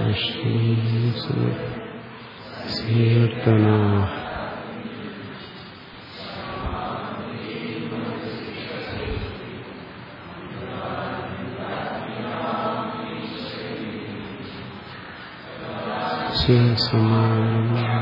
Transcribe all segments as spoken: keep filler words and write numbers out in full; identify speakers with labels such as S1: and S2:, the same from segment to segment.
S1: സീർത്തന സമാന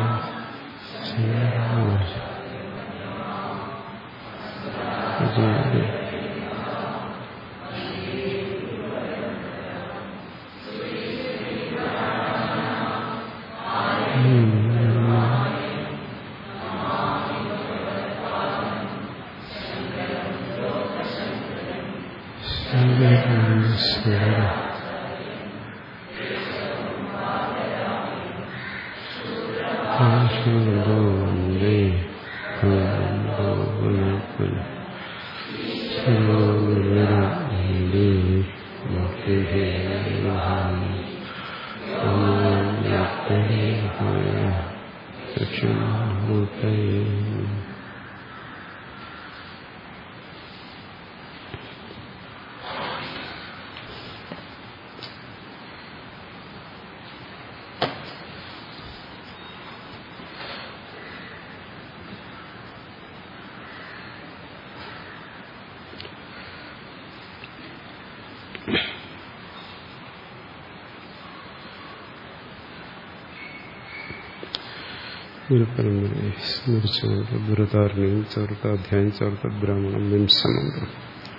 S1: ഗുരുപരമ്പരയെ സ്മരിച്ചുകൊണ്ട് ഗുരുതാരണിയും ചതുർത്ഥാധ്യായം ചതുർത്ഥ ബ്രാഹ്മണം വിംശമന്ത്രം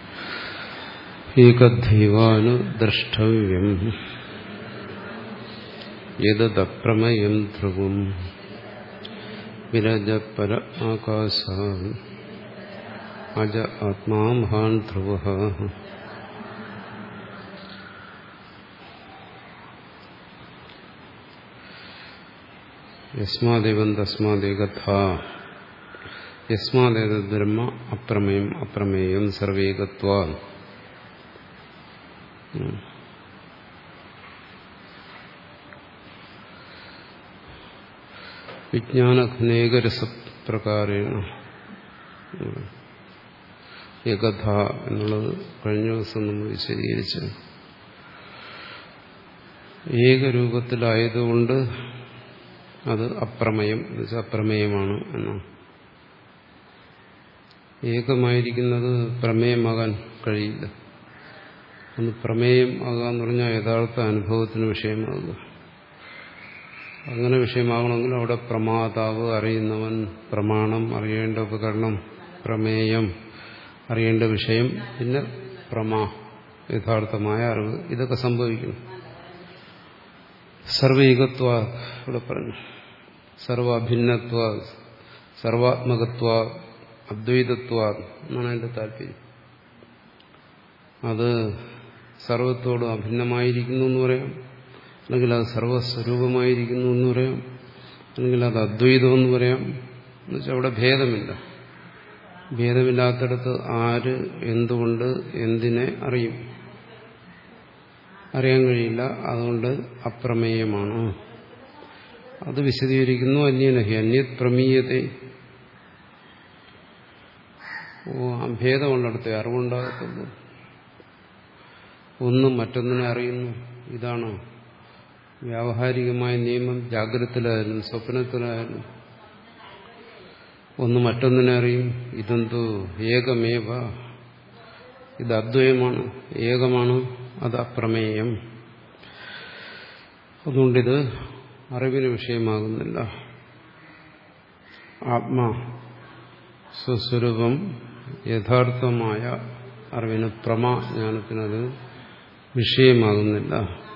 S1: ഏകദൈവാനു ദ്രഷ്ടവ്യം യദപ്രമേയം ധ്രുവം വിരജ പര ആകാശ അജ ആത്മാ മഹാൻ ധ്രുവഃ യസ്മാദേവം തസ്മാദേകഥ യസ്മാദേത ബ്രഹ്മ അപ്രമേയം അപ്രമേയം സർവേകത്വാ വിജ്ഞാനഘനേകരസപ്രകാരേണ ഏകഥ എന്നുള്ളത് കഴിഞ്ഞ ദിവസം നമ്മൾ വിശദീകരിച്ചു. ഏകരൂപത്തിലായതുകൊണ്ട് അത് അപ്രമേയം എന്ന് വെച്ചാൽ അപ്രമേയമാണ് എന്നാണ്. ഏകമായിരിക്കുന്നത് പ്രമേയമാകാൻ കഴിയില്ല. ഒന്ന് പ്രമേയം ആകാന്ന് പറഞ്ഞാൽ യഥാർത്ഥ അനുഭവത്തിന് വിഷയമാകുക. അങ്ങനെ വിഷയമാകണമെങ്കിൽ അവിടെ പ്രമാതാവ്, അറിയുന്നവൻ, പ്രമാണം, അറിയേണ്ട ഉപകരണം, പ്രമേയം, അറിയേണ്ട വിഷയം, പിന്നെ പ്രമാ, യഥാർത്ഥമായ അറിവ്, ഇതൊക്കെ സംഭവിക്കുന്നു. സർവൈകത്വ ഇവിടെ പറഞ്ഞു, സർവ അഭിന്നത്വ, സർവാത്മകത്വ, അദ്വൈതത്വ എന്നാണ് അതിന്റെ താല്പര്യം. അത് സർവത്തോടും അഭിന്നമായിരിക്കുന്നു എന്ന് പറയാം, അല്ലെങ്കിൽ അത് സർവസ്വരൂപമായിരിക്കുന്നു എന്ന് പറയാം, അല്ലെങ്കിൽ അത് അദ്വൈതം എന്ന് പറയാം. എന്നുവെച്ചാൽ അവിടെ ഭേദമില്ല. ഭേദമില്ലാത്തടത്ത് ആര് എന്തുകൊണ്ട് എന്തിനെ അറിയും? അറിയാൻ കഴിയില്ല. അതുകൊണ്ട് അപ്രമേയമാണ്. അത് വിശദീകരിക്കുന്നു. അന്യനഹി അന്യത് പ്രമീയത്തെ. ഓ ഭേദമുള്ളിടത്തെ അറിവുണ്ടാകത്തുള്ളൂ. ഒന്നും മറ്റൊന്നിനെ അറിയുന്നു. ഇതാണ് വ്യാവഹാരികമായ നിയമം. ജാഗ്രതത്തിലായാലും സ്വപ്നത്തിലായാലും ഒന്ന് മറ്റൊന്നിനെ അറിയും. ഇതെന്തോ ഏകമേവ, ഇത് അദ്വയമാണ്, ഏകമാണ്, അത് അപ്രമേയം. അതുകൊണ്ടിത് അറിവിന് വിഷയമാകുന്നില്ല. ആത്മാ സ്വസ്വരൂപം യഥാർത്ഥമായ അറിവിന്, പ്രമാ ജ്ഞാനത്തിനത് വിഷയമാകുന്നില്ല.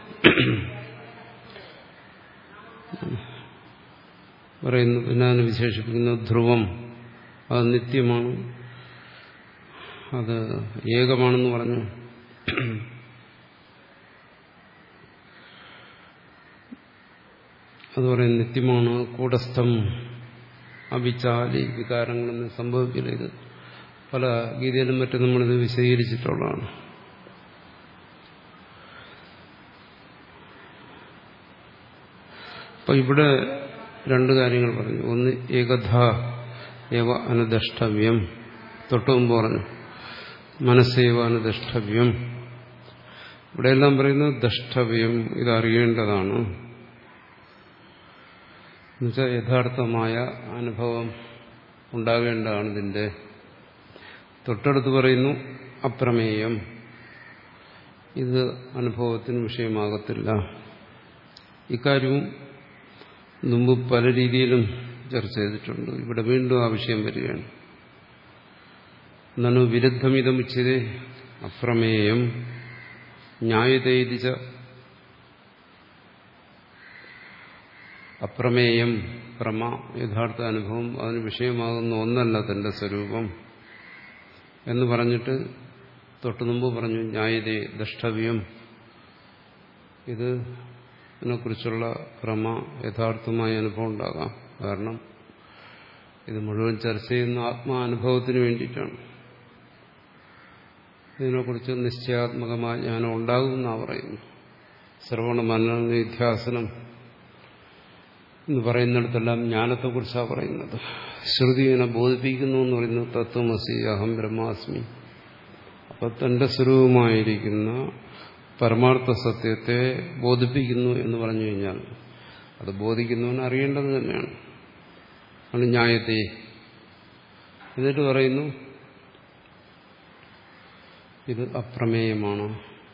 S1: പറയുന്നു. പിന്നെ അതിനെ വിശേഷിപ്പിക്കുന്നു ധ്രുവം. അത് നിത്യമാണ്, അത് ഏകമാണെന്ന് പറഞ്ഞു. അത് പറയും നിത്യമാണ്, കൂടസ്ഥം, അവിചാലി, വികാരങ്ങളൊന്നും സംഭവിക്കില്ല. ഇത് പല ഗീതയിലും മറ്റും നമ്മളിത് വിശദീകരിച്ചിട്ടുള്ളതാണ്. അപ്പൊ ഇവിടെ രണ്ട് കാര്യങ്ങൾ പറഞ്ഞു. ഒന്ന് ഏകഥ ഏവ അനുദഷ്ടവ്യം, തൊട്ടുമുമ്പ് പറഞ്ഞു മനസ്സേവ അനുദഷ്ടവ്യം, ഇവിടെയെല്ലാം പറയുന്നത് ദ്രഷ്ടവ്യം, ഇതറിയേണ്ടതാണ്. എന്നുവെച്ചാൽ യഥാർത്ഥമായ അനുഭവം ഉണ്ടാകേണ്ടതാണ് ഇതിന്റെ. തൊട്ടടുത്ത് പറയുന്നു അപ്രമേയം, ഇത് അനുഭവത്തിന് വിഷയമാകത്തില്ല. ഇക്കാര്യവും മുമ്പ് പല രീതിയിലും ചർച്ച ചെയ്തിട്ടുണ്ട്. ഇവിടെ വീണ്ടും ആ വിഷയം വരികയാണ്. നനു വിരുദ്ധമിതമുച്യതേ അപ്രമേയം ന്യായതേതിച്ച. അപ്രമേയം പ്രമ, യഥാർത്ഥ അനുഭവം, അതിന് വിഷയമാകുന്ന ഒന്നല്ല തന്റെ സ്വരൂപം എന്ന് പറഞ്ഞിട്ട് തൊട്ടു മുമ്പ് പറഞ്ഞു ന്യായതേ ദ്രഷ്ടവ്യം, ഇത് ഇതിനെക്കുറിച്ചുള്ള പ്രമ യഥാർത്ഥമായ അനുഭവം ഉണ്ടാകാം. കാരണം ഇത് മുഴുവൻ ചർച്ച ചെയ്യുന്ന ആത്മാനുഭവത്തിന് വേണ്ടിയിട്ടാണ്. ഇതിനെക്കുറിച്ച് നിശ്ചയാത്മകമായ ജ്ഞാനം ഉണ്ടാകും എന്നാണ് പറയുന്നു. ശ്രവണ മനന നിധ്യാസനം എന്ന് പറയുന്നിടത്തെല്ലാം ജ്ഞാനത്തെക്കുറിച്ചാണ് പറയുന്നത്. ശ്രുതി ഇതിനെ ബോധിപ്പിക്കുന്നു എന്ന് പറയുന്നത് തത്വമസി അഹം ബ്രഹ്മാസ്മി. അപ്പൊ തന്റെ സ്വരൂപമായിരിക്കുന്ന പരമാർത്ഥ സത്യത്തെ ബോധിപ്പിക്കുന്നു എന്ന് പറഞ്ഞു കഴിഞ്ഞാൽ അത് ബോധിക്കുന്നവന് അറിയേണ്ടത് തന്നെയാണ്. അത് ന്യായത്തെ. എന്നിട്ട് പറയുന്നു ഇത് അപ്രമേയമാണ്.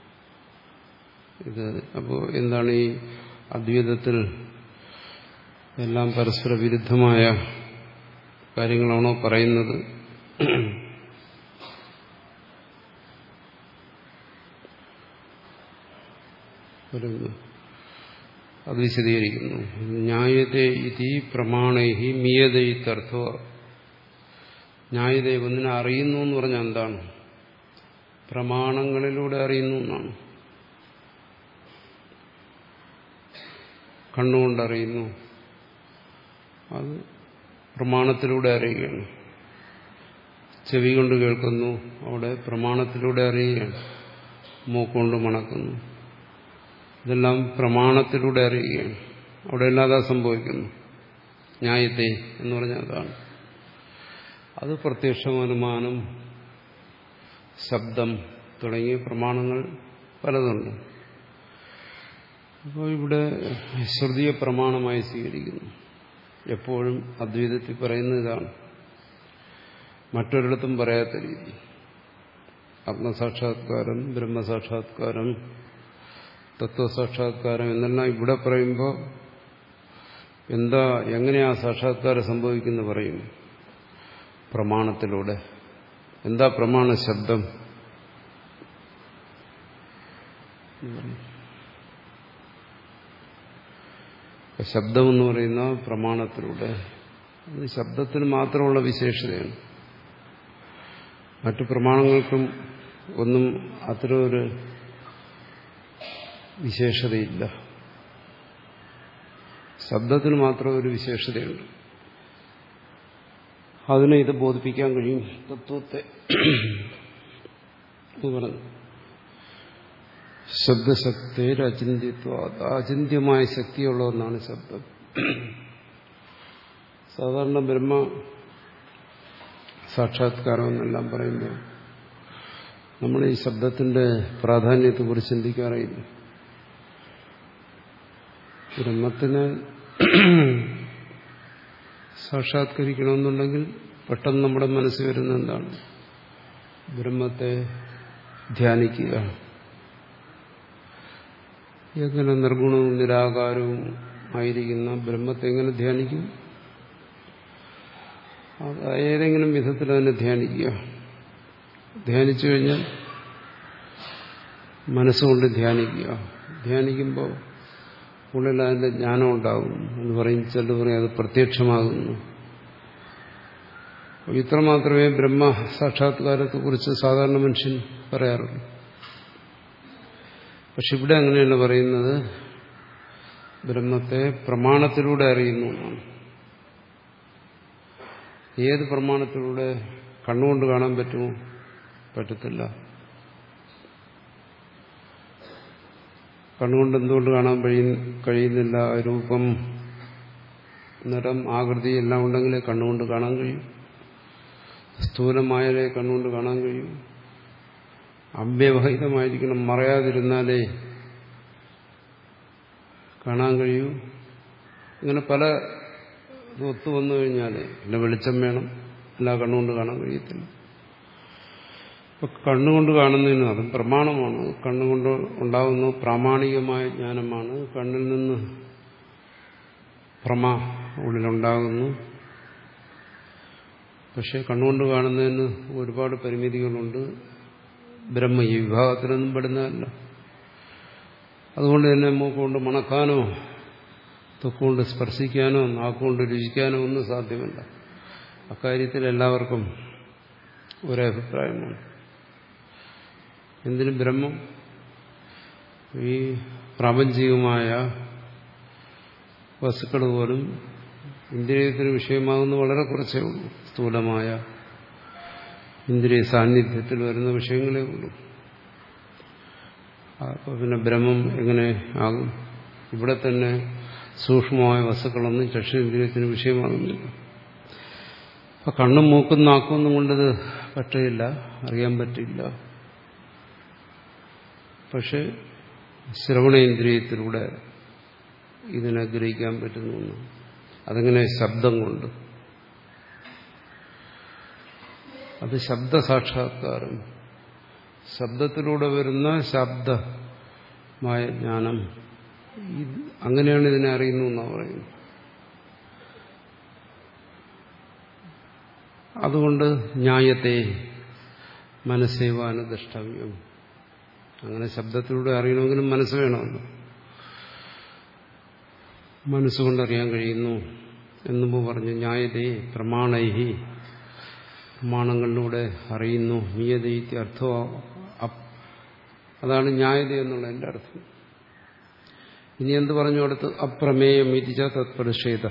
S1: ഇത് അപ്പോൾ എന്താണ് ഈ അദ്വൈതത്തിൽ എല്ലാം പരസ്പര വിരുദ്ധമായ കാര്യങ്ങളാണോ പറയുന്നത്? അത് വിശദീകരിക്കുന്നു. ന്യായതേ ഇതി പ്രമാണൈഹി മീയതേ ഇത്യർത്ഥോ. ന്യായതേ ഒന്നിനെ അറിയുന്നു എന്ന് പറഞ്ഞാൽ എന്താണ്? പ്രമാണങ്ങളിലൂടെ അറിയുന്നു എന്നാണ്. കണ്ണുകൊണ്ടറിയുന്നു, അത് പ്രമാണത്തിലൂടെ അറിയുകയാണ്. ചെവി കൊണ്ട് കേൾക്കുന്നു, അവിടെ പ്രമാണത്തിലൂടെ അറിയുകയാണ്. മൂക്കൊണ്ട് മണക്കുന്നു, ഇതെല്ലാം പ്രമാണത്തിലൂടെ അറിയുകയാണ്. അവിടെ അല്ലാതെ സംഭവിക്കുന്നു. ന്യായത്തെ എന്ന് പറഞ്ഞാൽ അതാണ്. അത് പ്രത്യക്ഷം, അനുമാനം, ശബ്ദം തുടങ്ങിയ പ്രമാണങ്ങൾ പലതുണ്ട്. അപ്പോൾ ഇവിടെ ശ്രുതിയെ പ്രമാണമായി സ്വീകരിക്കുന്നു. എപ്പോഴും അദ്വൈതത്തിൽ പറയുന്ന ഇതാണ്, മറ്റൊരിടത്തും പറയാത്ത രീതി. ആത്മസാക്ഷാത്കാരം, ബ്രഹ്മസാക്ഷാത്കാരം, തത്വസാക്ഷാത്കാരം എന്നെല്ലാം ഇവിടെ പറയുമ്പോൾ എന്താ, എങ്ങനെയാ സാക്ഷാത്കാരം സംഭവിക്കുന്നു പറയും? പ്രമാണത്തിലൂടെ. എന്താ പ്രമാണ? ശബ്ദം. ശബ്ദം എന്ന് പറയുന്ന പ്രമാണത്തിലൂടെ, അത് ശബ്ദത്തിന് മാത്രമുള്ള വിശേഷതയാണ്. മറ്റു പ്രമാണങ്ങൾക്കും ഒന്നും അത്തരമൊരു വിശേഷതയില്ല. ശബ്ദത്തിന് മാത്രം ഒരു വിശേഷതയുണ്ട്. അതിനെ ഇത് ബോധിപ്പിക്കാൻ കഴിയും, തത്വത്തെ പറഞ്ഞു. ശബ്ദശക്തിയുടെ അചിന്തിത്വ, അചിന്ത്യമായ ശക്തിയുള്ള ഒന്നാണ് ശബ്ദം. സാധാരണ ബ്രഹ്മ സാക്ഷാത്കാരം എന്നെല്ലാം പറയുമ്പോൾ നമ്മൾ ഈ ശബ്ദത്തിന്റെ പ്രാധാന്യത്തെക്കുറിച്ച് ചിന്തിക്കാറില്ല. ബ്രഹ്മത്തിനെ സാക്ഷാത്കരിക്കണമെന്നുണ്ടെങ്കിൽ പെട്ടെന്ന് നമ്മുടെ മനസ്സിൽ വരുന്ന എന്താണ്? ബ്രഹ്മത്തെ ധ്യാനിക്കുക. എങ്ങനെ നിർഗുണവും നിരാകാരവും ആയിരിക്കുന്ന ബ്രഹ്മത്തെ എങ്ങനെ ധ്യാനിക്കും? ഏതെങ്കിലും വിധത്തിൽ അതിനെ ധ്യാനിക്കുക. ധ്യാനിച്ചു കഴിഞ്ഞാൽ മനസ്സുകൊണ്ട് ധ്യാനിക്കുക. ധ്യാനിക്കുമ്പോൾ ഉള്ളിൽ അതിന്റെ ജ്ഞാനം ഉണ്ടാകും എന്ന് പറയും. ചിലർ പറയും അത് പ്രത്യക്ഷമാകുന്നു. ഇത്ര മാത്രമേ ബ്രഹ്മ സാക്ഷാത്കാരത്തെക്കുറിച്ച് സാധാരണ മനുഷ്യൻ പറയാറുള്ളൂ. പക്ഷെ ഇവിടെ അങ്ങനെയല്ല പറയുന്നത്, ബ്രഹ്മത്തെ പ്രമാണത്തിലൂടെ അറിയുന്നു എന്നാണ്. ഏത് പ്രമാണത്തിലൂടെ? കണ്ണുകൊണ്ട് കാണാൻ പറ്റുമോ? പറ്റത്തില്ല. കണ്ണുകൊണ്ട് എന്തുകൊണ്ട് കാണാൻ കഴിയുന്നില്ല? രൂപം, നിറം, ആകൃതി എല്ലാം ഉണ്ടെങ്കിലേ കണ്ണുകൊണ്ട് കാണാൻ കഴിയും. സ്ഥൂലമായാലേ കണ്ണുകൊണ്ട് കാണാൻ കഴിയും. അവ്യവഹിതമായിരിക്കണം, മറയാതിരുന്നാലേ കാണാൻ കഴിയൂ. ഇങ്ങനെ പല ഒത്തു വന്നു കഴിഞ്ഞാൽ പിന്നെ വെളിച്ചം വേണം, എല്ലാ കണ്ണുകൊണ്ട് കാണാൻ കഴിയത്തില്ല. ഇപ്പൊ കണ്ണുകൊണ്ട് കാണുന്നതിന് അതും പ്രമാണമാണ്. കണ്ണുകൊണ്ട് ഉണ്ടാകുന്ന പ്രാമാണികമായ ജ്ഞാനമാണ്. കണ്ണിൽ നിന്ന് പ്രമ ഉള്ളിലുണ്ടാകുന്നു. പക്ഷെ കണ്ണുകൊണ്ട് കാണുന്നതിന് ഒരുപാട് പരിമിതികളുണ്ട്. ബ്രഹ്മ ഈ വിഭാഗത്തിലൊന്നും പെടുന്നതല്ല. അതുകൊണ്ട് തന്നെ മൂക്കുകൊണ്ട് മണക്കാനോ തൊക്കുകൊണ്ട് സ്പർശിക്കാനോ നാക്കുകൊണ്ട് രുചിക്കാനോ ഒന്നും സാധ്യമല്ല. അക്കാര്യത്തിൽ എല്ലാവർക്കും ഒരേ അഭിപ്രായമാണ്. എന്തിനും ബ്രഹ്മം ഈ പ്രാപഞ്ചികമായ വസ്തുക്കൾ പോലും ഇന്ദ്രിയത്തിന് വിഷയമാകുന്ന വളരെ കുറച്ചേ ഉള്ളൂ. സ്ഥൂലമായ ഇന്ദ്രിയ സാന്നിധ്യത്തിൽ വരുന്ന വിഷയങ്ങളേ ഉള്ളൂ. അപ്പോൾ പിന്നെ ബ്രഹ്മം എങ്ങനെ ആകും? ഇവിടെ തന്നെ സൂക്ഷ്മമായ വസ്തുക്കളൊന്നും ചക്ഷുരേന്ദ്രിയത്തിന് വിഷയമാകുന്നില്ല. അപ്പം കണ്ണും മൂക്കും നാക്കൊന്നും കൊണ്ടത് പറ്റില്ല, അറിയാൻ പറ്റില്ല. പക്ഷെ ശ്രവണേന്ദ്രിയത്തിലൂടെ ഇതിനെ ഗ്രഹിക്കാൻ പറ്റുന്നു. അതെങ്ങനെ? ശബ്ദം കൊണ്ട്. അത് ശബ്ദസാക്ഷാത്കാരം, ശബ്ദത്തിലൂടെ വരുന്ന ശബ്ദമായ ജ്ഞാനം. അങ്ങനെയാണ് ഇതിനെ അറിയുന്നു എന്നാണ് പറയുന്നത്. അതുകൊണ്ട് ന്യായത്തെ മനസ്സേവാനുദ്രഷ്ടവ്യം. അങ്ങനെ ശബ്ദത്തിലൂടെ അറിയണമെങ്കിലും മനസ്സ് വേണമല്ലോ. മനസ്സുകൊണ്ടറിയാൻ കഴിയുന്നു എന്നുമ്പോ പറഞ്ഞു. ന്യായതേ പ്രമാണൈഹി, പ്രമാണങ്ങളിലൂടെ അറിയുന്നു. നിയതീതി അർത്ഥോ. അതാണ് ന്യായത എന്നുള്ളതിന്റെ അർത്ഥം. ഇനി എന്ത് പറഞ്ഞു അടുത്ത്? അപ്രമേയം ഇതിച്ച തത്പരിഷേധ.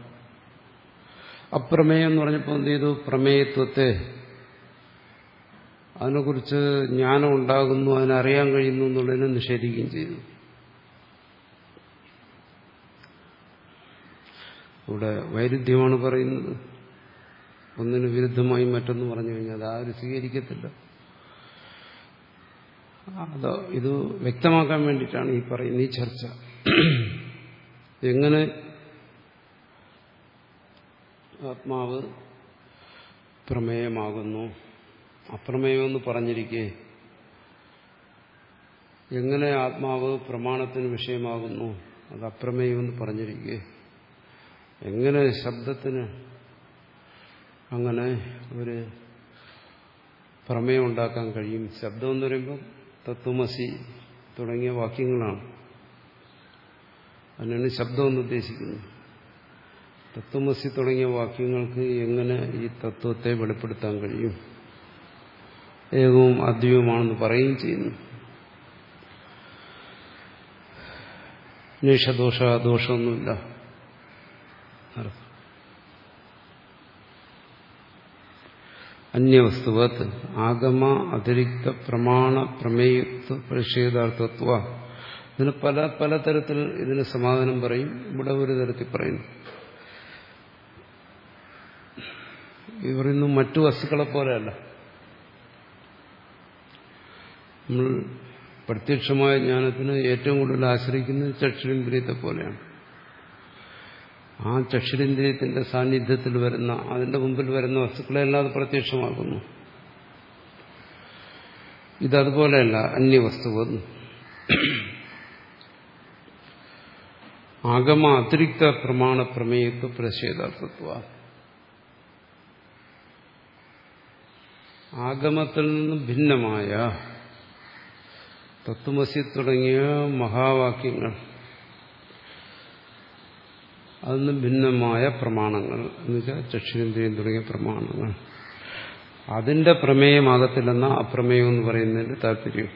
S1: അപ്രമേയം എന്ന് പറഞ്ഞപ്പോൾ എന്ത് ചെയ്തു? പ്രമേയത്വത്തെ, അതിനെക്കുറിച്ച് ജ്ഞാനം ഉണ്ടാകുന്നു, അതിനറിയാൻ കഴിയുന്നു എന്നുള്ളതിനെ നിഷേധിക്കുകയും ചെയ്തു. ഇവിടെ വൈരുദ്ധ്യമാണ് പറയുന്നത്. ഒന്നിന് വിരുദ്ധമായി മറ്റൊന്ന് പറഞ്ഞു കഴിഞ്ഞാൽ അത് ആരും സ്വീകരിക്കത്തില്ല. അത് ഇത് വ്യക്തമാക്കാൻ വേണ്ടിയിട്ടാണ് ഈ പറയുന്ന ഈ ചർച്ച. എങ്ങനെ ആത്മാവ് പ്രമേയമാകുന്നു, അപ്രമേയമെന്ന് പറഞ്ഞിരിക്കെ എങ്ങനെ ആത്മാവ് പ്രമാണത്തിന് വിഷയമാകുന്നു, അത് അപ്രമേയമെന്ന് പറഞ്ഞിരിക്കെ എങ്ങനെ ശബ്ദത്തിന് അങ്ങനെ ഒരു പ്രമേയം ഉണ്ടാക്കാൻ കഴിയും? ശബ്ദം എന്ന് പറയുമ്പോൾ തത്വമസി തുടങ്ങിയ വാക്യങ്ങളാണ്. അതിനാണ് ശബ്ദം എന്ന് ഉദ്ദേശിക്കുന്നത്. തത്വമസി തുടങ്ങിയ വാക്യങ്ങൾക്ക് എങ്ങനെ ഈ തത്വത്തെ വെളിപ്പെടുത്താൻ കഴിയും? ഏകവും അദ്വൈതവുമാണെന്ന് പറയുകയും ചെയ്യുന്നു. നിഷദോഷ ദോഷമൊന്നുമില്ല. അന്യവസ്തുവത് ആഗമ അതിരിക്ത പ്രമാണ പ്രമേയത്വ പരിഷേധാർത്ഥത്വ. ഇതിന് പല പലതരത്തിൽ ഇതിന് സമാധാനം പറയും. ഇവിടെ ഒരു തരത്തിൽ പറയുന്നു. ഇത് പറയുന്നു മറ്റു വസ്തുക്കളെ പോലെയല്ല. നമ്മൾ പ്രത്യക്ഷമായ ജ്ഞാനത്തിന് ഏറ്റവും കൂടുതൽ ആശ്രയിക്കുന്നത് ചക്ഷുരേന്ദ്രിയത്തെ പോലെയാണ്. ആ ചക്ഷുരേന്ദ്രിയത്തിന്റെ സാന്നിധ്യത്തിൽ വരുന്ന, അതിന്റെ മുമ്പിൽ വരുന്ന വസ്തുക്കളെല്ലാം അത് പ്രത്യക്ഷമാക്കുന്നു. ഇതതുപോലെയല്ല. അന്യവസ്തുവത് ആഗമ അതിരിക്ത പ്രമാണ പ്രമേയത്വ പ്രതിഷേധാർത്ഥത്വ. ആഗമത്തിൽ നിന്നും ഭിന്നമായ തത്വമസി തുടങ്ങിയ മഹാവാക്യങ്ങൾ, അതിനും ഭിന്നമായ പ്രമാണങ്ങൾ എന്നുവെച്ചാൽ ചക്ഷുരേന്ദ്രിയം തുടങ്ങിയ പ്രമാണങ്ങൾ, അതിന്റെ പ്രമേയമാകത്തില്ലെന്ന അപ്രമേയം എന്ന് പറയുന്നതിന്റെ താല്പര്യം.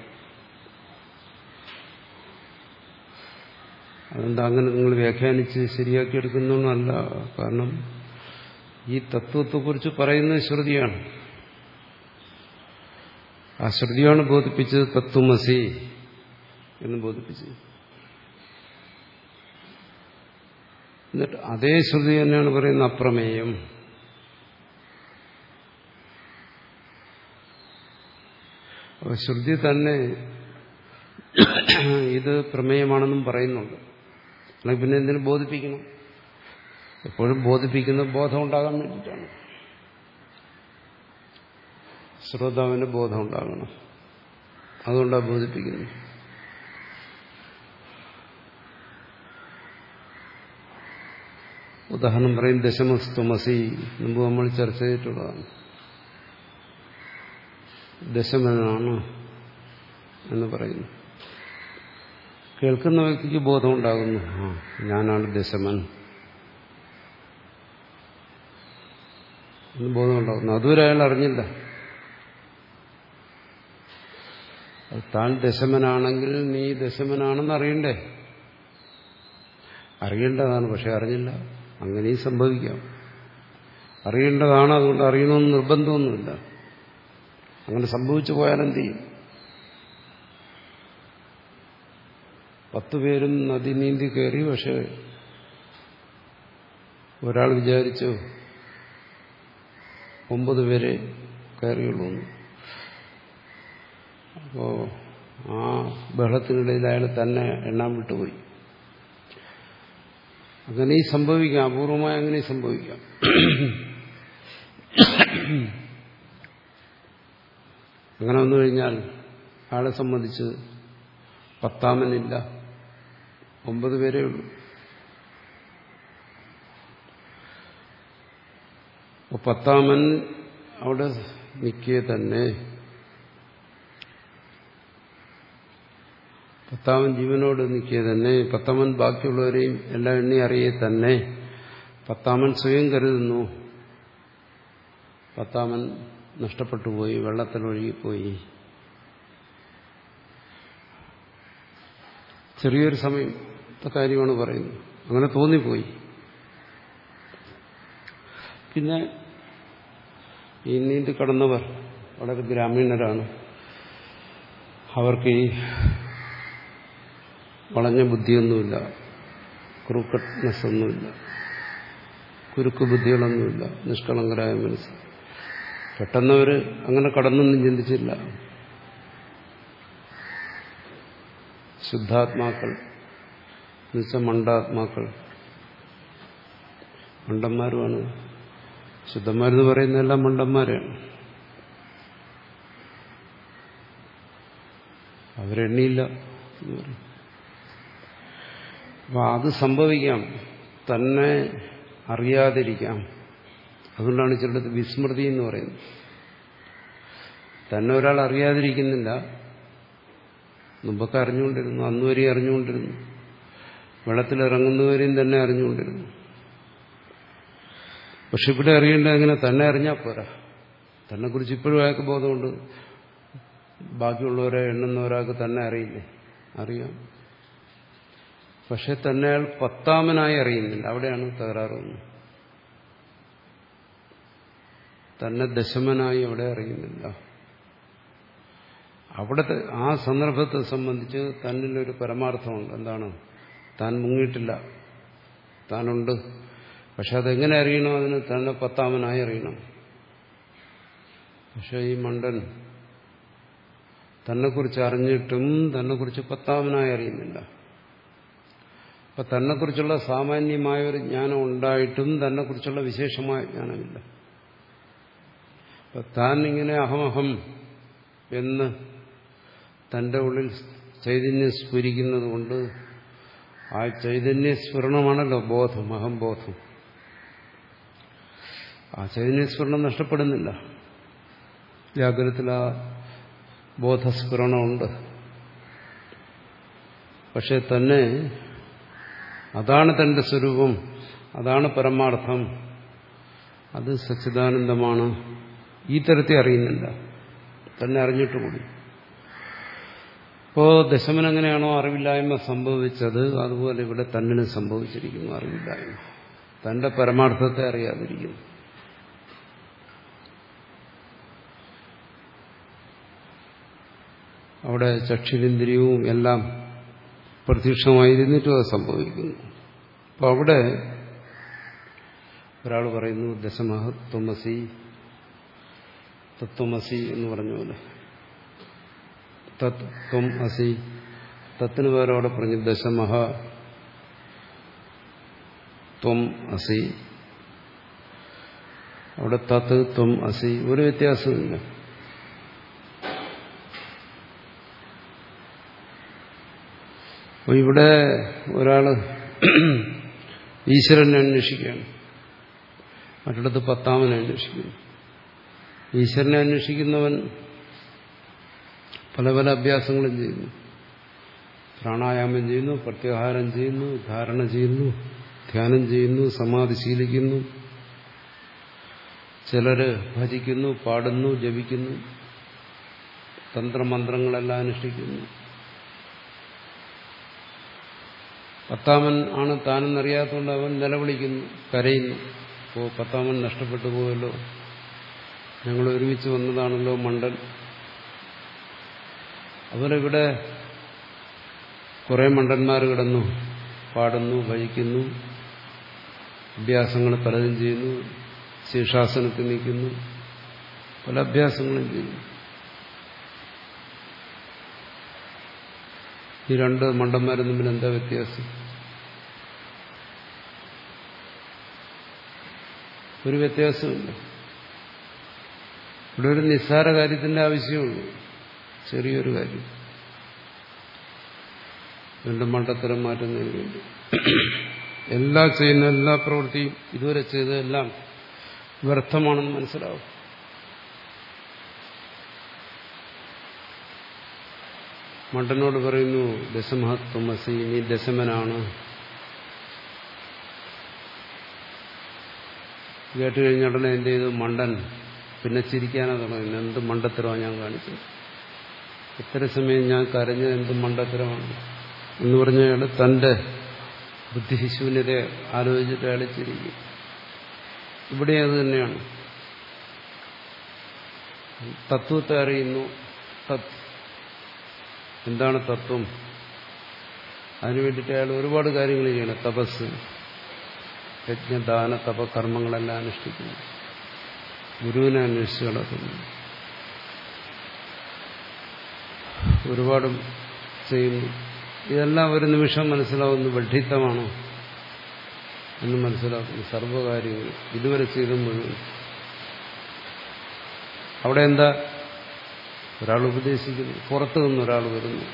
S1: അതെന്താ അങ്ങനെ നിങ്ങൾ വ്യാഖ്യാനിച്ച് ശരിയാക്കി എടുക്കുന്നൊന്നല്ല. കാരണം ഈ തത്വത്തെക്കുറിച്ച് പറയുന്നത് ശ്രുതിയാണ്. ആ ശ്രുതിയാണ് ബോധിപ്പിച്ചത് തത്വമസി എന്ന് ബോധിപ്പിച്ചത്. എന്നിട്ട് അതേ ശ്രുതി തന്നെയാണ് പറയുന്നത് അപ്രമേയം. ശ്രുതി തന്നെ ഇത് പ്രമേയമാണെന്നും പറയുന്നുണ്ട്. അല്ലെങ്കിൽ പിന്നെ എന്തിനു ബോധിപ്പിക്കണം? എപ്പോഴും ബോധിപ്പിക്കുന്ന ബോധം ഉണ്ടാകാൻ വേണ്ടിയിട്ടാണ്. ശ്രോതാവിന് ബോധം ഉണ്ടാകണം, അതുകൊണ്ടാണ് ബോധിപ്പിക്കുന്നത്. ഉദാഹരണം പറയും, ദശമസ്തുമസി, മുമ്പ് നമ്മൾ ചർച്ച ചെയ്തിട്ടുള്ളതാണ്. ദശമനാണ് എന്ന് പറയുന്നു. കേൾക്കുന്ന വ്യക്തിക്ക് ബോധമുണ്ടാകുന്നു, ആ ഞാനാണ് ദശമൻ എന്ന് ബോധമുണ്ടാകുന്നു. അതുവരെ അയാൾ അറിഞ്ഞില്ല. താൻ ദശമനാണെങ്കിൽ നീ ദശമനാണെന്ന് അറിയണ്ടേ? അറിയേണ്ടതാണ്, പക്ഷെ അറിഞ്ഞില്ല. അങ്ങനെയും സംഭവിക്കാം. അറിയേണ്ടതാണ്, അതുകൊണ്ട് അറിയണമെന്ന് നിർബന്ധമൊന്നുമില്ല. അങ്ങനെ സംഭവിച്ചു പോയാലെന്ത് ചെയ്യും? പത്തു പേരും നദി നീന്തി കയറി, പക്ഷെ ഒരാൾ വിചാരിച്ചു ഒമ്പത് പേരെ കയറിയുള്ളൂ. അപ്പോ ആ ബഹളത്തിനിടയിൽ അയാൾ തന്നെ എണ്ണാൻ വിട്ടുപോയി. അങ്ങനെ സംഭവിക്കാം, അപൂർവമായി അങ്ങനെ സംഭവിക്കാം. അങ്ങനെ വന്നു കഴിഞ്ഞാൽ ആളെ സംബന്ധിച്ച് പത്താമനില്ല, ഒമ്പത് പേരേ ഉള്ളൂ. അപ്പോൾ പത്താമൻ അവിടെ നിൽക്കേ തന്നെ, പത്താമൻ ജീവനോട് നിൽക്കേ തന്നെ, പത്താമൻ ബാക്കിയുള്ളവരെയും എല്ലാം എണ്ണി അറിയേ തന്നെ, പത്താമൻ സ്വയം കരുതുന്നു പത്താമൻ നഷ്ടപ്പെട്ടു പോയി, വെള്ളത്തിലൊഴുകിപ്പോയി. ചെറിയൊരു സമയത്തെ കാര്യമാണ് പറയുന്നത്. അങ്ങനെ തോന്നിപ്പോയി. പിന്നെ ഈ നീന്തി കടന്നവർ വളരെ ഗ്രാമീണരാണ്. അവർക്ക് ഈ വളഞ്ഞ ബുദ്ധിയൊന്നുമില്ല, ക്രൂക്കട്ട്നെസ് ഒന്നുമില്ല, കുരുക്കു ബുദ്ധികളൊന്നുമില്ല, നിഷ്കളങ്കരായ മനസ്സ്. പെട്ടെന്നവർ അങ്ങനെ കടന്നൊന്നും ചിന്തിച്ചില്ല. ശുദ്ധാത്മാക്കൾ എന്നുവെച്ചാൽ മണ്ടാത്മാക്കൾ, മണ്ടന്മാരുമാണ്. ശുദ്ധന്മാരെന്ന് പറയുന്നതെല്ലാം മണ്ടന്മാരാണ്. അവരെണ്ണിയില്ല എന്ന് പറയും. അപ്പൊ അത് സംഭവിക്കാം, തന്നെ അറിയാതിരിക്കാം. അതുകൊണ്ടാണ് ചിലടത്ത് വിസ്മൃതി എന്ന് പറയുന്നത്. തന്നെ ഒരാൾ അറിയാതിരിക്കുന്നില്ല, മുമ്പൊക്കെ അറിഞ്ഞുകൊണ്ടിരുന്നു, അന്നുവരെയും അറിഞ്ഞുകൊണ്ടിരുന്നു, വെള്ളത്തിലിറങ്ങുന്നവരെയും തന്നെ അറിഞ്ഞുകൊണ്ടിരുന്നു. പക്ഷെ ഇവിടെ അറിയേണ്ടത് എങ്ങനെ? തന്നെ അറിഞ്ഞാൽ പോരാ. തന്നെക്കുറിച്ച് ഇപ്പോഴും അയാൾക്ക് ബോധമുണ്ട്. ബാക്കിയുള്ളവരെ എണ്ണുന്ന ഒരാൾക്ക് തന്നെ അറിയില്ലേ? അറിയാം. പക്ഷെ തന്നെ അയാൾ പത്താമനായി അറിയുന്നില്ല. അവിടെയാണ് തകരാറൊന്നും. തന്നെ ദശമനായി അവിടെ അറിയുന്നില്ല. അവിടുത്തെ ആ സന്ദർഭത്തെ സംബന്ധിച്ച് തന്നിലൊരു പരമാർത്ഥമുണ്ട്. എന്താണ്? താൻ മുങ്ങിയിട്ടില്ല, താനുണ്ട്. പക്ഷെ അതെങ്ങനെ അറിയണം? അതിന് തന്നെ പത്താമനായി അറിയണം. പക്ഷെ ഈ മണ്ടൻ തന്നെക്കുറിച്ച് അറിഞ്ഞിട്ടും തന്നെക്കുറിച്ച് പത്താമനായി അറിയുന്നില്ല. അപ്പൊ തന്നെക്കുറിച്ചുള്ള സാമാന്യമായ ഒരു ജ്ഞാനം ഉണ്ടായിട്ടും തന്നെക്കുറിച്ചുള്ള വിശേഷമായ ജ്ഞാനമില്ല. അപ്പൊ താൻ ഇങ്ങനെ അഹമഹം എന്ന് തന്റെ ഉള്ളിൽ ചൈതന്യം സ്ഫുരിക്കുന്നത് കൊണ്ട് ആ ചൈതന്യസ്ഫുരണമാണല്ലോ ബോധം, അഹംബോധം. ആ ചൈതന്യസ്ഫുരണം നഷ്ടപ്പെടുന്നില്ല. ജാഗ്രതത്തിൽ ആ ബോധസ്ഫുരണമുണ്ട്. പക്ഷെ തന്നെ അതാണ് തന്റെ സ്വരൂപം, അതാണ് പരമാർത്ഥം, അത് സച്ചിദാനന്ദമാണ്. ഈ തരത്തിൽ അറിയുന്നില്ല, തന്നെ അറിഞ്ഞിട്ടുകൂടി. ഇപ്പോ ദശമൻ എങ്ങനെയാണോ അറിവില്ലായ്മ സംഭവിച്ചത്, അതുപോലെ ഇവിടെ തന്നിനും സംഭവിച്ചിരിക്കുന്നു അറിവില്ലായ്മ. തന്റെ പരമാർത്ഥത്തെ അറിയാതിരിക്കുന്നു. അവിടെ ചക്ഷുരിന്ദ്രിയവും എല്ലാം പ്രത്യക്ഷമായിരുന്നിട്ടും അത് സംഭവിക്കുന്നു. അപ്പൊ അവിടെ ഒരാൾ പറയുന്നു ദശമഹ ത്വമസി, തത്വമസി എന്ന് പറഞ്ഞ പോലെ തത് ത്വം അസി. തത്തിന് പകരം അവിടെ പറഞ്ഞു ദശമഹ ത്വം അസി. അവിടെ തത് ത്വം അസി. ഒരു വ്യത്യാസമില്ല. അപ്പോൾ ഇവിടെ ഒരാള് ഈശ്വരനെ അന്വേഷിക്കുകയാണ്, മറ്റിടത്ത് പത്താമനെ അന്വേഷിക്കുന്നു. ഈശ്വരനെ അന്വേഷിക്കുന്നവൻ പല പല അഭ്യാസങ്ങളും ചെയ്യുന്നു. പ്രാണായാമം ചെയ്യുന്നു, പ്രത്യാഹാരം ചെയ്യുന്നു, ധാരണ ചെയ്യുന്നു, ധ്യാനം ചെയ്യുന്നു, സമാധി ശീലിക്കുന്നു. ചിലര് ഭജിക്കുന്നു, പാടുന്നു, ജപിക്കുന്നു, തന്ത്രമന്ത്രങ്ങളെല്ലാം അനുഷ്ഠിക്കുന്നു. പത്താമൻ ആണ് താനെന്നറിയാത്തതുകൊണ്ട് അവൻ നിലവിളിക്കുന്നു, കരയുന്നു. ഓ, പത്താമൻ നഷ്ടപ്പെട്ടു പോയല്ലോ, ഞങ്ങൾ ഒരുമിച്ച് വന്നതാണല്ലോ മണ്ടൻ. അവരിവിടെ കുറെ മണ്ടന്മാർ കിടന്നു, പാടുന്നു, ഭജിക്കുന്നു, അഭ്യാസങ്ങൾ പലതും ചെയ്യുന്നു, ശീർഷാസനത്തിൽ നിൽക്കുന്നു, പല അഭ്യാസങ്ങളും ചെയ്യുന്നു. ഈ രണ്ട് മണ്ടന്മാരും തമ്മിൽ എന്താ വ്യത്യാസം? ഒരു വ്യത്യാസമില്ല. ഇവിടെ ഒരു നിസ്സാര കാര്യത്തിന്റെ ആവശ്യമുള്ളൂ, ചെറിയൊരു കാര്യം. രണ്ട് മണ്ടത്തരം മാറ്റുന്നതിന് വേണ്ടി എല്ലാ ചെയ്യുന്ന എല്ലാ പ്രവൃത്തിയും ഇതുവരെ ചെയ്തതെല്ലാം വ്യർത്ഥമാണെന്ന് മനസ്സിലാവും. മണ്ടനോട് പറയുന്നു ദശമഹത്വമസി, നീ ദശമനാണ്. കേട്ട് കഴിഞ്ഞ ഉടനെ എന്ത് ചെയ്തു? മണ്ടൻ പിന്നെ ചിരിക്കാനാ തുടങ്ങുന്നു. എന്ത് മണ്ടത്തരമാണ് ഞാൻ കാണിച്ചത്, ഇത്ര സമയം ഞാൻ കരഞ്ഞത് എന്ത് മണ്ടത്തരമാണ് എന്ന് പറഞ്ഞ അയാൾ തന്റെ ബുദ്ധിശൂന്യതയെ ആലോചിച്ചിട്ട് അയാൾ ചിരിക്കും. ഇവിടെ അത് തന്നെയാണ്. തത്വത്തെ അറിയുന്നു. തത് എന്താണ് തത്വം? അതിനു വേണ്ടിയിട്ട് അയാൾ ഒരുപാട് കാര്യങ്ങൾ ചെയ്യണം. തപസ്, യജ്ഞദാന തപകർമ്മങ്ങളെല്ലാം അനുഷ്ഠിക്കുന്നു, ഗുരുവിനെ അന്വേഷിച്ച് കിടക്കുന്നു, ഒരുപാട് ചെയ്യുന്നു. ഇതെല്ലാം ഒരു നിമിഷം മനസ്സിലാവുന്നു ബഡ്ഢിത്തമാണോ എന്ന് മനസ്സിലാക്കുന്നു. സർവകാര്യങ്ങൾ ഇതുവരെ ചെയ്ത മുഴുവൻ. അവിടെ എന്താ? ഒരാൾ ഉപദേശിക്കുന്നു, പുറത്തു നിന്ന് ഒരാൾ വരുന്നു.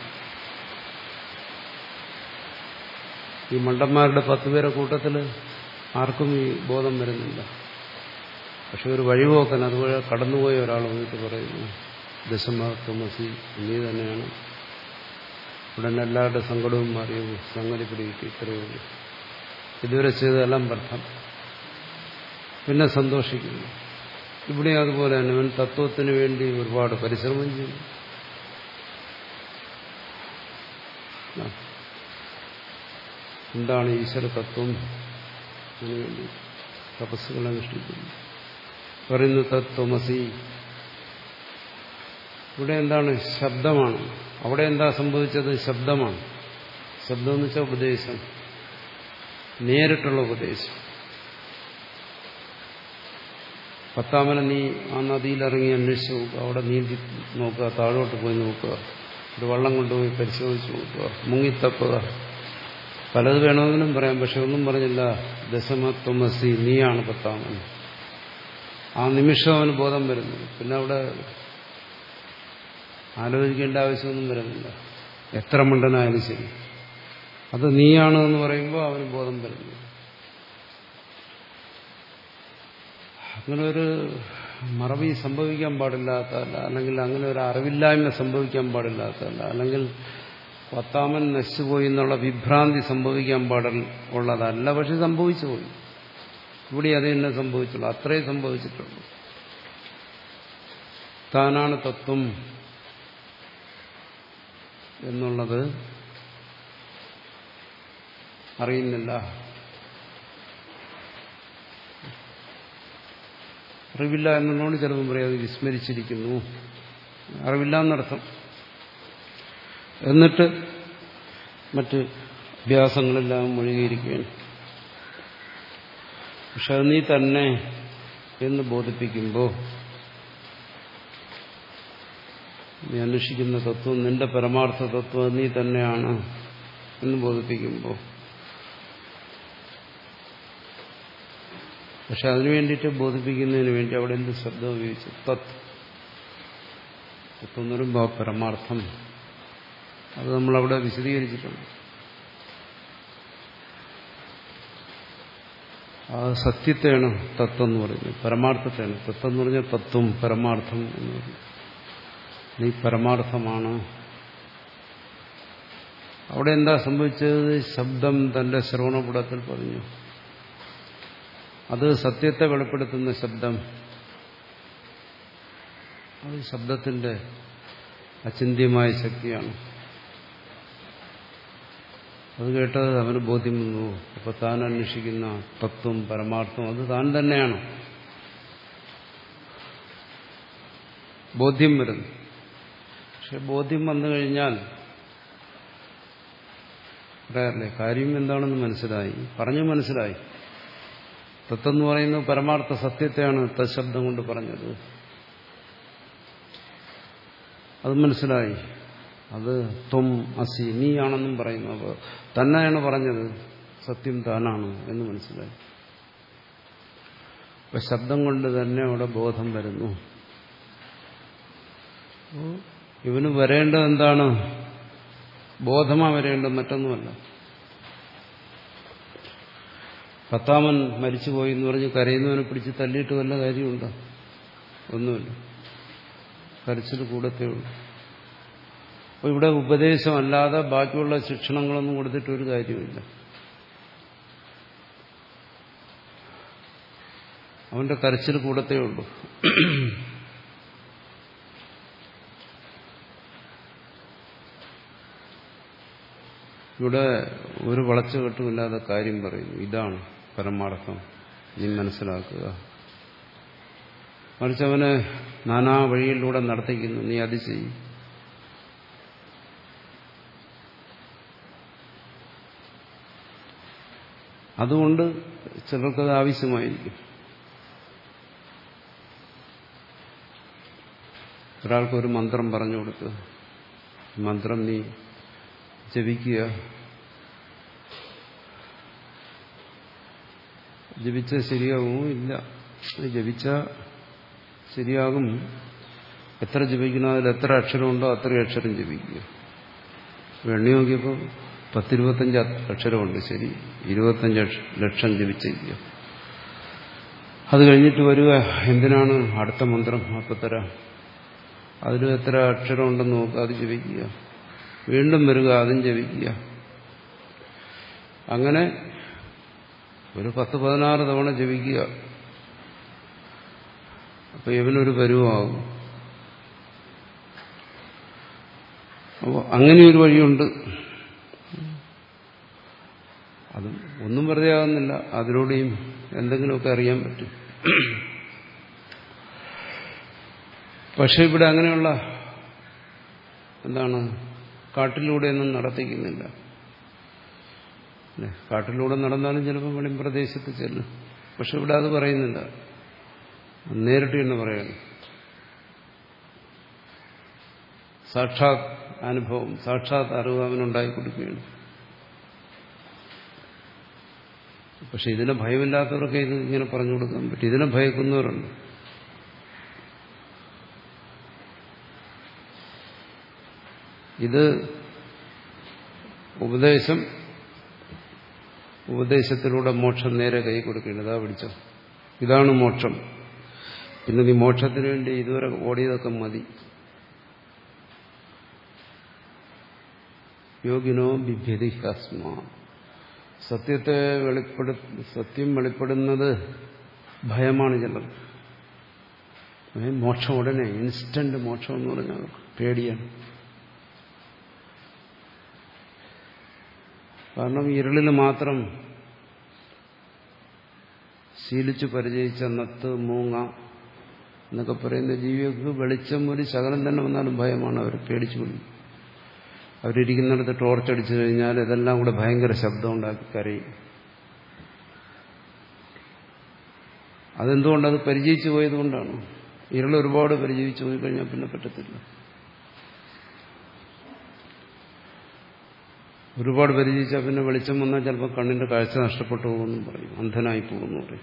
S1: ഈ മണ്ടന്മാരുടെ പത്ത് പേരെ കൂട്ടത്തിൽ ആർക്കും ഈ ബോധം വരുന്നില്ല. പക്ഷെ ഒരു വഴിപോക്കൻ അതുപോലെ കടന്നുപോയ ഒരാൾ വന്നിട്ട് പറയുന്നു ദശമഹത്വമസി, നീ തന്നെയാണ്. ഉടനെ എല്ലാവരുടെ സങ്കടവും മാറിയത്, സംഗതി പിടികിട്ടി, ഇത്രയേ ഉള്ളൂ. ഇതുവരെ ചെയ്തതെല്ലാം വ്യർത്ഥം. പിന്നെ സന്തോഷിക്കുന്നു. ഇവിടെ അതുപോലെ തന്നെ അവൻ തത്വത്തിന് വേണ്ടി ഒരുപാട് പരിശ്രമം ചെയ്യുന്നു. എന്താണ് ഈശ്വര തത്വം? അതിനുവേണ്ടി തപസ്സുകൾ അനുഷ്ഠിക്കുന്നു. പറയുന്നു തത്വമസി. ഇവിടെ എന്താണ്? ശബ്ദമാണ്. അവിടെ എന്താ സംഭവിച്ചത്? ശബ്ദമാണ്. ശബ്ദം എന്ന് വെച്ചാൽ ഉപദേശം, നേരിട്ടുള്ള ഉപദേശം. പത്താമനെ നീ ആ നദിയിലിറങ്ങി അന്വേഷിച്ച് നോക്കുക, അവിടെ നീന്തി നോക്കുക, താഴോട്ട് പോയി നോക്കുക, ഒരു വള്ളം കൊണ്ടുപോയി പരിശോധിച്ച് നോക്കുക, മുങ്ങിത്തപ്പുക, പലത് വേണമെങ്കിലും പറയാം. പക്ഷെ ഒന്നും പറഞ്ഞില്ല. ദശമത്വമസി, നീയാണ് പത്താമൻ. ആ നിമിഷം അവന് ബോധം വരുന്നു. പിന്നെ അവിടെ ആലോചിക്കേണ്ട ആവശ്യമൊന്നും വരുന്നില്ല. എത്ര മണ്ടനായാലും ശരി, അത് നീയാണ് എന്ന് പറയുമ്പോൾ അവന് ബോധം വരുന്നു. അങ്ങനെ ഒരു മറവി സംഭവിക്കാൻ പാടില്ലാത്തതല്ല, അല്ലെങ്കിൽ അങ്ങനെ ഒരു അറിവില്ലായ്മ സംഭവിക്കാൻ പാടില്ലാത്തതല്ല, അല്ലെങ്കിൽ പത്താമൻ നശിച്ചുപോയി എന്നുള്ള വിഭ്രാന്തി സംഭവിക്കാൻ പാടുള്ളതല്ല. പക്ഷെ സംഭവിച്ചു പോയി. ഇവിടെ അത് തന്നെ സംഭവിച്ചുള്ളൂ. അത്രേ സംഭവിച്ചിട്ടുള്ളൂ. താനാണ് തത്വം എന്നുള്ളത് അറിയുന്നില്ല. അറിവില്ല എന്നുള്ളതുകൊണ്ട് ചിലപ്പോൾ പറയാം അത് വിസ്മരിച്ചിരിക്കുന്നു. അറിവില്ല എന്നർത്ഥം. എന്നിട്ട് മറ്റ് അഭ്യാസങ്ങളെല്ലാം മുഴുകിയിരിക്കുകയാണ്. പക്ഷെ അത് നീ തന്നെ എന്ന് ബോധിപ്പിക്കുമ്പോൾ നീ അന്വേഷിക്കുന്ന തത്വം നിന്റെ പരമാർത്ഥ തത്വം നീ തന്നെയാണ് എന്ന് ബോധിപ്പിക്കുമ്പോൾ, പക്ഷെ അതിനു വേണ്ടിയിട്ട് ബോധിപ്പിക്കുന്നതിന് വേണ്ടി അവിടെ എന്ത് ശബ്ദം ഉപയോഗിച്ചു? തത്. തത്വം എന്ന് പറയുമ്പോൾ പരമാർത്ഥം, അത് നമ്മളവിടെ വിശദീകരിച്ചിട്ടുണ്ട്. ആ സത്യത്തെയാണ് തത്വം എന്ന് പറയുന്നത്, പരമാർത്ഥത്തെയാണ്. തത്വം എന്ന് പറഞ്ഞാൽ തത്വം, പരമാർത്ഥം എന്ന് പറയുന്നത്. നീ പരമാർത്ഥമാണ്. അവിടെ എന്താ സംഭവിച്ചത്? ശബ്ദം തന്റെ ശ്രവണപുടത്തിൽ പറഞ്ഞു. അത് സത്യത്തെ വെളിപ്പെടുത്തുന്ന ശബ്ദം. അത് ശബ്ദത്തിന്റെ അചിന്ത്യമായ ശക്തിയാണ്. അത് കേട്ടത് അവന് ബോധ്യം വന്നു. അപ്പൊ താൻ അന്വേഷിക്കുന്ന തത്വം, പരമാർത്ഥം അത് താൻ തന്നെയാണ്. ബോധ്യം വരുന്നു. പക്ഷെ ബോധ്യം വന്നു കഴിഞ്ഞാൽ പറയാറില്ലേ, കാര്യം എന്താണെന്ന് മനസ്സിലായി, പറഞ്ഞു മനസ്സിലായി. തത്വം എന്ന് പറയുന്നത് പരമാർത്ഥ സത്യത്തെയാണ് തശബ്ദം കൊണ്ട് പറഞ്ഞത്. അത് മനസ്സിലായി. അത് ത്വം അസി, നീയാണെന്നും പറയുന്നു. അപ്പോൾ തന്നെയാണ് പറഞ്ഞത്, സത്യം താനാണ് എന്ന് മനസ്സിലായി. അപ്പൊ ശബ്ദം കൊണ്ട് തന്നെ അവിടെ ബോധം വരുന്നു. ഇവന് വരേണ്ടത് എന്താണ്? ബോധമാ വരേണ്ടത്, മറ്റൊന്നുമല്ല. പത്താമൻ മരിച്ചുപോയി എന്ന് പറഞ്ഞ് കരയുന്നവനെ പിടിച്ച് തല്ലിയിട്ട് വല്ല കാര്യമുണ്ടോ? ഒന്നുമില്ല. കരച്ചിൽ കൂടത്തേ ഉള്ളൂ. അപ്പോൾ ഇവിടെ ഉപദേശമല്ലാതെ ബാക്കിയുള്ള ശിക്ഷണങ്ങളൊന്നും കൊടുത്തിട്ടൊരു കാര്യമില്ല. അവന്റെ കരച്ചിൽ കൂടത്തേ ഉള്ളൂ. ഇവിടെ ഒരു വളച്ചുകെട്ടുമില്ലാതെ കാര്യം പറയുന്നു. ഇതാണ് പരമാർത്ഥം, നീ മനസ്സിലാക്കുക. മറിച്ച് അവനെ നാനാ വഴിയിലൂടെ നടത്തിക്കുന്നു, നീ അത് ചെയ്യും. അതുകൊണ്ട് ചിലർക്കത് ആവശ്യമായിരിക്കും. ഒരാൾക്കൊരു മന്ത്രം പറഞ്ഞു കൊടുത്ത്, മന്ത്രം നീ ജപിക്കുക, ജപിച്ച ശരിയാകുമോ? ഇല്ല. ജപിച്ച ശരിയാകും. എത്ര ജപിക്കണം, അതിൽ എത്ര അക്ഷരമുണ്ടോ അത്രയും അക്ഷരം ജപിക്കുക. എണ്ണി നോക്കിയപ്പോൾ പത്തിരുപത്തഞ്ച് അക്ഷരമുണ്ട്. ശരി, ഇരുപത്തഞ്ച് ലക്ഷം ജപിച്ചിരിക്കുക. അത് കഴിഞ്ഞിട്ട് വരിക, എന്തിനാണ് അടുത്ത മന്ത്രം അപ്പം തരാം, അതിൽ എത്ര അക്ഷരമുണ്ടെന്ന് നോക്കുക, അത് ജപിക്കുക. വീണ്ടും വരിക, അതും ജപിക്കുക. അങ്ങനെ ഒരു പത്ത് പതിനാറ് തവണ ജപിക്കുക. അപ്പൊ ഇവനൊരു പരുവമാകും. അപ്പോൾ അങ്ങനെയൊരു വഴിയുണ്ട്. അതും ഒന്നും വെറുതെ ആകുന്നില്ല, അതിലൂടെയും എന്തെങ്കിലുമൊക്കെ അറിയാൻ പറ്റും. പക്ഷെ ഇവിടെ അങ്ങനെയുള്ള എന്താണ് കാട്ടിലൂടെയൊന്നും നടത്തിക്കുന്നില്ല. കാട്ടിലൂടെ നടന്നാലും ചിലപ്പോൾ വെളിം പ്രദേശത്ത് ചെല്ലും. പക്ഷെ ഇവിടെ അത് പറയുന്നില്ല, നേരിട്ട് തന്നെ പറയണം. സാക്ഷാത് അനുഭവം, സാക്ഷാത് അറിവ് അവനുണ്ടായി കൊടുക്കുകയാണ്. പക്ഷെ ഇതിനെ ഭയമില്ലാത്തവർക്ക് ഇത് ഇങ്ങനെ പറഞ്ഞു കൊടുക്കാൻ പറ്റും. ഇതിനെ ഭയക്കുന്നവരുണ്ട്. ഇത് ഉപദേശം, ഉപദേശത്തിലൂടെ മോക്ഷം നേരെ കൈ കൊടുക്കേണ്ടത്. അതാ പിടിച്ചോ, ഇതാണ് മോക്ഷം. പിന്നെ നീ മോക്ഷത്തിന് വേണ്ടി ഇതുവരെ ഓടിയതൊക്കെ മതി. യോഗിനോ ബിഭ്യതി ഹസ്മാ, സത്യത്തെ വെളിപ്പെടു സത്യം വെളിപ്പെടുന്നത് ഭയമാണ് ചിലർ. മോക്ഷം ഉടനെ, ഇൻസ്റ്റന്റ് മോക്ഷം എന്ന് പറഞ്ഞാൽ പേടിയാണ്. കാരണം ഇരുളിൽ മാത്രം ശീലിച്ചു പരിചയിച്ച നത്ത്, മൂങ്ങ എന്നൊക്കെ പറയുന്ന ജീവികൾക്ക് വെളിച്ചം ഒരു ശകലം തന്നെ വന്നാലും ഭയമാണ്. അവർ പേടിച്ചു കൊള്ളും. അവരിയ്ക്കുന്നിടത്ത് ടോർച്ചടിച്ചു കഴിഞ്ഞാൽ ഇതെല്ലാം കൂടെ ഭയങ്കര ശബ്ദം ഉണ്ടാക്കി കരയും. അതെന്തുകൊണ്ടത് പരിചയിച്ചു പോയതുകൊണ്ടാണ്. ഇരുൾ ഒരുപാട് പരിചയിച്ചു പോയി കഴിഞ്ഞാൽ പിന്നെ പറ്റത്തില്ല. ഒരുപാട് പരിചയിച്ചാൽ പിന്നെ വെളിച്ചം വന്നാൽ ചിലപ്പോൾ കണ്ണിന്റെ കാഴ്ച നഷ്ടപ്പെട്ടു പോകുമെന്നും പറയും, അന്ധനായി പോകുമെന്ന് പറയും.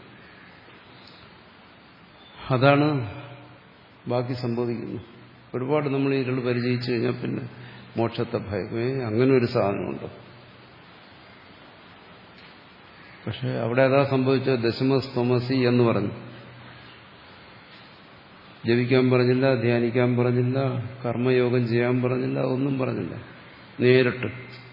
S1: അതാണ് ബാക്കി സംഭവിക്കുന്നു. ഒരുപാട് നമ്മൾ ഇരുൾ പരിചയിച്ചു കഴിഞ്ഞാൽ പിന്നെ മോക്ഷത്തെ ഭയമേ അങ്ങനെ ഒരു സാധനമുണ്ടോ? പക്ഷെ അവിടെ അതാ സംഭവിച്ചത്. ദശമസ്തമസി എന്ന് പറഞ്ഞു. ജപിക്കാൻ പറഞ്ഞില്ല, ധ്യാനിക്കാൻ പറഞ്ഞില്ല, കർമ്മയോഗം ചെയ്യാൻ പറഞ്ഞില്ല, ഒന്നും പറഞ്ഞില്ല. നേരിട്ട്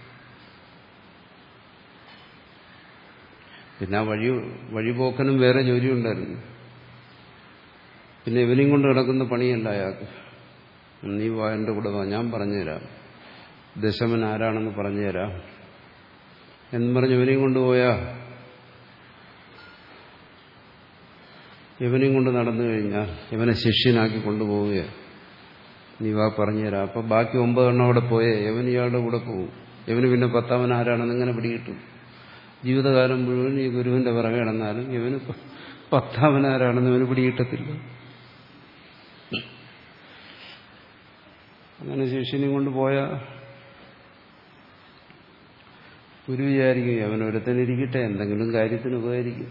S1: പിന്നെ ആ വഴി വഴിപോക്കനും വേറെ ജോലി ഉണ്ടായിരുന്നു. പിന്നെ ഇവനെയും കൊണ്ട് കിടക്കുന്ന പണിയല്ല അയാൾക്ക്. നീ വാ, എൻ്റെ കൂടെ വാ, ഞാൻ പറഞ്ഞുതരാം, ദശമൻ ആരാണെന്ന് പറഞ്ഞുതരാം എന്ന് പറഞ്ഞ് ഇവനെയും കൊണ്ടുപോയാ ഇവനെയും കൊണ്ട് നടന്നു കഴിഞ്ഞാൽ ഇവനെ ശിഷ്യനാക്കി കൊണ്ടുപോവുക. നീ വാ പറഞ്ഞുതരാം. അപ്പൊ ബാക്കി ഒമ്പതെണ്ണം അവിടെ പോയേ ഇവൻ ഇയാളുടെ കൂടെ പോകും. ഇവന് പിന്നെ പത്താമൻ ആരാണെന്ന് ഇങ്ങനെ പിടികിട്ടും. ജീവിതകാലം മുഴുവൻ ഈ ഗുരുവിന്റെ പിറകെ കിടന്നാലും ഇവന് പത്താമൻ ആരാണെന്ന് ഇവന് പിടികിട്ടത്തില്ല. അങ്ങനെ ശിഷ്യനെയും കൊണ്ട് പോയാ ഗുരു വിചാരിക്കും അവനൊരുത്തനിരിക്കട്ടെ, എന്തെങ്കിലും കാര്യത്തിന് ഉപകരിക്കും.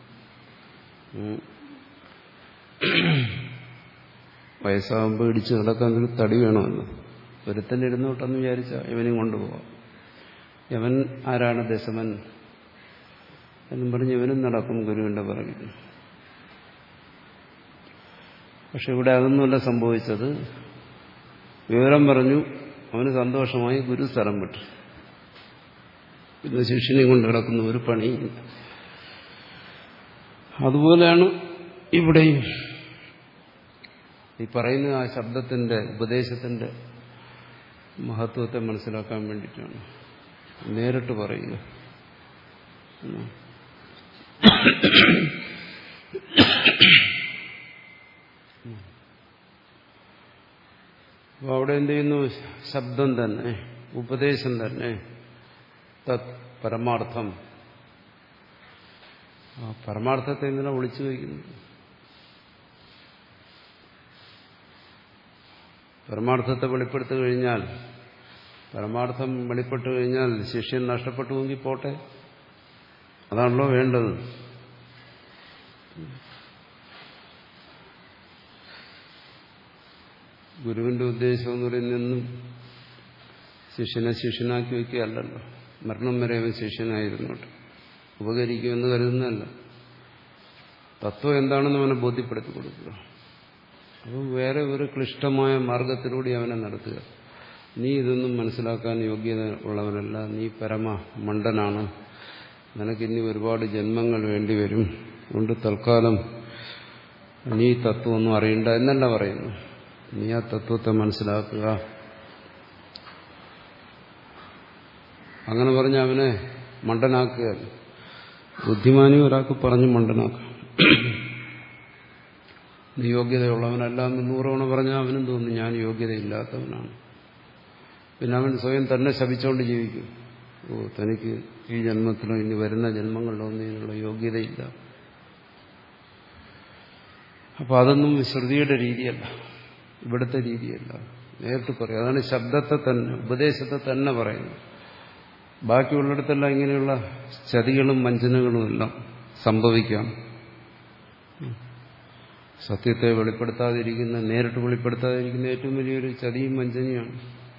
S1: വയസ്സാകുമ്പോൾ ഇടിച്ച് കിടക്കാൻ ഒരു തടി വേണമല്ലോ. ഒരുത്തൻ ഇരുന്നോട്ടെന്ന് വിചാരിച്ചാൽ ഇവനും കൊണ്ടുപോകാം. ഇവൻ ആരാണ് ദശമൻ എന്നും പറഞ്ഞ് ഇവനും നടക്കും ഗുരുവിന്റെ പിറകിൽ. പക്ഷെ ഇവിടെ അതൊന്നുമല്ല സംഭവിച്ചത്. വിവരം പറഞ്ഞു, അവന് സന്തോഷമായി, ഗുരു സ്ഥലം വിട്ടു. പിന്നെ ശിഷ്യനെ കൊണ്ട് കിടക്കുന്ന ഒരു പണിയില്ല. അതുപോലെയാണ് ഇവിടെയും ഈ പറയുന്ന ആ ശബ്ദത്തിന്റെ ഉപദേശത്തിന്റെ മഹത്വത്തെ മനസ്സിലാക്കാൻ വേണ്ടിയിട്ടാണ് നേരിട്ട് പറയുക. അപ്പോൾ അവിടെ എന്ത് ചെയ്യുന്നു? ശബ്ദം തന്നെ, ഉപദേശം തന്നെ, തത് പരമാർത്ഥം. ആ പരമാർത്ഥത്തെ എന്തിനാ ഒളിച്ചു വയ്ക്കുന്നു? പരമാർത്ഥത്തെ വെളിപ്പെടുത്തു കഴിഞ്ഞാൽ, പരമാർത്ഥം വെളിപ്പെട്ടു കഴിഞ്ഞാൽ ശിഷ്യൻ നഷ്ടപ്പെട്ടുവെങ്കിൽ പോട്ടെ, അതാണല്ലോ വേണ്ടത്. ഗുരുവിന്റെ ഉദ്ദേശം എന്ന് പറയുന്നതെന്നും ശിഷ്യനെ ശിഷ്യനാക്കി വയ്ക്കുകയല്ലല്ലോ. മരണം വരെ അവൻ ശിഷ്യനായിരുന്നോട്ടെ, ഉപകരിക്കുമെന്ന് കരുതുന്നതല്ല. തത്വം എന്താണെന്ന് അവനെ ബോധ്യപ്പെടുത്തി കൊടുക്കുക. അപ്പം വേറെ ഒരു ക്ലിഷ്ടമായ മാർഗത്തിലൂടെ അവനെ നടത്തുക. നീ ഇതൊന്നും മനസ്സിലാക്കാൻ യോഗ്യത ഉള്ളവനല്ല, നീ പരമ മണ്ടനാണ്, നിനക്കിനി ഒരുപാട് ജന്മങ്ങൾ വേണ്ടിവരും, അതുകൊണ്ട് തൽക്കാലം നീ തത്വമൊന്നും അറിയണ്ട എന്നല്ല പറയുന്നു. നീ ആ തത്വത്തെ മനസ്സിലാക്കുക. അങ്ങനെ പറഞ്ഞ് അവനെ മണ്ടനാക്കുക. ബുദ്ധിമാനി ഒരാൾക്ക് പറഞ്ഞ് മണ്ടനാക്കുക. നീ യോഗ്യതയുള്ളവനല്ല എന്ന് നൂറവണ പറഞ്ഞാൽ അവനും തോന്നുന്നു ഞാൻ യോഗ്യതയില്ലാത്തവനാണ്. പിന്നെ അവൻ സ്വയം തന്നെ ശപിച്ചുകൊണ്ട് ജീവിക്കും. ഓ, തനിക്ക് ഈ ജന്മത്തിലോ ഇനി വരുന്ന ജന്മങ്ങളിലോ ഒന്നും ഇതിനുള്ള യോഗ്യതയില്ല. അപ്പൊ അതൊന്നും ശ്രുതിയുടെ രീതിയല്ല, ഇവിടുത്തെ രീതിയല്ല. നേരിട്ട് പറയും. അതാണ് ശബ്ദത്തെ തന്നെ, ഉപദേശത്തെ തന്നെ പറയുന്നത്. ബാക്കിയുള്ളിടത്തെല്ലാം ഇങ്ങനെയുള്ള ചതികളും വഞ്ചനകളും എല്ലാം സംഭവിക്കാം. സത്യത്തെ വെളിപ്പെടുത്താതിരിക്കുന്ന, നേരിട്ട് വെളിപ്പെടുത്താതിരിക്കുന്ന ഏറ്റവും വലിയൊരു ചതിയും വഞ്ചനയാണ്.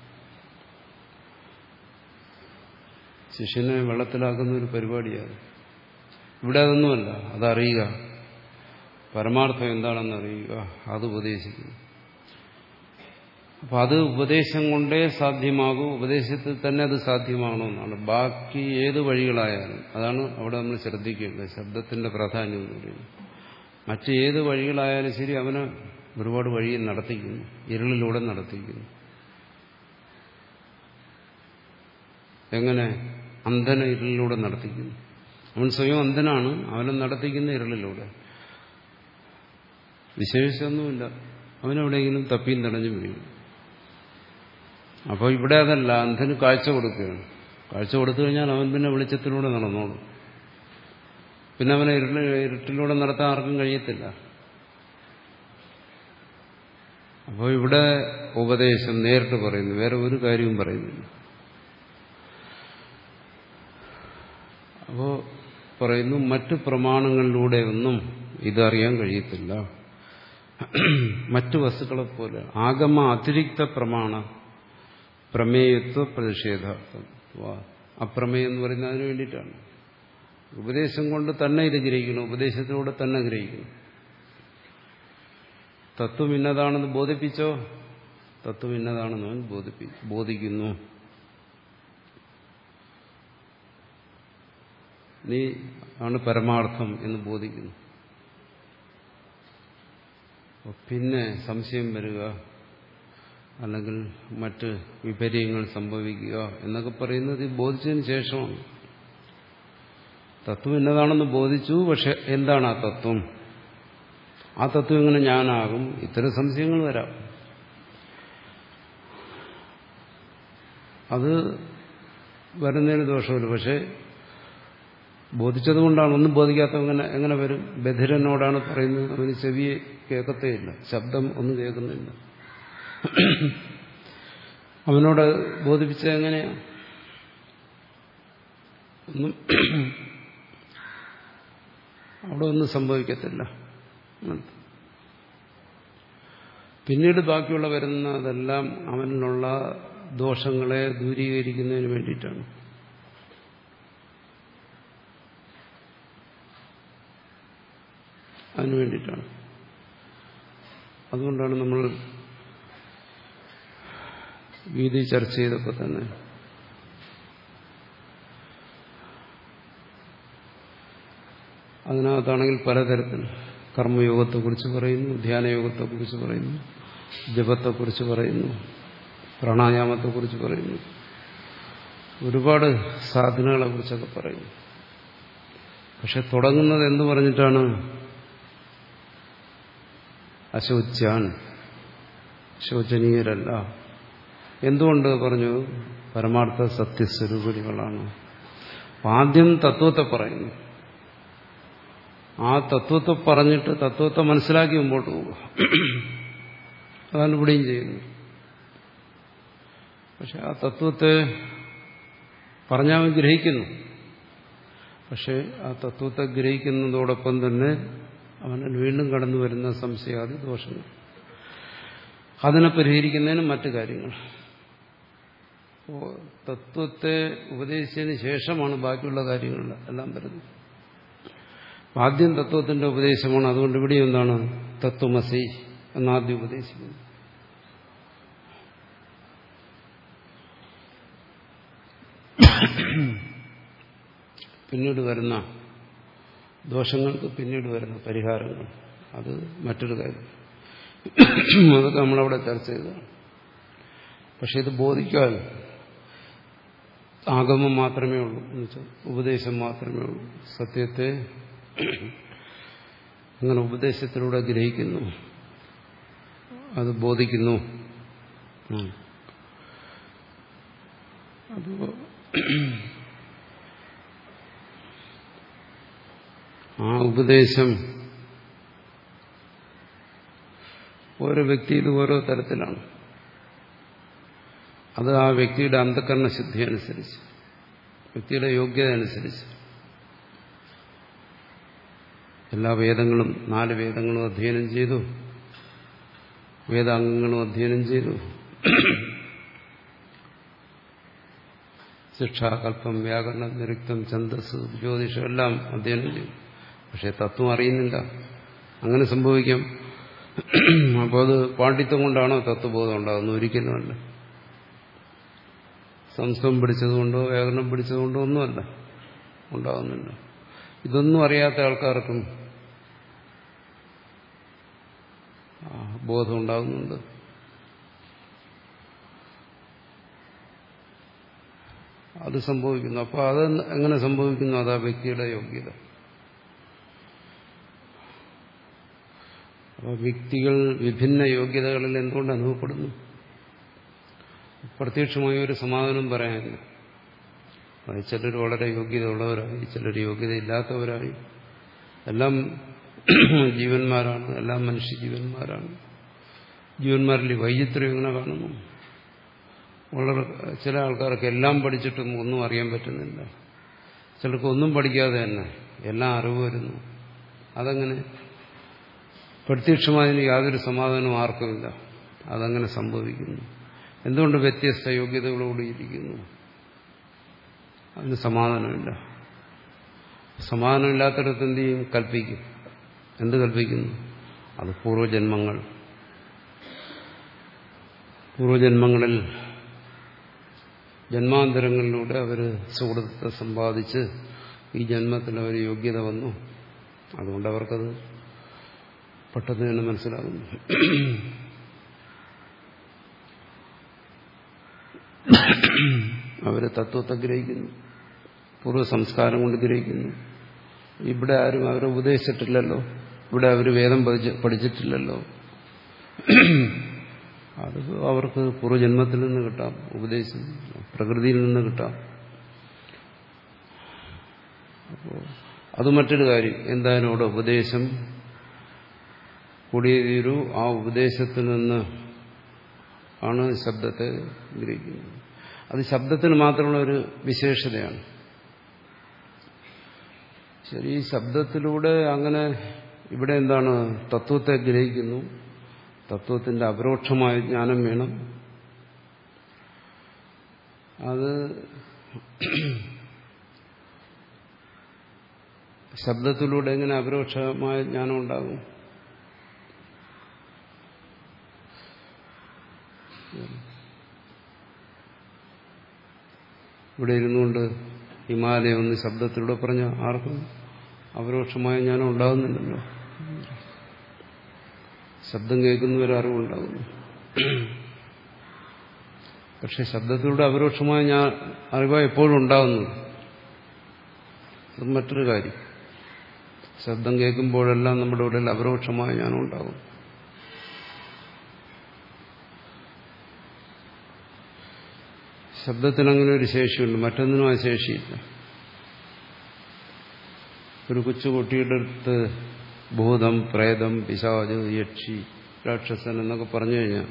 S1: ശിഷ്യനെ വെള്ളത്തിലാക്കുന്ന ഒരു പരിപാടിയാണ്. ഇവിടെ അതൊന്നുമല്ല. അതറിയുക, പരമാർത്ഥം എന്താണെന്ന് അറിയുക, അത് ഉപദേശിക്കുന്നു. അപ്പൊ അത് ഉപദേശം കൊണ്ടേ സാധ്യമാകൂ, ഉപദേശത്തിൽ തന്നെ അത് സാധ്യമാകണമെന്നാണ്. ബാക്കി ഏത് വഴികളായാലും, അതാണ് അവിടെ നമ്മൾ ശ്രദ്ധിക്കേണ്ടത്, ശബ്ദത്തിന്റെ പ്രാധാന്യം എന്ന് പറയുന്നത്. മറ്റ് ഏത് വഴികളായാലും ശരി, അവനെ ഒരുപാട് വഴി നടത്തിക്കുന്നു, ഇരുളിലൂടെ നടത്തിക്കുന്നു. എങ്ങനെ? അന്ധന ഇരുളിലൂടെ നടത്തിക്കുന്നു. അവൻ സ്വയം അന്ധനാണ്, അവനെ നടത്തിക്കുന്ന ഇരുളിലൂടെ. വിശേഷിച്ചൊന്നുമില്ല, അവനെവിടെയെങ്കിലും തപ്പിയും തടഞ്ഞും വീഴും. അപ്പോൾ ഇവിടെ അതല്ല, അന്ധന് കാഴ്ച കൊടുക്കുകയാണ്. കാഴ്ച കൊടുത്തു കഴിഞ്ഞാൽ അവൻ പിന്നെ വെളിച്ചത്തിലൂടെ നടന്നോളും. പിന്നെ അവനെ ഇരുട്ട് ഇരുട്ടിലൂടെ നടത്താൻ ആർക്കും കഴിയത്തില്ല. അപ്പോൾ ഇവിടെ ഉപദേശം നേരിട്ട് പറയുന്നു, വേറെ ഒരു കാര്യവും പറയുന്നില്ല. അപ്പോൾ പറയുന്നു മറ്റു പ്രമാണങ്ങളിലൂടെ ഒന്നും ഇതറിയാൻ കഴിയത്തില്ല. മറ്റു വസ്തുക്കളെ പോലെ ആഗമ അതിരിക്ത പ്രമാണ പ്രമേയത്വ പ്രതിഷേധാർത്ഥം. അപ്രമേയം എന്ന് പറയുന്നത് അതിനു വേണ്ടിയിട്ടാണ്. ഉപദേശം കൊണ്ട് തന്നെ ഇത് ഗ്രഹിക്കണം, ഉപദേശത്തിലൂടെ തന്നെ ഗ്രഹിക്കണം. തത്വം ഇന്നതാണെന്ന് ബോധിപ്പിച്ചോ, തത്വം ഇന്നതാണെന്ന് അവൻ ബോധിപ്പി ബോധിക്കുന്നു. നീ ആണ് പരമാർത്ഥം എന്ന് ബോധിക്കുന്നു. പിന്നെ സംശയം വരിക, അല്ലെങ്കിൽ മറ്റ് വിപര്യങ്ങൾ സംഭവിക്കുക എന്നൊക്കെ പറയുന്നത് ഈ ബോധിച്ചതിന് ശേഷമാണ്. തത്വം എന്നതാണെന്ന് ബോധിച്ചു, പക്ഷെ എന്താണ് ആ തത്വം, ആ തത്വം എങ്ങനെ ഞാനാകും, ഇത്തരം സംശയങ്ങൾ വരാം. അത് വരുന്നതിന് ദോഷമില്ല. പക്ഷെ ബോധിച്ചതുകൊണ്ടാണ്. ഒന്നും ബോധിക്കാത്തവങ്ങനെ എങ്ങനെ വരും? ബധിരനോടാണ് പറയുന്നത്, അവന് ചെവിയെ കേൾക്കത്തേയില്ല, ശബ്ദം ഒന്നും കേൾക്കുന്നില്ല. അവനോട് ബോധിപ്പിച്ചത് എങ്ങനെയാ? ഒന്നും അവിടെ ഒന്നും സംഭവിക്കത്തില്ല. പിന്നീട് ബാക്കിയുള്ള വരുന്നതെല്ലാം അവനിലുള്ള ദോഷങ്ങളെ ദൂരീകരിക്കുന്നതിന് വേണ്ടിയിട്ടാണ്. അതിനു വേണ്ടിയിട്ടാണ്. അതുകൊണ്ടാണ് നമ്മൾ ഗീത ചർച്ച ചെയ്തപ്പോൾ തന്നെ അതിനകത്താണെങ്കിൽ പലതരത്തിൽ കർമ്മയോഗത്തെക്കുറിച്ച് പറയുന്നു, ധ്യാനയോഗത്തെക്കുറിച്ച് പറയുന്നു, ജപത്തെക്കുറിച്ച് പറയുന്നു, പ്രാണായാമത്തെക്കുറിച്ച് പറയുന്നു, ഒരുപാട് സാധനകളെ കുറിച്ചൊക്കെ പറയുന്നു. പക്ഷെ തുടങ്ങുന്നത് എന്തു പറഞ്ഞിട്ടാണ്? അശോച്യാൻ, ശോചനീയരല്ല. എന്തുകൊണ്ട് പറഞ്ഞു? പരമാർത്ഥ സത്യസ്വരൂപികളാണ്. ആദ്യം തത്വത്തെ പറയുന്നു. ആ തത്വത്തെ പറഞ്ഞിട്ട് തത്വത്തെ മനസ്സിലാക്കി മുമ്പോട്ട് പോവുക. അതാണ് ഇവിടെയും ചെയ്യുന്നത്. പക്ഷെ ആ തത്വത്തെ പറഞ്ഞാൽ ഗ്രഹിക്കുന്നു. പക്ഷെ ആ തത്വത്തെ ഗ്രഹിക്കുന്നതോടൊപ്പം തന്നെ അവനിൽ വീണ്ടും കടന്നു വരുന്ന സംശയാദി ദോഷങ്ങൾ, അതിനെ പരിഹരിക്കുന്നതിന് മറ്റു കാര്യങ്ങൾ. അപ്പോൾ തത്വത്തെ ഉപദേശിച്ചതിന് ശേഷമാണ് ബാക്കിയുള്ള കാര്യങ്ങൾ എല്ലാം വരുന്നത്. ആദ്യം തത്വത്തിന്റെ ഉപദേശമാണ്. അതുകൊണ്ട് ഇവിടെ എന്താണ്? തത്വമസി എന്നാദ്യം ഉപദേശിക്കുന്നത്. പിന്നീട് വരുന്ന ദോഷങ്ങൾക്ക് പിന്നീട് വരുന്ന പരിഹാരങ്ങൾ, അത് മറ്റൊരു കാര്യം. അതൊക്കെ നമ്മളവിടെ ചർച്ച ചെയ്തതാണ്. പക്ഷെ ഇത് ബോധിക്കാൻ ആഗമം മാത്രമേ ഉള്ളൂ, എന്നുവെച്ചാൽ ഉപദേശം മാത്രമേ ഉള്ളൂ. സത്യത്തെ അങ്ങനെ ഉപദേശത്തിലൂടെ ഗ്രഹിക്കുന്നു, അത് ബോധിക്കുന്നു. അപ്പോ ആ ഉപദേശം ഓരോ വ്യക്തിയിലും ഓരോ തരത്തിലാണ്. അത് ആ വ്യക്തിയുടെ അന്ധകരണ ശുദ്ധി അനുസരിച്ച്, വ്യക്തിയുടെ യോഗ്യത അനുസരിച്ച്. എല്ലാ വേദങ്ങളും, നാല് വേദങ്ങളും അധ്യയനം ചെയ്തു, വേദാംഗങ്ങളും അധ്യയനം ചെയ്തു, ശിക്ഷ, കൽപ്പം, വ്യാകരണം, നിരുക്തം, ഛന്ദസ്, ജ്യോതിഷം എല്ലാം അധ്യയനം ചെയ്തു. പക്ഷെ തത്വം അറിയുന്നില്ല. അങ്ങനെ സംഭവിക്കാം. അപ്പോൾ അത് പാണ്ഡിത്യം കൊണ്ടാണോ തത്വബോധം ഉണ്ടാകുന്നത്? ഒരിക്കലുമല്ല. സംസ്കൃതം പഠിച്ചതുകൊണ്ടോ വ്യാകരണം പഠിച്ചതുകൊണ്ടോ ഒന്നുമല്ല ഉണ്ടാകുന്നില്ല. ഇതൊന്നും അറിയാത്ത ആൾക്കാർക്കും ബോധം ഉണ്ടാകുന്നുണ്ട്. അത് സംഭവിക്കുന്നു. അപ്പോൾ അത് എങ്ങനെ സംഭവിക്കുന്നു? അതാ വ്യക്തിയുടെ യോഗ്യത. അപ്പോൾ വ്യക്തികൾ വിഭിന്ന യോഗ്യതകളിൽ എന്തുകൊണ്ട് അനുഭവപ്പെടുന്നു? പ്രത്യക്ഷമായ ഒരു സമാധാനം പറയാനില്ല. ചിലർ വളരെ യോഗ്യത ഉള്ളവരായി, ചിലർ യോഗ്യത ഇല്ലാത്തവരായി. എല്ലാം ജീവന്മാരാണ്, എല്ലാം മനുഷ്യ ജീവന്മാരാണ്. ജീവന്മാരിൽ വൈചിത്ര്യം എങ്ങനെ കാണുന്നു? വളരെ ചില ആൾക്കാർക്ക് എല്ലാം പഠിച്ചിട്ടും ഒന്നും അറിയാൻ പറ്റുന്നില്ല. ചിലർക്ക് ഒന്നും പഠിക്കാതെ തന്നെ എല്ലാം അറിവ് വരുന്നു. അതങ്ങനെ പ്രത്യക്ഷമായതിന് യാതൊരു സമാധാനവും ആർക്കുമില്ല. അതങ്ങനെ സംഭവിക്കുന്നു. എന്തുകൊണ്ട് വ്യത്യസ്ത യോഗ്യതകളോട് ഇരിക്കുന്നു? അതിന് സമാധാനമില്ല. സമാധാനമില്ലാത്തടത്ത് എന്ത് ചെയ്യും? കൽപ്പിക്കും. എന്ത് കൽപ്പിക്കുന്നു? അത് പൂർവ്വജന്മങ്ങൾ. പൂർവ്വജന്മങ്ങളിൽ ജന്മാന്തരങ്ങളിലൂടെ അവർ സുഹൃത്തത്തെ സമ്പാദിച്ച് ഈ ജന്മത്തിൽ അവർ യോഗ്യത വന്നു. അതുകൊണ്ട് അവർക്കത് പെട്ടെന്ന് തന്നെ മനസ്സിലാകുന്നു. അവര് തത്വത്തെ ഗ്രഹിക്കുന്നു, പൂർവ്വ സംസ്കാരം കൊണ്ട് ഗ്രഹിക്കുന്നു. ഇവിടെ ആരും അവരെ ഉപദേശിച്ചിട്ടില്ലല്ലോ, ഇവിടെ അവർ വേദം പഠിച്ചിട്ടില്ലല്ലോ. അത് അവർക്ക് പൂർവ്വജന്മത്തിൽ നിന്ന് കിട്ടാം, ഉപദേശം പ്രകൃതിയിൽ നിന്ന് കിട്ടാം. അപ്പോൾ അത് മറ്റൊരു കാര്യം. എന്തായാലും അവിടെ ഉപദേശം കൂടിയ തീരൂ. ആ ഉപദേശത്തിൽ നിന്ന് ആണ് ശബ്ദത്തെ ഗ്രഹിക്കുന്നത്. അത് ശബ്ദത്തിന് മാത്രമുള്ള ഒരു വിശേഷതയാണ്. ശരി, ഈ ശബ്ദത്തിലൂടെ അങ്ങനെ ഇവിടെ എന്താണ്? തത്വത്തെ ഗ്രഹിക്കുന്നു. തത്വത്തിന്റെ അപരോക്ഷമായ ജ്ഞാനം വേണം. അത് ശബ്ദത്തിലൂടെ എങ്ങനെ അപരോക്ഷമായ ജ്ഞാനം ഉണ്ടാകും? ഇവിടെ ഇരുന്നുകൊണ്ട് ഹിമാലയം ഒന്ന് ശബ്ദത്തിലൂടെ പറഞ്ഞ ആർക്കും അപരോക്ഷമായ ജ്ഞാനം ഉണ്ടാകുന്നില്ലല്ലോ. ശബ്ദം കേൾക്കുന്നവരറിവുണ്ടാകുന്നു. പക്ഷെ ശബ്ദത്തിലൂടെ അപരോക്ഷമായ ഞാൻ അറിവ് എപ്പോഴും ഉണ്ടാകുന്നു. അത് മറ്റൊരു കാര്യം. ശബ്ദം കേൾക്കുമ്പോഴെല്ലാം നമ്മുടെ ഉള്ളിൽ അപരോക്ഷമായ ജ്ഞാനം ഉണ്ടാകും. ശബ്ദത്തിനങ്ങനെ ഒരു ശേഷിയുണ്ട്, മറ്റൊന്നിനും ആ ശേഷിയില്ല. ഒരു കൊച്ചുകുട്ടിയുടെ അടുത്ത് ഭൂതം, പ്രേതം, പിശാച്, യക്ഷി, രാക്ഷസൻ എന്നൊക്കെ പറഞ്ഞു കഴിഞ്ഞാൽ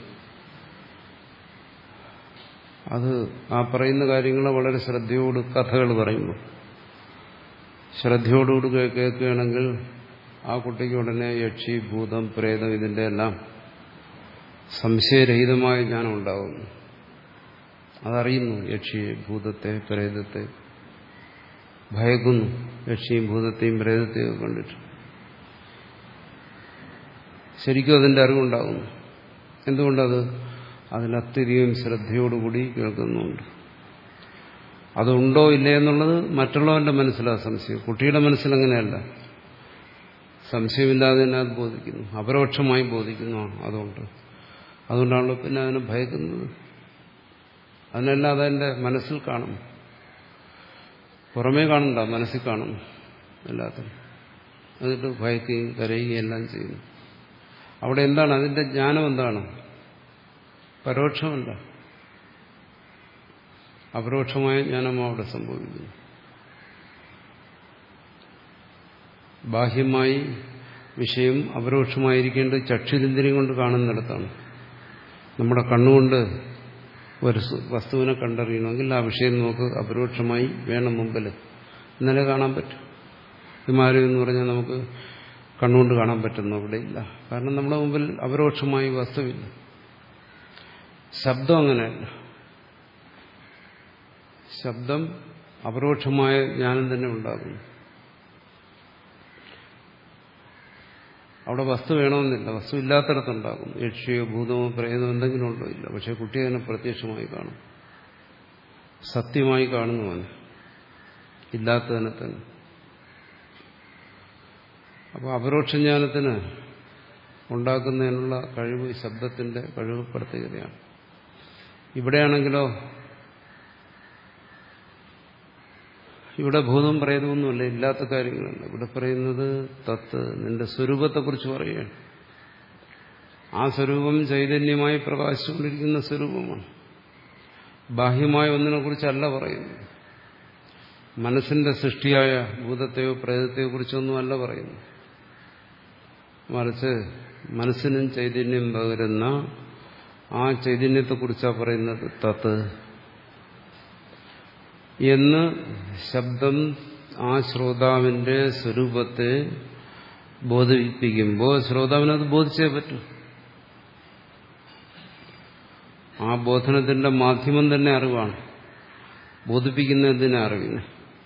S1: അത് ആ പറയുന്ന കാര്യങ്ങളെ വളരെ ശ്രദ്ധയോട് കഥകൾ പറയുന്നു. ശ്രദ്ധയോടുകൂടി കേൾക്കുകയാണെങ്കിൽ ആ കുട്ടിക്ക് ഉടനെ യക്ഷി, ഭൂതം, പ്രേതം ഇതിൻ്റെ എല്ലാം സംശയരഹിതമായ ജ്ഞാനം ഉണ്ടാകുന്നു. അതറിയുന്നു. യക്ഷിയെ, ഭൂതത്തെ, പ്രേതത്തെ ഭയക്കുന്നു. യക്ഷിയും ഭൂതത്തെയും പ്രേതത്തെയും കണ്ടിട്ട് ശരിക്കും അതിൻ്റെ അറിവുണ്ടാകുന്നു. എന്തുകൊണ്ടത്? അതിലത്യധികം ശ്രദ്ധയോടുകൂടി കേൾക്കുന്നുണ്ട്. അതുണ്ടോ ഇല്ലേ എന്നുള്ളത് മറ്റുള്ളവന്റെ മനസ്സിലാണ് സംശയം. കുട്ടിയുടെ മനസ്സിലങ്ങനെയല്ല. സംശയമില്ലാതെ തന്നെ അത് ബോധിക്കുന്നു, അപരോക്ഷമായി ബോധിക്കുന്നു. അതുകൊണ്ട് അതുകൊണ്ടാണല്ലോ പിന്നെ അതിനെ ഭയക്കുന്നത്. അതിനെല്ലാം അതെന്റെ മനസ്സിൽ കാണും. പുറമേ കാണണ്ട, മനസ്സിൽ കാണും എല്ലാത്തിനും. എന്നിട്ട് ഭയക്കുകയും കരയുകയും എല്ലാം ചെയ്യുന്നു. അവിടെ എന്താണ് അതിന്റെ ജ്ഞാനം? എന്താണ്? പരോക്ഷമല്ല, അപരോക്ഷമായ ജ്ഞാനമോ അവിടെ സംഭവിക്കുന്നു. ബാഹ്യമായി വിഷയം അപരോക്ഷമായിരിക്കേണ്ടത് ചക്ഷുരിന്ദ്രിയം കൊണ്ട് കാണുന്നിടത്താണ്. നമ്മുടെ കണ്ണുകൊണ്ട് ഒരു വസ്തുവിനെ കണ്ടറിയണമെങ്കിൽ ആ വിഷയം നമുക്ക് അപരോക്ഷമായി വേണം മുമ്പിൽ, ഇന്നലെ കാണാൻ പറ്റും. ഹിമാലയം എന്ന് പറഞ്ഞാൽ നമുക്ക് കണ്ണുകൊണ്ട് കാണാൻ പറ്റുന്നു, അവിടെ ഇല്ല. കാരണം നമ്മുടെ മുമ്പിൽ അപരോക്ഷമായി വസ്തുവില്ല. ശബ്ദം അങ്ങനെയല്ല. ശബ്ദം അപരോക്ഷമായ ജ്ഞാനം തന്നെ ഉണ്ടാകുന്നു. അവിടെ വസ്തു വേണമെന്നില്ല, വസ്തു ഇല്ലാത്തടത്തുണ്ടാകും. യക്ഷിയോ ഭൂതമോ പ്രേതമോ എന്തെങ്കിലും ഉണ്ടോ? ഇല്ല. പക്ഷെ കുട്ടി അതിനെ പ്രത്യക്ഷമായി കാണും, സത്യമായി കാണുന്നവന്, ഇല്ലാത്തതിനെ തന്നെ. അപ്പോൾ അപരോക്ഷജ്ഞാനത്തിന് ഉണ്ടാക്കുന്നതിനുള്ള കഴിവ് ശബ്ദത്തിന്റെ കഴിവ് പ്രത്യേകതയാണ്. ഇവിടെയാണെങ്കിലോ ഇവിടെ ഭൂതം പ്രേതമൊന്നുമില്ല, ഇല്ലാത്ത കാര്യങ്ങളല്ല. ഇവിടെ പറയുന്നത് തത്ത്, നിന്റെ സ്വരൂപത്തെക്കുറിച്ച് പറയുകയാണ്. ആ സ്വരൂപം ചൈതന്യമായി പ്രകാശിച്ചുകൊണ്ടിരിക്കുന്ന സ്വരൂപമാണ്. ബാഹ്യമായ ഒന്നിനെ കുറിച്ചല്ല പറയുന്നത്. മനസ്സിന്റെ സൃഷ്ടിയായ ഭൂതത്തെയോ പ്രേതത്തെയോ കുറിച്ചൊന്നും അല്ല പറയുന്നു. മറിച്ച് മനസ്സിനും ചൈതന്യം പകരുന്ന ആ ചൈതന്യത്തെക്കുറിച്ചാണ് പറയുന്നത്. തത്ത് എന്ന് ശബ്ദം ആ ശ്രോതാവിന്റെ സ്വരൂപത്തെ ബോധിപ്പിക്കുമ്പോൾ ശ്രോതാവിനത് ബോധിച്ചേ പറ്റൂ. ആ ബോധനത്തിന്റെ മാധ്യമം തന്നെ അറിവാണ്. ബോധിപ്പിക്കുന്നതിനെ അറിവിന്.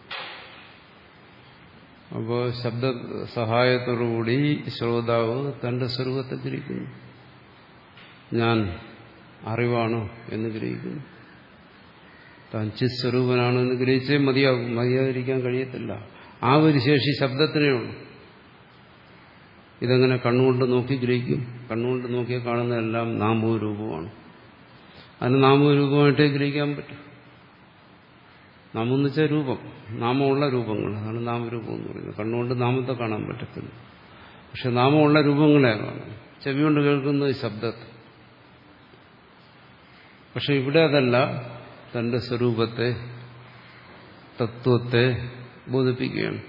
S1: അപ്പോൾ ശബ്ദ സഹായത്തോടുകൂടി ശ്രോതാവ് തന്റെ സ്വരൂപത്തെ ഗ്രഹിക്കുന്നു. ഞാൻ അറിവാണ് എന്ന് ഗ്രഹിക്കുന്നു. താൻ ചിത് സ്വരൂപനാണ് എന്ന് ഗ്രഹിച്ചേ മതിയാകും. മതിയാതിരിക്കാൻ കഴിയത്തില്ല. ആ ഒരു ശേഷി ശബ്ദത്തിനേ ഉള്ളൂ. ഇതെങ്ങനെ കണ്ണുകൊണ്ട് നോക്കി ഗ്രഹിക്കും? കണ്ണുകൊണ്ട് നോക്കിയാൽ കാണുന്നതെല്ലാം നാമവും രൂപമാണ്. അതിന് നാമവും രൂപമായിട്ടേ ഗ്രഹിക്കാൻ പറ്റും. നാമം എന്ന് വെച്ചാൽ രൂപം, നാമമുള്ള രൂപങ്ങൾ, അതാണ് നാമരൂപം എന്ന് പറയുന്നത്. കണ്ണുകൊണ്ട് നാമത്തെ കാണാൻ പറ്റത്തില്ല. പക്ഷെ നാമമുള്ള രൂപങ്ങളെ കാണും. ചെവി കൊണ്ട് കേൾക്കുന്നത് ശബ്ദത്തെ. പക്ഷെ ഇവിടെ അതല്ല, തന്റെ സ്വരൂപത്തെ, തത്വത്തെ ബോധിപ്പിക്കുകയാണ്.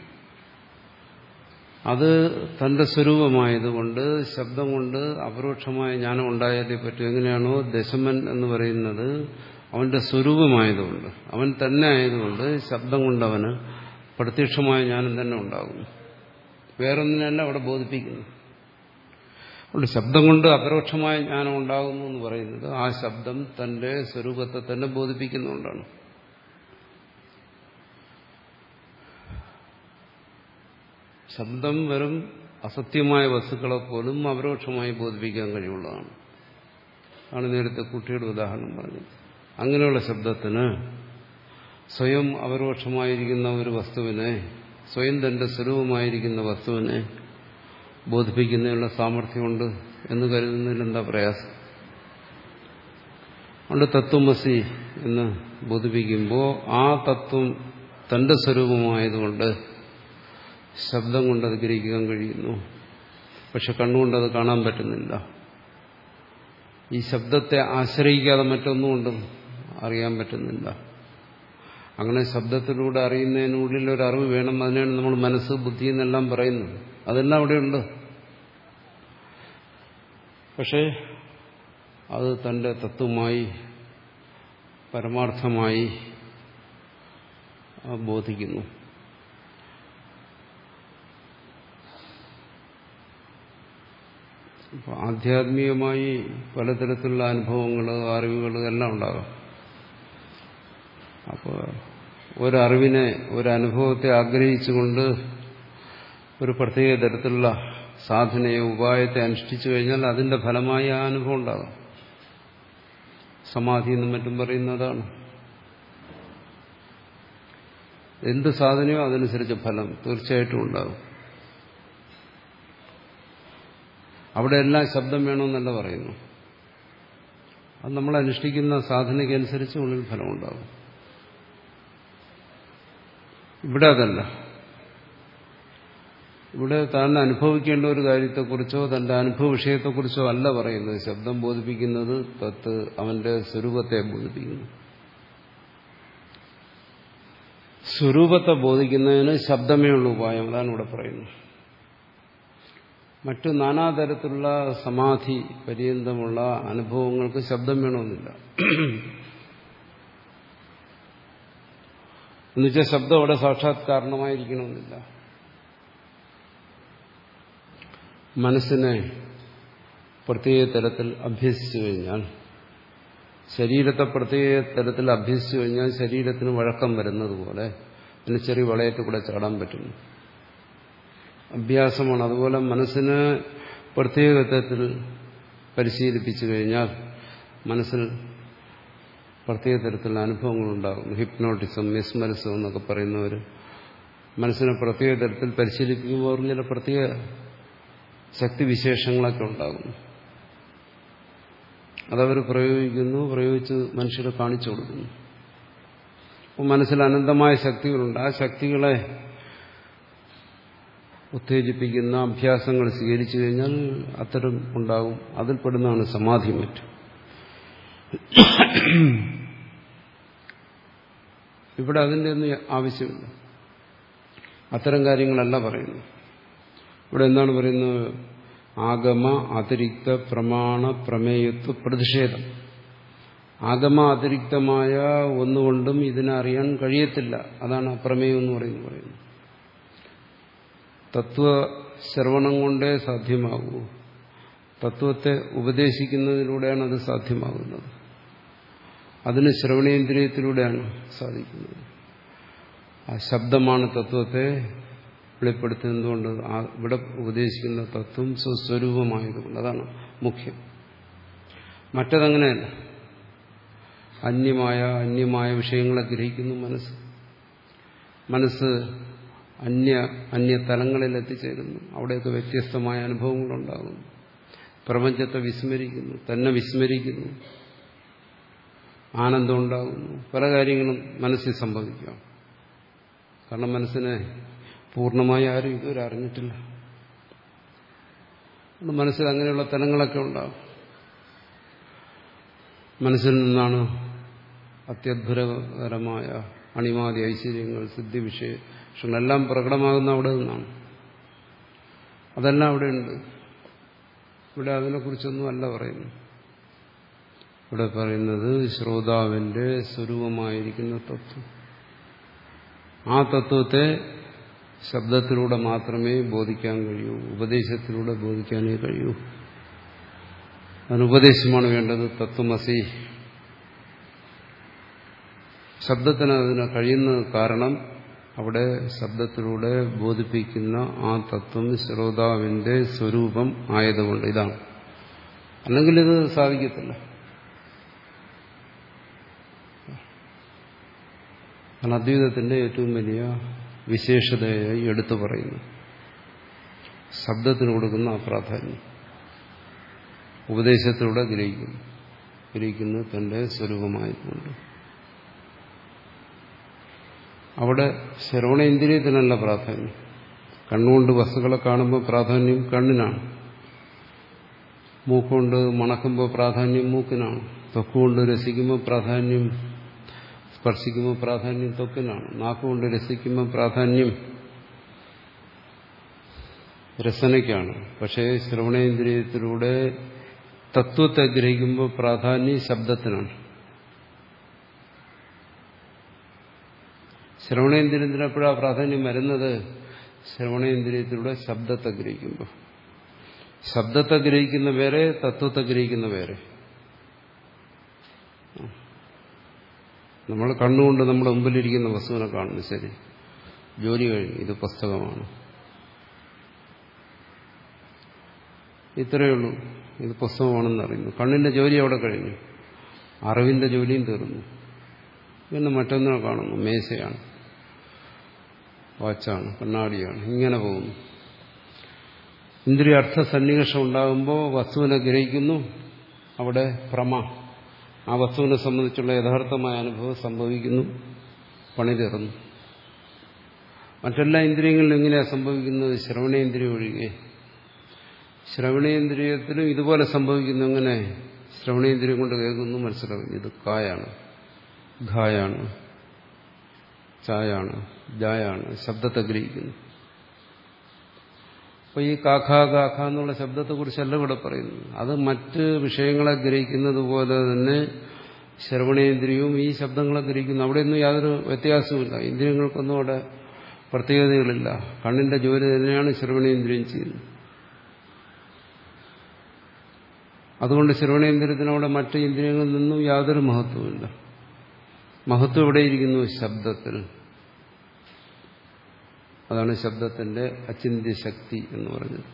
S1: അത് തന്റെ സ്വരൂപമായതുകൊണ്ട് ശബ്ദം കൊണ്ട് അപരോക്ഷമായ ജ്ഞാനം ഉണ്ടായാലേ പറ്റും. എങ്ങനെയാണോ ദശമൻ എന്ന് പറയുന്നത് അവന്റെ സ്വരൂപമായതുകൊണ്ട്, അവൻ തന്നെ ആയതുകൊണ്ട് ശബ്ദം കൊണ്ടവന് പ്രത്യക്ഷമായ ജ്ഞാനം തന്നെ ഉണ്ടാകുന്നു. വേറൊന്നിനല്ല അവിടെ ബോധിപ്പിക്കുന്നു. അതുകൊണ്ട് ശബ്ദം കൊണ്ട് അപരോക്ഷമായ ജ്ഞാനം ഉണ്ടാകുന്നു എന്ന് പറയുന്നത് ആ ശബ്ദം തന്റെ സ്വരൂപത്തെ തന്നെ ബോധിപ്പിക്കുന്നുകൊണ്ടാണ്. ശബ്ദം വെറും അസത്യമായ വസ്തുക്കളെ പോലും അപരോക്ഷമായി ബോധിപ്പിക്കാൻ കഴിവുള്ളതാണ്. ആണ് നേരത്തെ കുട്ടിയുടെ ഉദാഹരണം പറഞ്ഞത്. അങ്ങനെയുള്ള ശബ്ദത്തിന് സ്വയം അപരോക്ഷമായിരിക്കുന്ന ഒരു വസ്തുവിനെ, സ്വയം തന്റെ സ്വരൂപമായിരിക്കുന്ന വസ്തുവിനെ ബോധിപ്പിക്കുന്നതിനുള്ള സാമർഥ്യമുണ്ട് എന്ന് കരുതുന്നതിൽ എന്താ പ്രയാസം? അതുകൊണ്ട് തത്വമസി എന്ന് ബോധിപ്പിക്കുമ്പോൾ ആ തത്വം തന്റെ സ്വരൂപമായതുകൊണ്ട് ശബ്ദം കൊണ്ടത് ഗ്രഹിക്കാൻ കഴിയുന്നു. പക്ഷെ കണ്ണുകൊണ്ടത് കാണാൻ പറ്റുന്നില്ല. ഈ ശബ്ദത്തെ ആശ്രയിക്കാതെ മറ്റൊന്നുകൊണ്ടും അറിയാൻ പറ്റുന്നില്ല. അങ്ങനെ ശബ്ദത്തിലൂടെ അറിയുന്നതിനുള്ളിൽ ഒരു അറിവ് വേണം. അതിനാണ് നമ്മൾ മനസ്സ്, ബുദ്ധി എന്നെല്ലാം പറയുന്നത്. അതെല്ലാം അവിടെയുണ്ട്. പക്ഷേ അത് തന്റെ തത്വമായി, പരമാർത്ഥമായി ബോധിക്കുന്നു. അപ്പോൾ ആധ്യാത്മികമായി പലതരത്തിലുള്ള അനുഭവങ്ങൾ, അറിവുകൾ എല്ലാം ഉണ്ടാകാം. അപ്പോൾ ഒരറിവിനെ, ഒരനുഭവത്തെ ആഗ്രഹിച്ചുകൊണ്ട് ഒരു പ്രത്യേക തരത്തിലുള്ള സാധനയെ, ഉപായത്തെ അനുഷ്ഠിച്ചു കഴിഞ്ഞാൽ അതിന്റെ ഫലമായി ആ അനുഭവം ഉണ്ടാകാം. സമാധി എന്നും മറ്റും പറയുന്നതാണ്. എന്ത് സാധനയോ അതനുസരിച്ച് ഫലം തീർച്ചയായിട്ടും ഉണ്ടാകും. അവിടെ എല്ലാം ശബ്ദം വേണമെന്നല്ല പറയുന്നു. അത് നമ്മൾ അനുഷ്ഠിക്കുന്ന സാധനയ്ക്കനുസരിച്ച് ഉള്ളിൽ ഫലമുണ്ടാകും. ഇവിടെ അതല്ല. ഇവിടെ താൻ അനുഭവിക്കേണ്ട ഒരു കാര്യത്തെക്കുറിച്ചോ തന്റെ അനുഭവ വിഷയത്തെക്കുറിച്ചോ അല്ല പറയുന്നത്. ശബ്ദം ബോധിപ്പിക്കുന്നത് തത്ത് അവന്റെ സ്വരൂപത്തെ ബോധിപ്പിക്കുന്നു. സ്വരൂപത്തെ ബോധിക്കുന്നതിന് ശബ്ദമേ ഉള്ളൂ ഉപായം. അതാണ് ഇവിടെ പറയുന്നത്. മറ്റു നാനാതരത്തിലുള്ള സമാധി പര്യന്തമുള്ള അനുഭവങ്ങൾക്ക് ശബ്ദം വേണമെന്നില്ല. എന്നുവെച്ചാൽ ശബ്ദം അവിടെ സാക്ഷാത്കാരണമായിരിക്കണമെന്നില്ല. മനസ്സിനെ പ്രത്യേക തരത്തിൽ അഭ്യസിച്ചു കഴിഞ്ഞാൽ, ശരീരത്തെ പ്രത്യേക തരത്തിൽ അഭ്യസിച്ചു കഴിഞ്ഞാൽ ശരീരത്തിന് വഴക്കം വരുന്നത് പോലെ പിന്നെ ചെറിയ വളയത്തിൽ കൂടെ ചാടാൻ പറ്റുന്നു. അഭ്യാസമാണ്. അതുപോലെ മനസ്സിന് പ്രത്യേക തരത്തിൽ പരിശീലിപ്പിച്ചു കഴിഞ്ഞാൽ മനസ്സിൽ പ്രത്യേക തരത്തിലുള്ള അനുഭവങ്ങളുണ്ടാകും. ഹിപ്നോട്ടിസം, മെസ്മറിസം എന്നൊക്കെ പറയുന്നവർ മനസ്സിനെ പ്രത്യേക തരത്തിൽ പരിശീലിപ്പിക്കുമ്പോൾ ചില പ്രത്യേക ശക്തിവിശേഷങ്ങളൊക്കെ ഉണ്ടാകുന്നു. അതവർ പ്രയോഗിക്കുന്നു, പ്രയോഗിച്ച് മനുഷ്യരെ കാണിച്ചു കൊടുക്കുന്നു. അപ്പോൾ മനസ്സിൽ അനന്തമായ ശക്തികളുണ്ട്. ആ ശക്തികളെ ഉത്തേജിപ്പിക്കുന്ന അഭ്യാസങ്ങൾ സ്വീകരിച്ചു കഴിഞ്ഞാൽ അത്തരം ഉണ്ടാകും. അതിൽപ്പെടുന്നതാണ് സമാധി. മറ്റും ഇവിടെ അതിൻ്റെ ഒന്നും ആവശ്യമില്ല. അത്തരം കാര്യങ്ങളല്ല പറയുന്നു. ഇവിടെ എന്താണ് പറയുന്നത്? ആഗമ അതിരിക്ത പ്രമാണ പ്രമേയത്വ പ്രതിഷേധം. ആഗമ അതിരിക്തമായ ഒന്നുകൊണ്ടും ഇതിനെ അറിയാൻ കഴിയത്തില്ല. അതാണ് അപ്രമേയം എന്ന് പറയുന്നത് പറയുന്നത് തത്വശ്രവണം കൊണ്ടേ സാധ്യമാകൂ. തത്വത്തെ ഉപദേശിക്കുന്നതിലൂടെയാണ് അത് സാധ്യമാകുന്നത്. അതിന് ശ്രവണേന്ദ്രിയത്തിലൂടെയാണ് സാധിക്കുന്നത്. ആ ശബ്ദമാണ് തത്വത്തെ വെളിപ്പെടുത്തുന്നതുകൊണ്ട് ഇവിടെ ഉപദേശിക്കുന്ന തത്വം സ്വസ്വരൂപമായതുകൊണ്ട് അതാണ് മുഖ്യം. മറ്റതങ്ങനെയല്ല. അന്യമായ അന്യമായ വിഷയങ്ങളെ ഗ്രഹിക്കുന്നു മനസ്സ്. മനസ്സ് അന്യ അന്യ തലങ്ങളിൽ എത്തിച്ചേരുന്നു. അവിടെയൊക്കെ വ്യത്യസ്തമായ അനുഭവങ്ങളുണ്ടാകുന്നു. പ്രപഞ്ചത്തെ വിസ്മരിക്കുന്നു, തന്നെ വിസ്മരിക്കുന്നു, ആനന്ദം ഉണ്ടാകുന്നു. പല കാര്യങ്ങളും മനസ്സിൽ സംഭവിക്കാം. കാരണം മനസ്സിനെ പൂർണ്ണമായി ആരും ഇതുവരെ അറിഞ്ഞിട്ടില്ല. മനസ്സിൽ അങ്ങനെയുള്ള തലങ്ങളൊക്കെ ഉണ്ടാകും. മനസ്സിൽ നിന്നാണ് അത്യത്ഭുതകരമായ അണിമാതി ഐശ്വര്യങ്ങൾ, സിദ്ധിവിശേഷങ്ങളെല്ലാം പ്രകടമാകുന്ന അവിടെ നിന്നാണ്. അതെല്ലാം അവിടെയുണ്ട്. ഇവിടെ അതിനെക്കുറിച്ചൊന്നും അല്ല പറയുന്നു. ഇവിടെ പറയുന്നത് ശ്രോതാവിന്റെ സ്വരൂപമായിരിക്കുന്ന തത്വം. ആ തത്വത്തെ ശബ്ദത്തിലൂടെ മാത്രമേ ബോധിക്കാൻ കഴിയൂ. ഉപദേശത്തിലൂടെ ബോധിക്കാനേ കഴിയൂ. അതിനുപദേശമാണ് വേണ്ടത്. തത്വമസി. ശബ്ദത്തിന് അതിന് കഴിയുന്ന കാരണം അവിടെ ശബ്ദത്തിലൂടെ ബോധിപ്പിക്കുന്ന ആ തത്വം ശ്രോതാവിന്റെ സ്വരൂപം ആയതുകൊണ്ട്. ഇതാണ്. അല്ലെങ്കിൽ ഇത് സാധിക്കത്തില്ല. കാരണം അദ്വൈതത്തിന്റെ ഏറ്റവും വലിയ വിശേഷതയായി എടുത്തു പറയുന്നു ശബ്ദത്തിന് കൊടുക്കുന്ന ആ പ്രാധാന്യം. ഉപദേശത്തിലൂടെ ഗ്രഹിക്കുന്നു. ഗ്രഹിക്കുന്നത് തന്റെ സ്വരൂപമായതുകൊണ്ട്. അവിടെ ശ്രവണേന്ദ്രിയത്തിനല്ല പ്രാധാന്യം. കണ്ണുകൊണ്ട് വസ്തുക്കളെ കാണുമ്പോൾ പ്രാധാന്യം കണ്ണിനാണ്. മൂക്കുകൊണ്ട് മണക്കുമ്പോൾ പ്രാധാന്യം മൂക്കിനാണ്. ത്വക്കുകൊണ്ട് രസിക്കുമ്പോൾ പ്രാധാന്യം, സ്പർശിക്കുമ്പോൾ പ്രാധാന്യം ത്വക്കിനാണ്. നാക്കുകൊണ്ട് രസിക്കുമ്പോൾ പ്രാധാന്യം രസനയ്ക്കാണ്. പക്ഷേ ശ്രവണേന്ദ്രിയത്തിലൂടെ തത്വത്തെ ഗ്രഹിക്കുമ്പോൾ പ്രാധാന്യം ശബ്ദത്തിനാണ്. ശ്രവണേന്ദ്രിയത്തിന് എപ്പോഴാണ് പ്രാധാന്യം വരുന്നത്? ശ്രവണേന്ദ്രിയത്തിലൂടെ ശബ്ദത്തെ ഗ്രഹിക്കുമ്പോൾ. ശബ്ദത്തെ ഗ്രഹിക്കുന്ന വേറെ, തത്വത്തെ ഗ്രഹിക്കുന്ന വേറെ. നമ്മൾ കണ്ണുകൊണ്ട് നമ്മുടെ മുമ്പിലിരിക്കുന്ന വസ്തുവിനെ കാണുന്നു. ശരി, ജോലി കഴിഞ്ഞു, ഇത് പുസ്തകമാണ്, ഇത്രയേ ഉള്ളൂ, ഇത് പുസ്തകമാണെന്ന് അറിയുന്നു. കണ്ണിന്റെ ജോലി അവിടെ കഴിഞ്ഞു, അറിവിന്റെ ജോലിയും തീർന്നു. പിന്നെ മറ്റൊന്നിനെ കാണുന്നു, മേശയാണ്, വാച്ചാണ്, കണ്ണാടിയാണ്, ഇങ്ങനെ പോകുന്നു. ഇന്ദ്രിയ അർത്ഥ സന്നിവേഷം ഉണ്ടാകുമ്പോൾ വസ്തുവിനെ ഗ്രഹിക്കുന്നു. അവിടെ പ്രമ, ആ വസ്തുവിനെ സംബന്ധിച്ചുള്ള യഥാർത്ഥമായ അനുഭവം സംഭവിക്കുന്നു, പണി തീർന്നു. മറ്റെല്ലാ ഇന്ദ്രിയങ്ങളിലും എങ്ങനെയാണ് സംഭവിക്കുന്നത്? ശ്രവണേന്ദ്രിയം ഒഴികെ. ശ്രവണേന്ദ്രിയത്തിലും ഇതുപോലെ സംഭവിക്കുന്നു. എങ്ങനെ? ശ്രവണേന്ദ്രിയം കൊണ്ട് കേൾക്കുന്നു, മനസ്സിലാക്കുന്നു, ഇത് കായാണ്, ഘായാണ്, ചായാണ്, ജായാണ്, ശബ്ദത്തെ ഗ്രഹിക്കുന്നു. അപ്പൊ ഈ കാഖ കാഖ എന്നുള്ള ശബ്ദത്തെക്കുറിച്ചല്ല ഇവിടെ പറയുന്നത്. അത് മറ്റ് വിഷയങ്ങളെ ഗ്രഹിക്കുന്നത് പോലെ തന്നെ ശ്രവണേന്ദ്രിയവും ഈ ശബ്ദങ്ങളെ ഗ്രഹിക്കുന്നു. അവിടെയൊന്നും യാതൊരു വ്യത്യാസവുമില്ല. ഇന്ദ്രിയങ്ങൾക്കൊന്നും അവിടെ പ്രത്യേകതകളില്ല. കണ്ണിന്റെ ജോലി തന്നെയാണ് ശ്രവണേന്ദ്രിയം ചെയ്യുന്നത്. അതുകൊണ്ട് ശ്രവണേന്ദ്രിയത്തിനവിടെ മറ്റ് ഇന്ദ്രിയങ്ങളിൽ നിന്നും യാതൊരു മഹത്വമില്ല. മഹത്വം എവിടെയിരിക്കുന്നു? ശബ്ദത്തിൽ. അതാണ് ശബ്ദത്തിന്റെ അചിന്ത്യ ശക്തി എന്ന് പറഞ്ഞത്.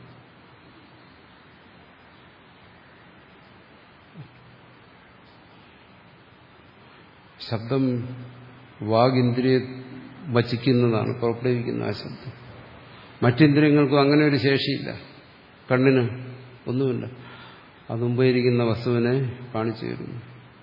S1: ശബ്ദം വാഗിന്ദ്രിയ വചിക്കുന്നതാണ്, പുറപ്പെടുവിക്കുന്ന ആ ശബ്ദം. മറ്റിന്ദ്രിയങ്ങൾക്കും അങ്ങനെ ഒരു ശേഷിയില്ല. കണ്ണിന് ഒന്നുമില്ല. അത് മുമ്പിരിക്കുന്ന വസ്തുവിനെ കാണിച്ചു തരുന്നു.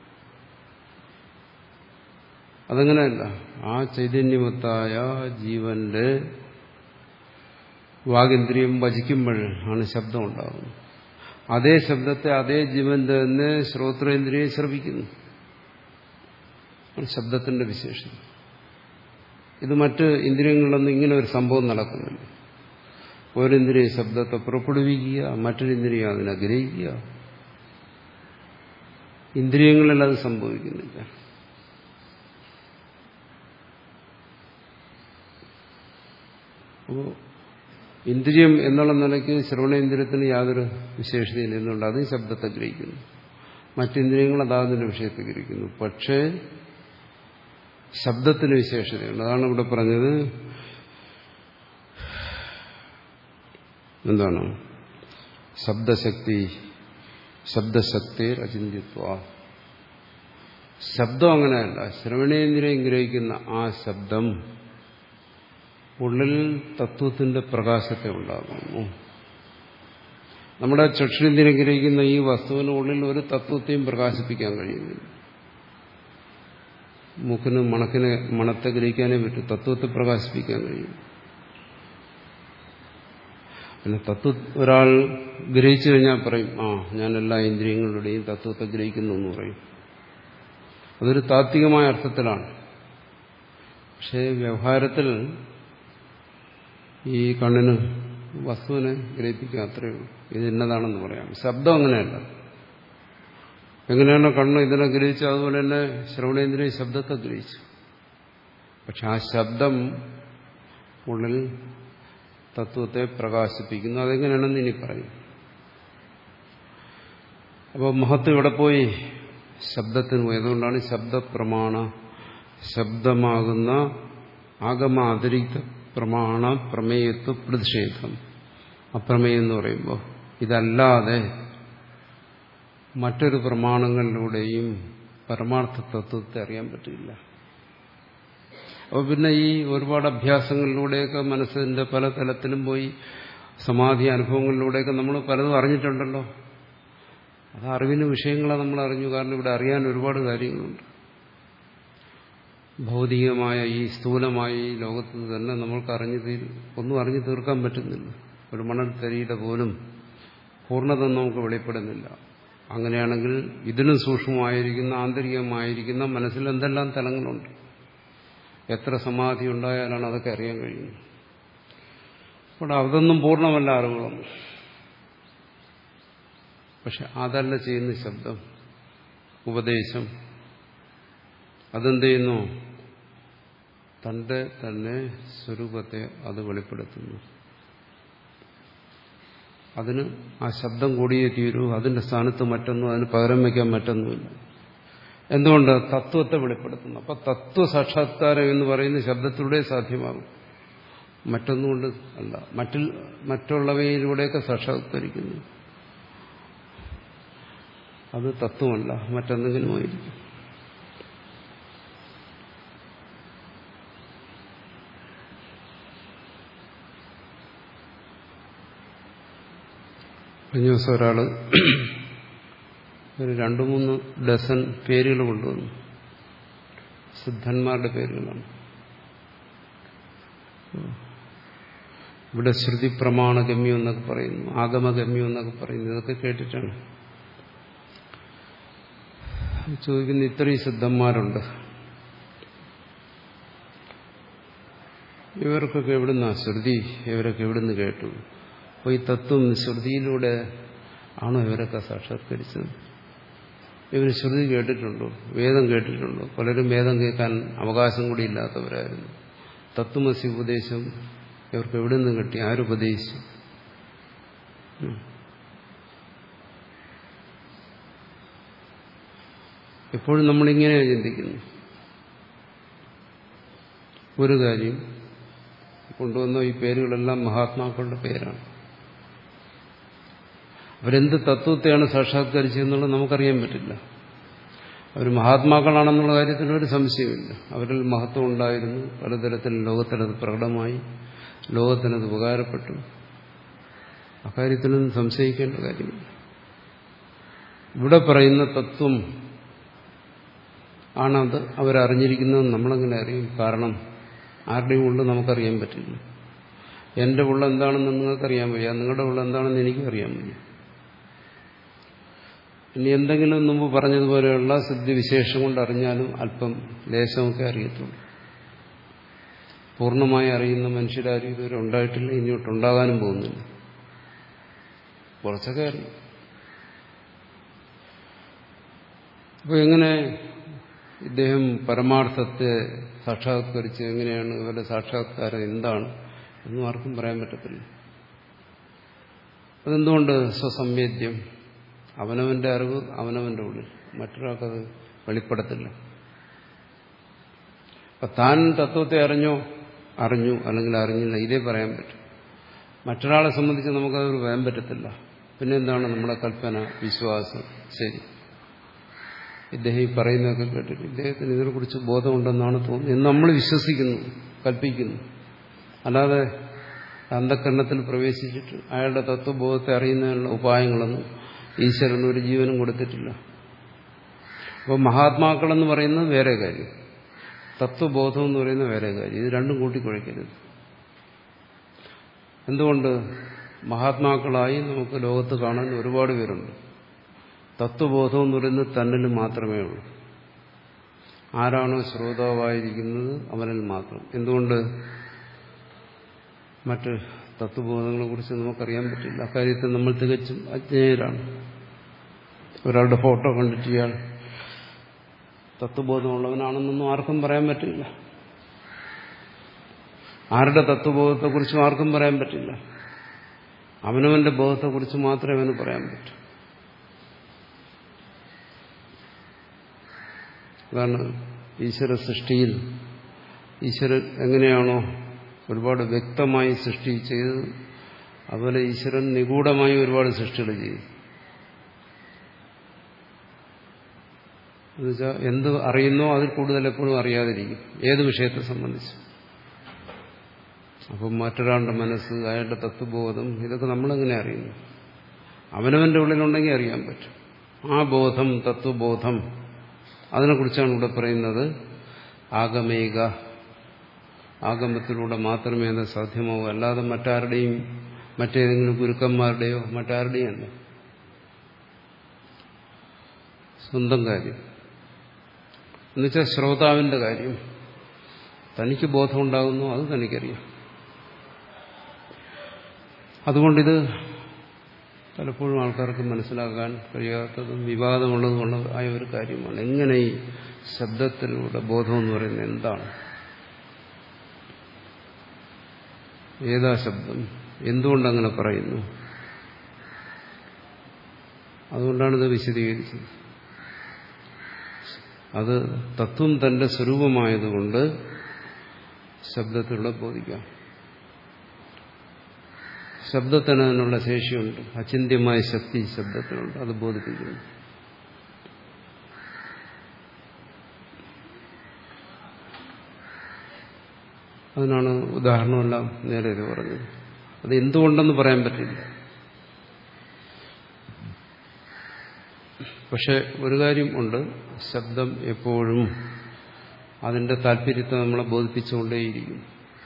S1: അതങ്ങനെയല്ല. ആ ചൈതന്യമത്തായ ജീവന്റെ വാഗിന്ദ്രിയം വചിക്കുമ്പോൾ ആണ് ശബ്ദം ഉണ്ടാകുന്നത്. അതേ ശബ്ദത്തെ അതേ ജീവന്റെ തന്നെ ശ്രോത്രേന്ദ്രിയം ശ്രവിക്കുന്നു. ശബ്ദത്തിന്റെ വിശേഷം. ഇത് മറ്റ് ഇന്ദ്രിയങ്ങളിലൊന്നും ഇങ്ങനെ ഒരു സംഭവം നടക്കുന്നില്ല. ഒരിന്ദ്രിയ ശബ്ദത്തെ പുറപ്പെടുവിക്കുക, മറ്റൊരിന്ദ്രിയം അതിനെ ഗ്രഹിക്കുക. ഇന്ദ്രിയങ്ങളിൽ അത് സംഭവിക്കുന്നില്ല. അപ്പോൾ ഇന്ദ്രിയം എന്നുള്ള നിലയ്ക്ക് ശ്രവണേന്ദ്രിയത്തിന് യാതൊരു വിശേഷതയും നിന്നുണ്ട്. അതും ശബ്ദത്തെ ഗ്രഹിക്കുന്നു. മറ്റിന്ദ്രിയങ്ങൾ അതാതിന്റെ വിഷയത്തെ ഗ്രഹിക്കുന്നു. പക്ഷേ ശബ്ദത്തിന് വിശേഷതയുണ്ട്. അതാണ് ഇവിടെ പറഞ്ഞത്. എന്താണ്? ശബ്ദശക്തി ശബ്ദശക്തി അചിന്തിത്വ. ശബ്ദം അങ്ങനെയല്ല. ശ്രവണേന്ദ്രിയം ഗ്രഹിക്കുന്ന ആ ശബ്ദം ഉള്ളിൽ തത്വത്തിന്റെ പ്രകാശത്തെ ഉണ്ടാകുന്നു. നമ്മുടെ ചക്ഷുരേന്ദ്രിയം ഗ്രഹിക്കുന്ന ഈ വസ്തുവിന് ഉള്ളിൽ ഒരു തത്വത്തെയും പ്രകാശിപ്പിക്കാൻ കഴിയുന്നില്ല. മൂക്കിന് മണക്കിനെ മണത്തെ ഗ്രഹിക്കാനേ പറ്റും, തത്വത്തെ പ്രകാശിപ്പിക്കാൻ കഴിയും. പിന്നെ തത്വ ഒരാൾ ഗ്രഹിച്ചു കഴിഞ്ഞാൽ പറയും, ആ ഞാൻ എല്ലാ ഇന്ദ്രിയങ്ങളുടെയും തത്വത്തെ ഗ്രഹിക്കുന്നു എന്ന് പറയും. അതൊരു താത്വികമായ അർത്ഥത്തിലാണ്. പക്ഷേ വ്യവഹാരത്തിൽ ഈ കണ്ണിന് വസ്തുവിനെ ഗ്രഹിപ്പിക്കുക അത്രയേ ഉള്ളൂ. ഇത് ഇന്നതാണെന്ന് പറയാം. ശബ്ദം അങ്ങനെയല്ല. എങ്ങനെയാണോ കണ്ണ് ഇതിനെ ഗ്രഹിച്ചു, അതുപോലെ തന്നെ ശ്രവണേന്ദ്രിയ ശബ്ദത്തെ ഗ്രഹിച്ചു. പക്ഷെ ആ ശബ്ദം ഉള്ളിൽ തത്വത്തെ പ്രകാശിപ്പിക്കുന്നു. അതെങ്ങനെയാണെന്ന് ഇനി പറയും. അപ്പോൾ മഹത്വം ഇവിടെ പോയി ശബ്ദത്തിന് പോയി. അതുകൊണ്ടാണ് ശബ്ദപ്രമാണ ശബ്ദമാകുന്ന ആഗമ അതിരിക്ത പ്രമാണ പ്രമേയത്വ പ്രതിഷേധം. അപ്രമേയം എന്ന് പറയുമ്പോൾ ഇതല്ലാതെ മറ്റൊരു പ്രമാണങ്ങളിലൂടെയും പരമാർത്ഥ തത്വത്തെ അറിയാൻ പറ്റില്ല. അപ്പോൾ പിന്നെ ഈ ഒരുപാട് അഭ്യാസങ്ങളിലൂടെയൊക്കെ മനസ്സിന്റെ പല തലത്തിലും പോയി സമാധി അനുഭവങ്ങളിലൂടെയൊക്കെ നമ്മൾ പലതും അറിഞ്ഞിട്ടുണ്ടല്ലോ. അത് അറിവിന് വിഷയങ്ങളെ നമ്മൾ അറിഞ്ഞു. കാരണം ഇവിടെ അറിയാൻ ഒരുപാട് കാര്യങ്ങളുണ്ട്. ഭൗതികമായ ഈ സ്ഥൂലമായ ഈ ലോകത്ത് തന്നെ നമ്മൾക്ക് അറിഞ്ഞു തീരും ഒന്നും അറിഞ്ഞു തീർക്കാൻ പറ്റുന്നില്ല. ഒരു മണൽ തരിയുടെ പോലും പൂർണ്ണത നമുക്ക് വെളിപ്പെടുന്നില്ല. അങ്ങനെയാണെങ്കിൽ ഇതിനും സൂക്ഷ്മമായിരിക്കുന്ന ആന്തരികമായിരിക്കുന്ന മനസ്സിൽ എന്തെല്ലാം തലങ്ങളുണ്ട്. എത്ര സമാധി ഉണ്ടായാലാണ് അതൊക്കെ അറിയാൻ കഴിയുന്നത്. അപ്പോൾ അതൊന്നും പൂർണ്ണമല്ല അറിവുകളൊന്നും. പക്ഷെ അതല്ല ചെയ്യുന്ന ശബ്ദം, ഉപദേശം. അതെന്ത് ചെയ്യുന്നു? തന്റെ തന്നെ സ്വരൂപത്തെ അത് വെളിപ്പെടുത്തുന്നു. അതിന് ആ ശബ്ദം കൂടിയേ തീരൂ. അതിന്റെ സ്ഥാനത്ത് മറ്റൊന്നും, അതിന് പകരം വയ്ക്കാൻ മറ്റൊന്നുമില്ല. എന്തുകൊണ്ട്? തത്വത്തെ വെളിപ്പെടുത്തുന്നു. അപ്പൊ തത്വസാക്ഷാത്കാരം എന്ന് പറയുന്ന ശബ്ദത്തിലൂടെ സാധ്യമാകും, മറ്റൊന്നുകൊണ്ട് അല്ല. മറ്റിൽ മറ്റുള്ളവയിലൂടെയൊക്കെ സാക്ഷാത്കരിക്കുന്നു. അത് തത്വമല്ല, മറ്റെന്തെങ്കിലുമായിരിക്കും. കഴിഞ്ഞ ദിവസം ഒരാള് ഒരു രണ്ടു മൂന്ന് ഡസൻ പേരുകൾ കൊണ്ടുവന്നു. സിദ്ധന്മാരുടെ പേരുകളാണ്. ഇവിടെ ശ്രുതി പ്രമാണഗമ്യം എന്നൊക്കെ പറയുന്നു, ആഗമഗമ്യം എന്നൊക്കെ പറയുന്നു. ഇതൊക്കെ കേട്ടിട്ടാണ് ചോദിക്കുന്ന. ഇത്രയും സിദ്ധന്മാരുണ്ട്, ഇവർക്കൊക്കെ എവിടുന്നാ ശ്രുതി? ഇവരൊക്കെ എവിടുന്ന് കേട്ടു? അപ്പോൾ ഈ തത്വം ശ്രുതിയിലൂടെ ആണോ ഇവരൊക്കെ സാക്ഷാത്കരിച്ചത്? ഇവർ ശ്രുതി കേട്ടിട്ടുണ്ടോ? വേദം കേട്ടിട്ടുണ്ടോ? പലരും വേദം കേൾക്കാൻ അവകാശം കൂടി ഇല്ലാത്തവരായിരുന്നു. തത്വമസി ഉപദേശം ഇവർക്ക് എവിടെ നിന്ന് കിട്ടി? ആരുപദേശിച്ചു? എപ്പോഴും നമ്മളിങ്ങനെയാണ് ചിന്തിക്കുന്നു. ഒരു കാര്യം കൊണ്ടുവന്ന ഈ പേരുകളെല്ലാം മഹാത്മാക്കളുടെ പേരാണ്. അവരെന്ത് തത്വത്തെയാണ് സാക്ഷാത്കരിച്ചതെന്നുള്ളത് നമുക്കറിയാൻ പറ്റില്ല. അവർ മഹാത്മാക്കളാണെന്നുള്ള കാര്യത്തിൽ ഒരു സംശയമില്ല. അവരിൽ മഹത്വം ഉണ്ടായിരുന്നു. പലതരത്തിൽ ലോകത്തിനത് പ്രകടമായി, ലോകത്തിനത് ഉപകാരപ്പെട്ടു. അക്കാര്യത്തിലൊന്നും സംശയിക്കേണ്ട കാര്യമില്ല. ഇവിടെ പറയുന്ന തത്വം ആണത് അവരറിഞ്ഞിരിക്കുന്നത്. നമ്മളെങ്ങനെ അറിയും? കാരണം ആരുടെയും ഉള്ളിൽ നമുക്കറിയാൻ പറ്റില്ല. എന്റെ ഉള്ള എന്താണെന്ന് നിങ്ങൾക്കറിയാൻ വയ്യ, നിങ്ങളുടെ ഉള്ള എന്താണെന്ന് എനിക്കും അറിയാൻ വയ്യ. ഇനി എന്തെങ്കിലും മുമ്പ് പറഞ്ഞതുപോലെയുള്ള സിദ്ധിവിശേഷം കൊണ്ട് അറിഞ്ഞാലും അല്പം ലേശമൊക്കെ അറിയത്തുള്ളൂ. പൂർണ്ണമായി അറിയുന്ന മനുഷ്യരാരും ഇതുവരെ ഉണ്ടായിട്ടില്ല, ഇനിയോട്ടുണ്ടാകാനും പോകുന്നില്ല. കുറച്ചൊക്കെ അറിയും. അപ്പോൾ എങ്ങനെ ഇദ്ദേഹം പരമാർത്ഥത്തെ സാക്ഷാത്കരിച്ച്, എങ്ങനെയാണ് ഇവരുടെ സാക്ഷാത്കാരം എന്താണ് എന്നും ആർക്കും പറയാൻ പറ്റത്തില്ല. അതെന്തുകൊണ്ട് സ്വസംവേദ്യം? അവനവന്റെ അറിവ് അവനവന്റെ ഉള്ളിൽ, മറ്റൊരാൾക്കത് വെളിപ്പെടത്തില്ല. അപ്പൊ താൻ തത്വത്തെ അറിഞ്ഞോ, അറിഞ്ഞു അല്ലെങ്കിൽ അറിഞ്ഞില്ല, ഇതേ പറയാൻ പറ്റും. മറ്റൊരാളെ സംബന്ധിച്ച് നമുക്കത് പറയാൻ പറ്റത്തില്ല. പിന്നെ എന്താണ് നമ്മുടെ കൽപ്പന, വിശ്വാസം? ശരി, ഇദ്ദേഹം ഈ പറയുന്നതൊക്കെ കേട്ടിട്ട് ഇദ്ദേഹത്തിന് ഇതിനെക്കുറിച്ച് ബോധമുണ്ടെന്നാണ് തോന്നുന്നത് എന്ന് നമ്മൾ വിശ്വസിക്കുന്നു, കൽപ്പിക്കുന്നു. അല്ലാതെ അന്ധകരണത്തിൽ പ്രവേശിച്ചിട്ട് അയാളുടെ തത്വബോധത്തെ അറിയുന്നതിനുള്ള ഉപായങ്ങളൊന്നും ഈശ്വരൻ ഒരു ജീവനും കൊടുത്തിട്ടില്ല. അപ്പോൾ മഹാത്മാക്കളെന്ന് പറയുന്നത് വേറെ കാര്യം, തത്വബോധം എന്ന് പറയുന്നത് വേറെ കാര്യം. ഇത് രണ്ടും കൂട്ടിക്കുഴയ്ക്കരുത്. എന്തുകൊണ്ട്? മഹാത്മാക്കളായി നമുക്ക് ലോകത്ത് കാണാൻ ഒരുപാട് പേരുണ്ട്. തത്വബോധം എന്ന് പറയുന്നത് തന്നിൽ മാത്രമേ ഉള്ളൂ. ആരാണോ ശ്രോതാവായിരിക്കുന്നത് അവനിൽ മാത്രം. എന്തുകൊണ്ട്? മറ്റ് തത്വബോധങ്ങളെ കുറിച്ച് നമുക്കറിയാൻ പറ്റില്ല. അക്കാര്യത്തിൽ നമ്മൾ തികച്ചും അജ്ഞേയരാണ്. ഒരാളുടെ ഫോട്ടോ കണ്ടിട്ട് ഇയാൾ തത്വബോധമുള്ളവനാണെന്നൊന്നും ആർക്കും പറയാൻ പറ്റില്ല. ആരുടെ തത്വബോധത്തെക്കുറിച്ചും ആർക്കും പറയാൻ പറ്റില്ല. അവനവന്റെ ബോധത്തെക്കുറിച്ച് മാത്രമേ അവന് പറയാൻ പറ്റൂ. അതാണ് ഈശ്വര സൃഷ്ടിയിൽ ഈശ്വരൻ എങ്ങനെയാണോ ഒരുപാട് വ്യക്തമായി സൃഷ്ടി ചെയ്തത്, അതുപോലെ ഈശ്വരൻ നിഗൂഢമായി ഒരുപാട് സൃഷ്ടികൾ ചെയ്തു. എന്നുവെച്ചാൽ എന്ത് അറിയുന്നോ അതിൽ കൂടുതൽ എപ്പോഴും അറിയാതിരിക്കും, ഏത് വിഷയത്തെ സംബന്ധിച്ച്. അപ്പം മറ്റൊരാളുടെ മനസ്സ്, അയാളുടെ തത്വബോധം, ഇതൊക്കെ നമ്മളെങ്ങനെ അറിയുന്നു? അവനവന്റെ ഉള്ളിലുണ്ടെങ്കിൽ അറിയാൻ പറ്റും. ആ ബോധം, തത്വബോധം, അതിനെക്കുറിച്ചാണ് ഇവിടെ പറയുന്നത്. ആഗമേക, ആഗമത്തിലൂടെ മാത്രമേ അത് സാധ്യമാവൂ, അല്ലാതെ മറ്റാരുടെയും മറ്റേതെങ്കിലും ഗുരുക്കന്മാരുടെയോ മറ്റാരുടെയും അല്ല. സ്വന്തം കാര്യം എന്നുവെച്ചാൽ ശ്രോതാവിന്റെ കാര്യം. തനിക്ക് ബോധമുണ്ടാകുന്നു, അത് തനിക്കറിയാം. അതുകൊണ്ടിത് പലപ്പോഴും ആൾക്കാർക്ക് മനസ്സിലാക്കാൻ കഴിയാത്തതും വിവാദമുള്ളതുമുള്ള ആയ ഒരു കാര്യമാണ്. എങ്ങനെ ഈ ശബ്ദത്തിലൂടെ ബോധം എന്ന് പറയുന്നത് എന്താണ്? ഏതാ ശബ്ദം? എന്തുകൊണ്ടങ്ങനെ പറയുന്നു? അതുകൊണ്ടാണിത് വിശദീകരിച്ചത്. അത് തത്വം തന്റെ സ്വരൂപമായതുകൊണ്ട് ശബ്ദത്തിലൂടെ ബോധിക്കാം. ശബ്ദത്തിന് അതിനുള്ള ശേഷിയുണ്ട്, അചിന്ത്യമായ ശക്തി ശബ്ദത്തിനുണ്ട്, അത് ബോധിപ്പിക്കുന്നു. അതിനാണ് ഉദാഹരണമെല്ലാം നേരെ ഇത് പറഞ്ഞത്. അത് എന്തുകൊണ്ടെന്ന് പറയാൻ പറ്റില്ല. പക്ഷെ ഒരു കാര്യം ഉണ്ട്, ശബ്ദം എപ്പോഴും അതിന്റെ താല്പര്യത്തെ നമ്മളെ ബോധിപ്പിച്ചുകൊണ്ടേയിരിക്കും.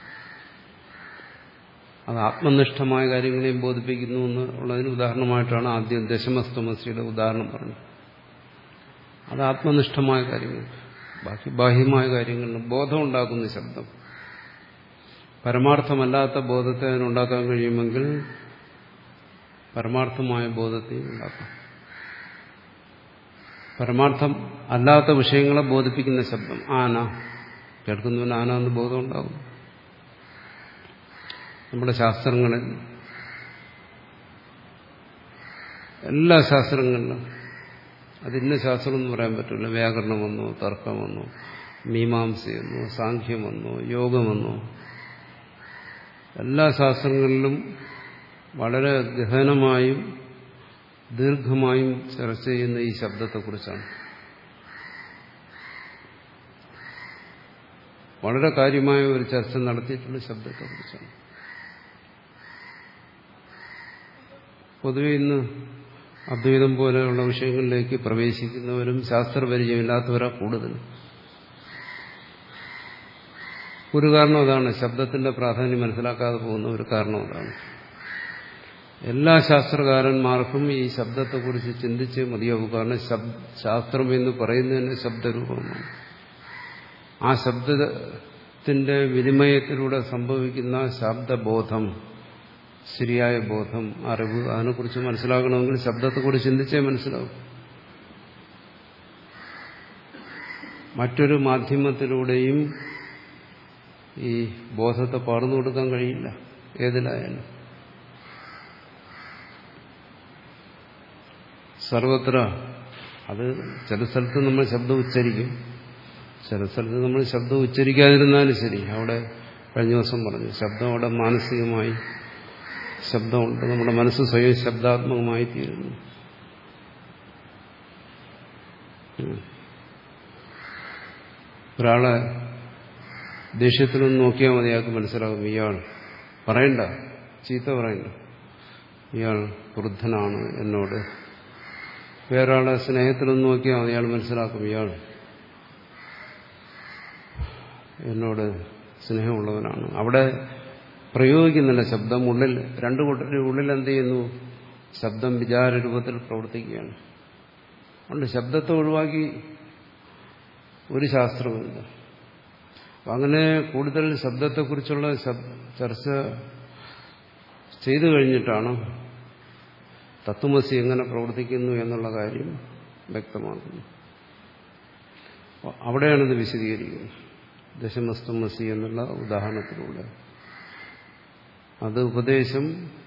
S1: അത് ആത്മനിഷ്ഠമായ കാര്യങ്ങളെയും ബോധിപ്പിക്കുന്നു എന്നുള്ളതിന് ഉദാഹരണമായിട്ടാണ് ആദ്യം ദശമസ്തമസിയുടെ ഉദാഹരണം പറഞ്ഞത്. അത് ആത്മനിഷ്ഠമായ കാര്യങ്ങൾ. ബാക്കി ബാഹ്യമായ കാര്യങ്ങളിൽ ബോധമുണ്ടാക്കുന്ന ശബ്ദം. പരമാർത്ഥമല്ലാത്ത ബോധത്തെ അതിനുണ്ടാക്കാൻ കഴിയുമെങ്കിൽ പരമാർത്ഥമായ ബോധത്തെ ഉണ്ടാക്കാം. പരമാർത്ഥം അല്ലാത്ത വിഷയങ്ങളെ ബോധിപ്പിക്കുന്ന ശബ്ദം. ആന കേൾക്കുന്നവന് ആന എന്ന് ബോധം ഉണ്ടാകും. നമ്മുടെ ശാസ്ത്രങ്ങളിൽ, എല്ലാ ശാസ്ത്രങ്ങളിലും, അതിന്ന ശാസ്ത്രം എന്ന് പറയാൻ പറ്റില്ല. വ്യാകരണമെന്നോ തർക്കമെന്നോ മീമാംസയെന്നോ സാഖ്യമെന്നോ യോഗമെന്നോ, എല്ലാ ശാസ്ത്രങ്ങളിലും വളരെ ഗഹനമായും ദീർഘമായും ചർച്ച ചെയ്യുന്ന ഈ ശബ്ദത്തെക്കുറിച്ചാണ്. വളരെ കാര്യമായ ഒരു ചർച്ച നടത്തിയിട്ടുള്ള ശബ്ദത്തെക്കുറിച്ചാണ്. പൊതുവെ ഇന്ന് അദ്വൈതം പോലെയുള്ള വിഷയങ്ങളിലേക്ക് പ്രവേശിക്കുന്നവരും ശാസ്ത്രപരിചയമില്ലാത്തവരാ കൂടുതൽ. ഒരു കാരണം അതാണ്, ശബ്ദത്തിന്റെ പ്രാധാന്യം മനസ്സിലാക്കാതെ പോകുന്ന ഒരു കാരണം അതാണ്. എല്ലാ ശാസ്ത്രകാരന്മാർക്കും ഈ ശബ്ദത്തെക്കുറിച്ച് ചിന്തിച്ചേ മതിയാവും. കാരണം ശാസ്ത്രം എന്ന് പറയുന്നതിന് ശബ്ദരൂപമാണ്. ആ ശബ്ദത്തിന്റെ വിനിമയത്തിലൂടെ സംഭവിക്കുന്ന ശബ്ദബോധം, ശരിയായ ബോധം, അറിവ്, അതിനെക്കുറിച്ച് മനസ്സിലാക്കണമെങ്കിൽ ശബ്ദത്തെക്കുറിച്ച് ചിന്തിച്ചേ മനസ്സിലാവും. മറ്റൊരു മാധ്യമത്തിലൂടെയും ഈ ബോധത്തെ പകർന്നു കൊടുക്കാൻ കഴിയില്ല, ഏതിലായാലും. സർവത്ര അത് ചില സ്ഥലത്ത് നമ്മൾ ശബ്ദം ഉച്ചരിക്കും, ചില സ്ഥലത്ത് നമ്മൾ ശബ്ദം ഉച്ചരിക്കാതിരുന്നാലും ശരി. അവിടെ കഴിഞ്ഞ ദിവസം പറഞ്ഞു ശബ്ദം അവിടെ മാനസികമായി ശബ്ദമുണ്ട്, നമ്മുടെ മനസ്സ് സ്വയം ശബ്ദാത്മകമായി തീരുന്നു. ഒരാളെ ദേഷ്യത്തിലൊന്ന് നോക്കിയാൽ മതി, അയാൾക്ക് മനസ്സിലാകും ഇയാൾ പറയണ്ട, ചീത്ത പറയണ്ട, ഇയാൾ ക്രുദ്ധനാണ് എന്നോട്. വേറൊരാളെ സ്നേഹത്തിലൊന്ന് നോക്കിയാൽ മതി, അയാൾ മനസ്സിലാക്കും ഇയാൾ എന്നോട് സ്നേഹമുള്ളവനാണ്. അവിടെ പ്രയോഗിക്കുന്നില്ല ശബ്ദം. ഉള്ളിൽ രണ്ടു കൂട്ടരുടെ ഉള്ളിൽ എന്ത് ചെയ്യുന്നു? ശബ്ദം വിചാര രൂപത്തിൽ പ്രവർത്തിക്കുകയാണ്. അതുകൊണ്ട് ശബ്ദത്തെ ഒഴിവാക്കി ഒരു ശാസ്ത്രവുമില്ല. അങ്ങനെ കൂടുതൽ ശബ്ദത്തെക്കുറിച്ചുള്ള ചർച്ച ചെയ്തു കഴിഞ്ഞിട്ടാണ് തത്വമസി എങ്ങനെ പ്രവർത്തിക്കുന്നു എന്നുള്ള കാര്യം വ്യക്തമാക്കുന്നു. അവിടെയാണിത് വിശദീകരിക്കുന്നത്. ദശമസ്തമസി എന്നുള്ള ഉദാഹരണത്തിലൂടെ അത് ഉപദേശം,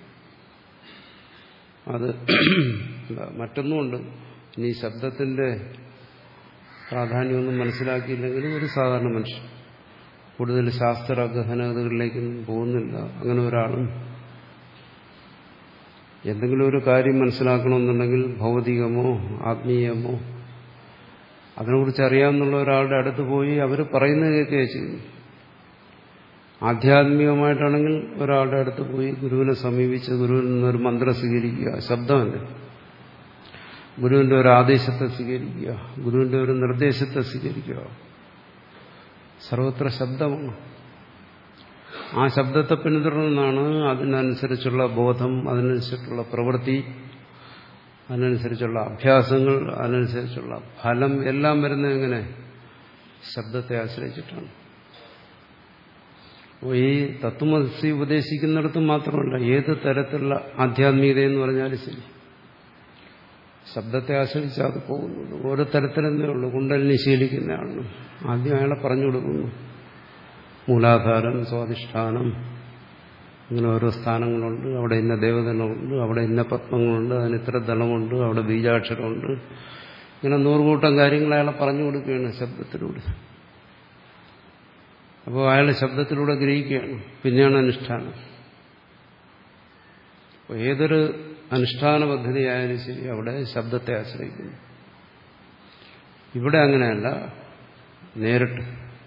S1: അത് മറ്റൊന്നുമുണ്ട്. ഇനി ശബ്ദത്തിന്റെ പ്രാധാന്യമൊന്നും മനസ്സിലാക്കിയില്ലെങ്കിലും ഒരു സാധാരണ മനുഷ്യൻ, കൂടുതൽ ശാസ്ത്ര ഗഹനതകളിലേക്കൊന്നും പോകുന്നില്ല, അങ്ങനെ ഒരാളും എന്തെങ്കിലും ഒരു കാര്യം മനസ്സിലാക്കണമെന്നുണ്ടെങ്കിൽ ഭൗതികമോ ആത്മീയമോ അതിനെക്കുറിച്ച് അറിയാമെന്നുള്ള ഒരാളുടെ അടുത്ത് പോയി അവർ പറയുന്നത് കേൾക്കുകയും ചെയ്യുന്നു. ആധ്യാത്മികമായിട്ടാണെങ്കിൽ ഒരാളുടെ അടുത്ത് പോയി ഗുരുവിനെ സമീപിച്ച് ഗുരുവിൽ നിന്നൊരു മന്ത്രം സ്വീകരിക്കുക, ശബ്ദമല്ലേ. ഗുരുവിന്റെ ഒരു ആദേശത്തെ സ്വീകരിക്കുക, ഗുരുവിന്റെ ഒരു നിർദ്ദേശത്തെ സ്വീകരിക്കുക. സർവത്ര ശബ്ദമാണ്. ആ ശബ്ദത്തെ പിന്തുടർന്നാണ് അതിനനുസരിച്ചുള്ള ബോധം, അതിനനുസരിച്ചുള്ള പ്രവൃത്തി, അതിനനുസരിച്ചുള്ള അഭ്യാസങ്ങൾ, അതിനനുസരിച്ചുള്ള ഫലം എല്ലാം വരുന്നത് എങ്ങനെ? ശബ്ദത്തെ ആശ്രയിച്ചിട്ടാണ്. അപ്പോൾ ഈ തത്വമസി ഉപദേശിക്കുന്നിടത്ത് മാത്രമല്ല, ഏത് തരത്തിലുള്ള ആധ്യാത്മികതയെന്ന് പറഞ്ഞാലും ശരി, ശബ്ദത്തെ ആശ്രയിച്ചാൽ അത് പോകുന്നത്. ഓരോ തരത്തിലെന്നേ ഉള്ളൂ. കുണ്ടലിനി ശീലിക്കുന്നയാളാണ്, ആദ്യം അയാളെ പറഞ്ഞു കൊടുക്കുന്നു. മൂലാധാരം, സ്വാധിഷ്ഠാനം, ഇങ്ങനെ ഓരോ സ്ഥാനങ്ങളുണ്ട്. അവിടെ ഇന്ന ദേവതകളുണ്ട്, അവിടെ ഇന്ന പത്മങ്ങളുണ്ട്, അതിന് ഇത്ര ദളമുണ്ട്, അവിടെ ബീജാക്ഷരമുണ്ട്. ഇങ്ങനെ നൂറുകൂട്ടം കാര്യങ്ങൾ അയാളെ പറഞ്ഞു കൊടുക്കുകയാണ് ശബ്ദത്തിലൂടെ. അപ്പോൾ അയാൾ ശബ്ദത്തിലൂടെ ഗ്രഹിക്കുകയാണ്. പിന്നെയാണ് അനുഷ്ഠാനം. അപ്പോൾ ഏതൊരു അനുഷ്ഠാന പദ്ധതിയായാലും ശരി, അവിടെ ശബ്ദത്തെ ആശ്രയിക്കുന്നു. ഇവിടെ അങ്ങനെയല്ല, നേരിട്ട്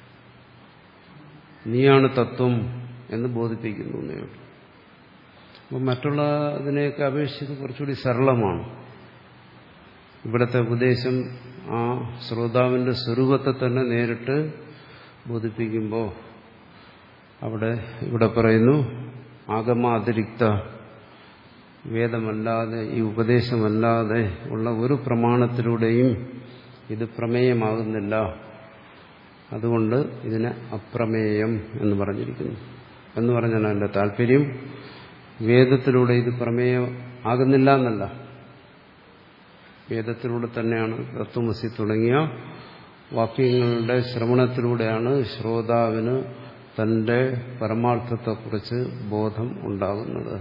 S1: നീയാണ് തത്വം എന്ന് ബോധിപ്പിക്കുന്നു എന്നേയുള്ളൂ. അപ്പം മറ്റുള്ള അതിനെയൊക്കെ അപേക്ഷിച്ച് കുറച്ചുകൂടി സരളമാണ്. ഇവിടുത്തെ ഉപദേശം ആ ശ്രോതാവിന്റെ സ്വരൂപത്തെ തന്നെ നേരിട്ട് ബോധിപ്പിക്കുമ്പോൾ അവിടെ ഇവിടെ പറയുന്നു, ആഗമാതിരിക്ത വേദമല്ലാതെ, ഈ ഉപദേശമല്ലാതെ ഉള്ള ഒരു പ്രമാണത്തിലൂടെയും ഇത് പ്രമേയമാകുന്നില്ല. അതുകൊണ്ട് ഇതിനെ അപ്രമേയം എന്ന് പറഞ്ഞിരിക്കുന്നു. എന്ന് പറഞ്ഞാൽ അതിന്റെ താല്പര്യം വേദത്തിലൂടെ ഇത് പ്രമേയം ആകുന്നില്ല എന്നല്ല, വേദത്തിലൂടെ തന്നെയാണ് തത്വമസി തുടങ്ങിയ വാക്യങ്ങളുടെ ശ്രവണത്തിലൂടെയാണ് ശ്രോതാവിന് തന്റെ പരമാർത്ഥത്തെക്കുറിച്ച് ബോധം ഉണ്ടാകുന്നത്.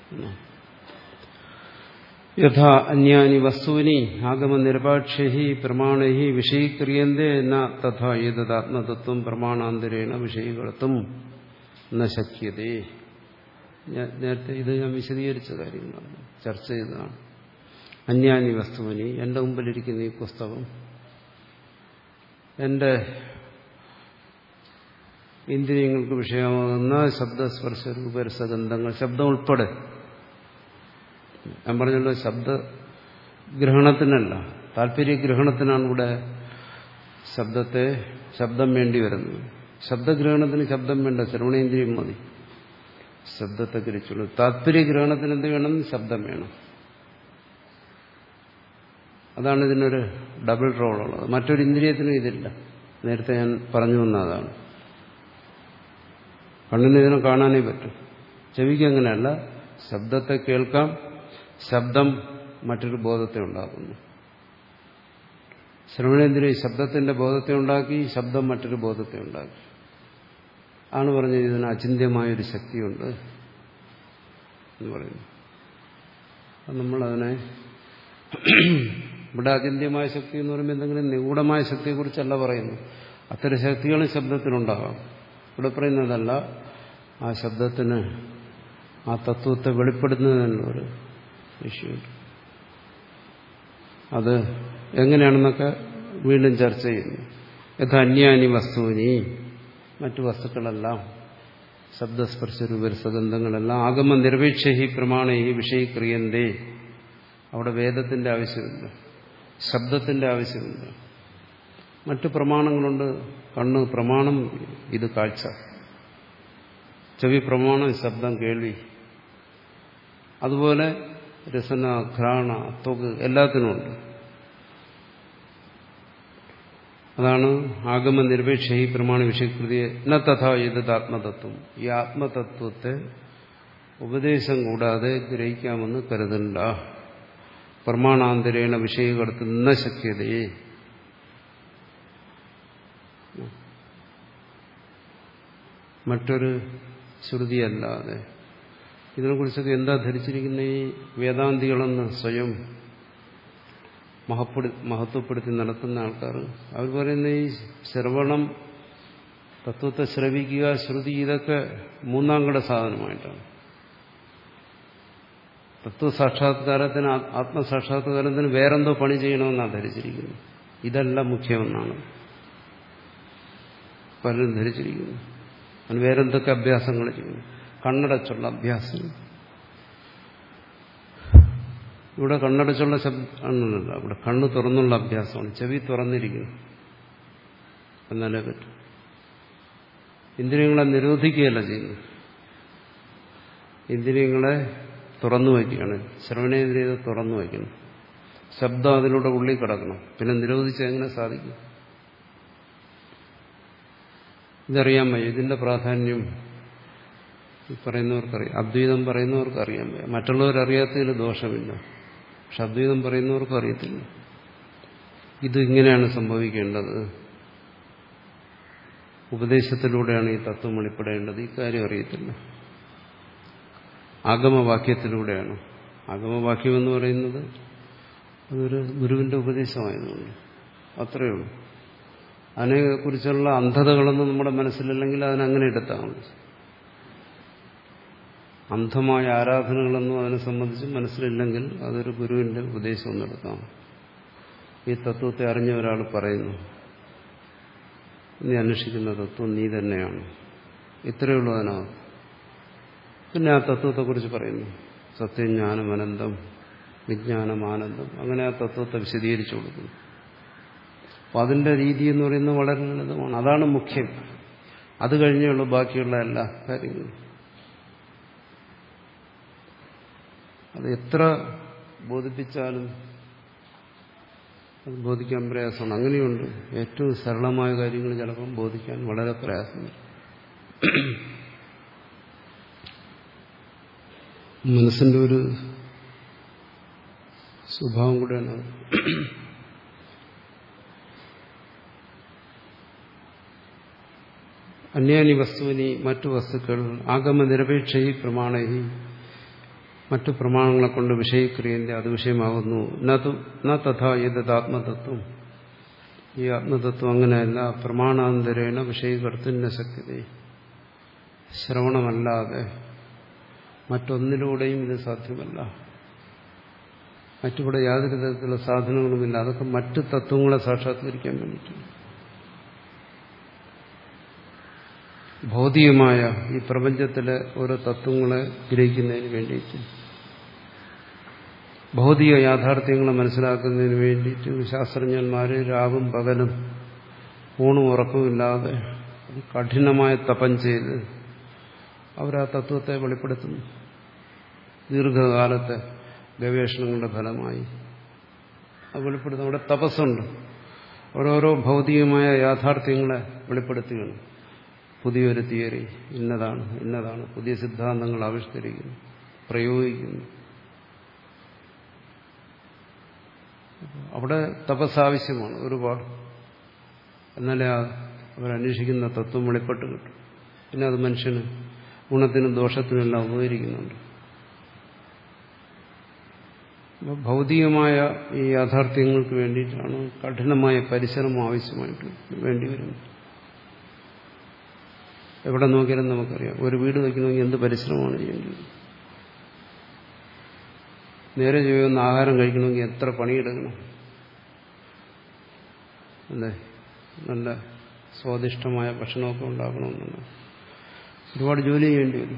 S1: യഥാ അന്യാനി വസ്തുവിനി ആഗമനിരപാക്ഷൈ പ്രമാണൈ വിഷയീക്രിയന്തേ ന തഥാ ഏതദാത്മതത്വം പ്രമാണാന്തരേണ വിഷയീകർത്തും ന ശക്യതേ. നേരത്തെ ഇത് ഞാൻ വിശദീകരിച്ച കാര്യങ്ങളാണ്, ചർച്ച ചെയ്തതാണ്. അന്യാനി വസ്തുവിനി, എന്റെ മുമ്പിലിരിക്കുന്ന ഈ പുസ്തകം, എന്റെ ഇന്ദ്രിയങ്ങൾക്ക് വിഷയമാകുന്ന ശബ്ദസ്പർശ രൂപരസഗന്ധങ്ങൾ, ശബ്ദം ഉൾപ്പെടെ. ഞാൻ പറഞ്ഞല്ലോ, ശബ്ദഗ്രഹണത്തിനല്ല, താല്പര്യഗ്രഹണത്തിനാണ് ഇവിടെ ശബ്ദത്തെ ശബ്ദം വേണ്ടി വരുന്നത്. ശബ്ദഗ്രഹണത്തിന് ശബ്ദം വേണ്ട, ശ്രവണേന്ദ്രിയം മതി ശബ്ദത്തെ ഗ്രഹിച്ചുള്ളൂ. താല്പര്യഗ്രഹണത്തിന് എന്ത് വേണം? ശബ്ദം വേണം. അതാണ് ഇതിനൊരു ഡബിൾ റോളുള്ളത്. മറ്റൊരു ഇന്ദ്രിയത്തിനും ഇതില്ല. നേരത്തെ ഞാൻ പറഞ്ഞു വന്നതാണ്. കണ്ണിന് ഇതിനെ കാണാനേ പറ്റും, ചെവിക്ക് അങ്ങനെയല്ല. ശബ്ദത്തെ കേൾക്കാം, ശബ്ദം മറ്റൊരു ബോധത്തെ ഉണ്ടാക്കുന്നു. ശ്രവണേന്ദ്രിയ ശബ്ദത്തിന്റെ ബോധത്തെ ഉണ്ടാക്കി, ശബ്ദം മറ്റൊരു ബോധത്തെ ഉണ്ടാക്കി. ആണ് പറഞ്ഞത് ഇതിന് അചിന്ത്യമായൊരു ശക്തിയുണ്ട് എന്ന് പറയുന്നു. നമ്മളതിനെ ഇവിടെ അചിന്ത്യമായ ശക്തി എന്ന് പറയുമ്പോൾ എന്തെങ്കിലും നിഗൂഢമായ ശക്തിയെക്കുറിച്ചല്ല പറയുന്നു. അത്തരം ശക്തികളും ശബ്ദത്തിനുണ്ടാകാം. ഇവിടെ പറയുന്നതല്ല, ആ ശബ്ദത്തിന് ആ തത്വത്തെ വെളിപ്പെടുത്തുന്നതിനുള്ളൊരു വിഷയമുണ്ട്. അത് എങ്ങനെയാണെന്നൊക്കെ വീണ്ടും ചർച്ച ചെയ്യുന്നു. യഥാ അന്യാനി വസ്തുവിനി, മറ്റു വസ്തുക്കളെല്ലാം ശബ്ദസ്പർശ രൂപരസഗന്ധങ്ങളെല്ലാം ആഗമ നിരപേക്ഷഹി പ്രമാണേഹി വിഷയീക്രിയന്തേ. അവിടെ വേദത്തിന്റെ ആവശ്യമില്ല, ശബ്ദത്തിന്റെ ആവശ്യമില്ല. മറ്റു പ്രമാണങ്ങളുണ്ട്. കണ്ണ് പ്രമാണം, ഇത് കാഴ്ച. ചെവി പ്രമാണം, ശബ്ദം കേൾവി. അതുപോലെ രസന, ഘ്രാണ, ത്വക് എല്ലാത്തിനുമുണ്ട്. അതാണ് ആഗമ നിരപേക്ഷ ഈ പ്രമാണ വിഷയകൃതിയെ ന തഥാ ഏതത് ആത്മതത്വം. ഈ ആത്മതത്വത്തെ ഉപദേശം കൂടാതെ ഗ്രഹിക്കാമെന്ന് കരുതണ്ട. പ്രമാണാന്തരേണ വിഷയകർത്ത് ന ശക്യതയെ. മറ്റൊരു ശ്രുതിയല്ലാതെ. ഇതിനെക്കുറിച്ചൊക്കെ എന്താ ധരിച്ചിരിക്കുന്ന ഈ വേദാന്തികളെന്ന് സ്വയം മഹത്വപ്പെടുത്തി നടത്തുന്ന ആൾക്കാർ? അവർ പറയുന്ന ഈ ശ്രവണം, തത്വത്തെ ശ്രവിക്കുക, ശ്രുതി, ഇതൊക്കെ മൂന്നാം കട സാധനമായിട്ടാണ്. തത്വസാക്ഷാത്കാരത്തിന്, ആത്മസാക്ഷാത്കാരത്തിന് വേറെന്തോ പണി ചെയ്യണമെന്നാണ് ധരിച്ചിരിക്കുന്നത്. ഇതല്ല മുഖ്യമെന്നാണ് പലരും ധരിച്ചിരിക്കുന്നത്. അതിന് വേറെന്തൊക്കെ അഭ്യാസങ്ങൾ ചെയ്യുന്നു, കണ്ണടച്ചുള്ള അഭ്യാസം. ഇവിടെ കണ്ണടച്ചുള്ള ശബ്ദമല്ല, ഇവിടെ കണ്ണ് തുറന്നുള്ള അഭ്യാസമാണ്. ചെവി തുറന്നിരിക്കുന്നു എന്നാലേ പറ്റും. ഇന്ദ്രിയങ്ങളെ നിരോധിക്കുകയല്ല ചെയ്യുന്നത്, ഇന്ദ്രിയങ്ങളെ തുറന്നു വയ്ക്കുകയാണ്. ശ്രവണേന്ദ്രിയത്തെ തുറന്നു വയ്ക്കണം. ശബ്ദം അതിലൂടെ ഉള്ളിൽ കിടക്കണം. പിന്നെ നിരോധിച്ച് എങ്ങനെ സാധിക്കും? ഇതറിയാൻ വയ്യ. ഇതിന്റെ പ്രാധാന്യം പറയുന്നവർക്കറിയാം. അദ്വൈതം പറയുന്നവർക്ക് അറിയാൻ വയ്യ. മറ്റുള്ളവരറിയാത്തതിൽ ദോഷമില്ല. പക്ഷെ അദ്വൈതം പറയുന്നവർക്കും അറിയത്തില്ല. ഇത് ഇങ്ങനെയാണ് സംഭവിക്കേണ്ടത്, ഉപദേശത്തിലൂടെയാണ് ഈ തത്വം വെളിപ്പെടേണ്ടത്, ഈ കാര്യം അറിയത്തില്ല. ആഗമവാക്യത്തിലൂടെയാണ്. ആഗമവാക്യം എന്ന് പറയുന്നത് അതൊരു ഗുരുവിന്റെ ഉപദേശമായതുകൊണ്ട് അത്രയേ ഉള്ളൂ. അതിനെക്കുറിച്ചുള്ള അന്ധതകളൊന്നും നമ്മുടെ മനസ്സിലില്ലെങ്കിൽ അതിനങ്ങനെ എടുത്താൽ മതി. അന്ധമായ ആരാധനകളൊന്നും അതിനെ സംബന്ധിച്ച് മനസ്സിലില്ലെങ്കിൽ അതൊരു ഗുരുവിന്റെ ഉപദേശം ഒന്നെടുക്കാം. ഈ തത്വത്തെ അറിഞ്ഞ ഒരാൾ പറയുന്നു, നീ അന്വേഷിക്കുന്ന തത്വം നീ തന്നെയാണ്, ഇത്രയേ ഉള്ളൂ അതിനകത്ത്. പിന്നെ ആ തത്വത്തെക്കുറിച്ച് പറയുന്നു, സത്യജ്ഞാനം അനന്തം, വിജ്ഞാനം ആനന്ദം, അങ്ങനെ ആ തത്വത്തെ വിശദീകരിച്ചു കൊടുക്കുന്നു. അപ്പം അതിന്റെ രീതി എന്ന് പറയുന്നത് വളരെ ലളിതമാണ്. അതാണ് മുഖ്യം. അത് കഴിഞ്ഞേ ഉള്ളൂ ബാക്കിയുള്ള എല്ലാ കാര്യങ്ങളും. അത് എത്ര ബോധിപ്പിച്ചാലും അത് ബോധിക്കാൻ പ്രയാസമാണ്. അങ്ങനെയുണ്ട്. ഏറ്റവും സരളമായ കാര്യങ്ങൾ ചിലപ്പം ബോധിക്കാൻ വളരെ പ്രയാസമുണ്ട്. മനസ്സിന്റെ ഒരു സ്വഭാവം കൂടെയാണ്. അന്യാനി വസ്തുവിനി, മറ്റു വസ്തുക്കൾ, ആഗമ നിരപേക്ഷയി പ്രമാണഹി, മറ്റു പ്രമാണങ്ങളെ കൊണ്ട് വിഷയക്രിയന്റെ അത് വിഷയമാകുന്നു. ന തഥാ ഏതത് ആത്മതത്വം. ഈ ആത്മതത്വം അങ്ങനെയല്ല. പ്രമാണാന്തരേണ വിഷയകർത്തുന്ന ശക്തി. ശ്രവണമല്ലാതെ മറ്റൊന്നിലൂടെയും ഇത് സാധ്യമല്ല. മറ്റിവിടെ യാതൊരു തരത്തിലുള്ള സാധനങ്ങളുമില്ല. അതൊക്കെ മറ്റു തത്വങ്ങളെ സാക്ഷാത്കരിക്കാൻ വേണ്ടിയിട്ടാണ്. ഭൗതികമായ ഈ പ്രപഞ്ചത്തിലെ ഓരോ തത്വങ്ങളെ ഗ്രഹിക്കുന്നതിന് വേണ്ടിയിട്ട്, ഭൗതിക യാഥാർത്ഥ്യങ്ങളെ മനസ്സിലാക്കുന്നതിന് വേണ്ടിയിട്ട് ശാസ്ത്രജ്ഞന്മാര് രാവും പകലും ഊണും ഉറക്കവുമില്ലാതെ കഠിനമായ തപം ചെയ്ത് അവരാ തത്വത്തെ വെളിപ്പെടുത്തുന്നു. ദീർഘകാലത്തെ ഗവേഷണങ്ങളുടെ ഫലമായി അത് വെളിപ്പെടുത്തുന്നു. അവിടെ തപസ്സുണ്ട്. ഓരോരോ ഭൗതികമായ യാഥാർത്ഥ്യങ്ങളെ വെളിപ്പെടുത്തുകയാണ്. പുതിയൊരു തിയറി, ഇന്നതാണ് ഇന്നതാണ് പുതിയ സിദ്ധാന്തങ്ങൾ ആവിഷ്കരിക്കുന്നു, പ്രയോഗിക്കുന്നു. അവിടെ തപസ്സാവശ്യമാണ് ഒരുപാട്. എന്നാലേ അവരന്വേഷിക്കുന്ന തത്വം വെളിപ്പെട്ട് കിട്ടും. പിന്നെ അത് മനുഷ്യന് ഗുണത്തിനും ദോഷത്തിനും എല്ലാം ഉപകരിക്കുന്നുണ്ട്. ഭൗതികമായ ഈ യാഥാർത്ഥ്യങ്ങൾക്ക് വേണ്ടിയിട്ടാണ് കഠിനമായ പരിശ്രമം ആവശ്യമായിട്ട് വേണ്ടി വരുന്നത്. എവിടെ നോക്കിയാലും നമുക്കറിയാം, ഒരു വീട് വയ്ക്കണമെങ്കിൽ എന്ത് പരിശ്രമമാണ് ചെയ്യേണ്ടത്. നേരെ ചെയ്യുന്ന ആഹാരം കഴിക്കണമെങ്കിൽ എത്ര പണിയെടുക്കണം അല്ലേ? നല്ല സ്വാദിഷ്ടമായ ഭക്ഷണമൊക്കെ ഉണ്ടാക്കണമെന്നുണ്ട്, ഒരുപാട് ജോലി ചെയ്യേണ്ടി വരും.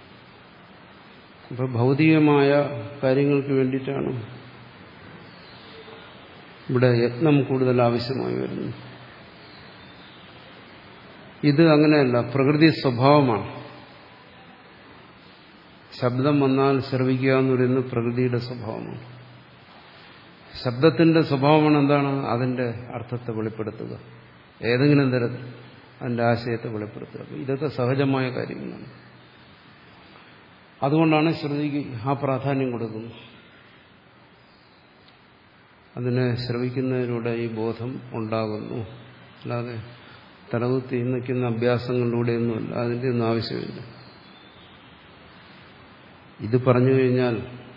S1: ഇപ്പൊ ഭൗതികമായ കാര്യങ്ങൾക്ക് വേണ്ടിയിട്ടാണ് ഇവിടെ യത്നം കൂടുതൽ ആവശ്യമായി വരുന്നത്. ഇത് അങ്ങനെയല്ല, പ്രകൃതി സ്വഭാവമാണ്. ശബ്ദം വന്നാൽ ശ്രവിക്കുക എന്ന് പറയുന്നത് പ്രകൃതിയുടെ സ്വഭാവമാണ്. ശബ്ദത്തിന്റെ സ്വഭാവമാണ് എന്താണ്? അതിന്റെ അർത്ഥത്തെ വെളിപ്പെടുത്തുക, ഏതെങ്കിലും തരത്തിൽ അതിന്റെ ആശയത്തെ വെളിപ്പെടുത്തുക. ഇതൊക്കെ സഹജമായ കാര്യങ്ങളാണ്. അതുകൊണ്ടാണ് ശ്രുതിക്ക് ആ പ്രാധാന്യം കൊടുക്കുന്നത്. അതിനെ ശ്രവിക്കുന്നതിലൂടെ ഈ ബോധം ഉണ്ടാകുന്നു, അല്ലാതെ തലകുത്തി നിൽക്കുന്ന അഭ്യാസങ്ങളിലൂടെയൊന്നുമല്ല. അതിൻ്റെ ഒന്നും ആവശ്യമില്ല. ഇത് പറഞ്ഞു കഴിഞ്ഞാൽ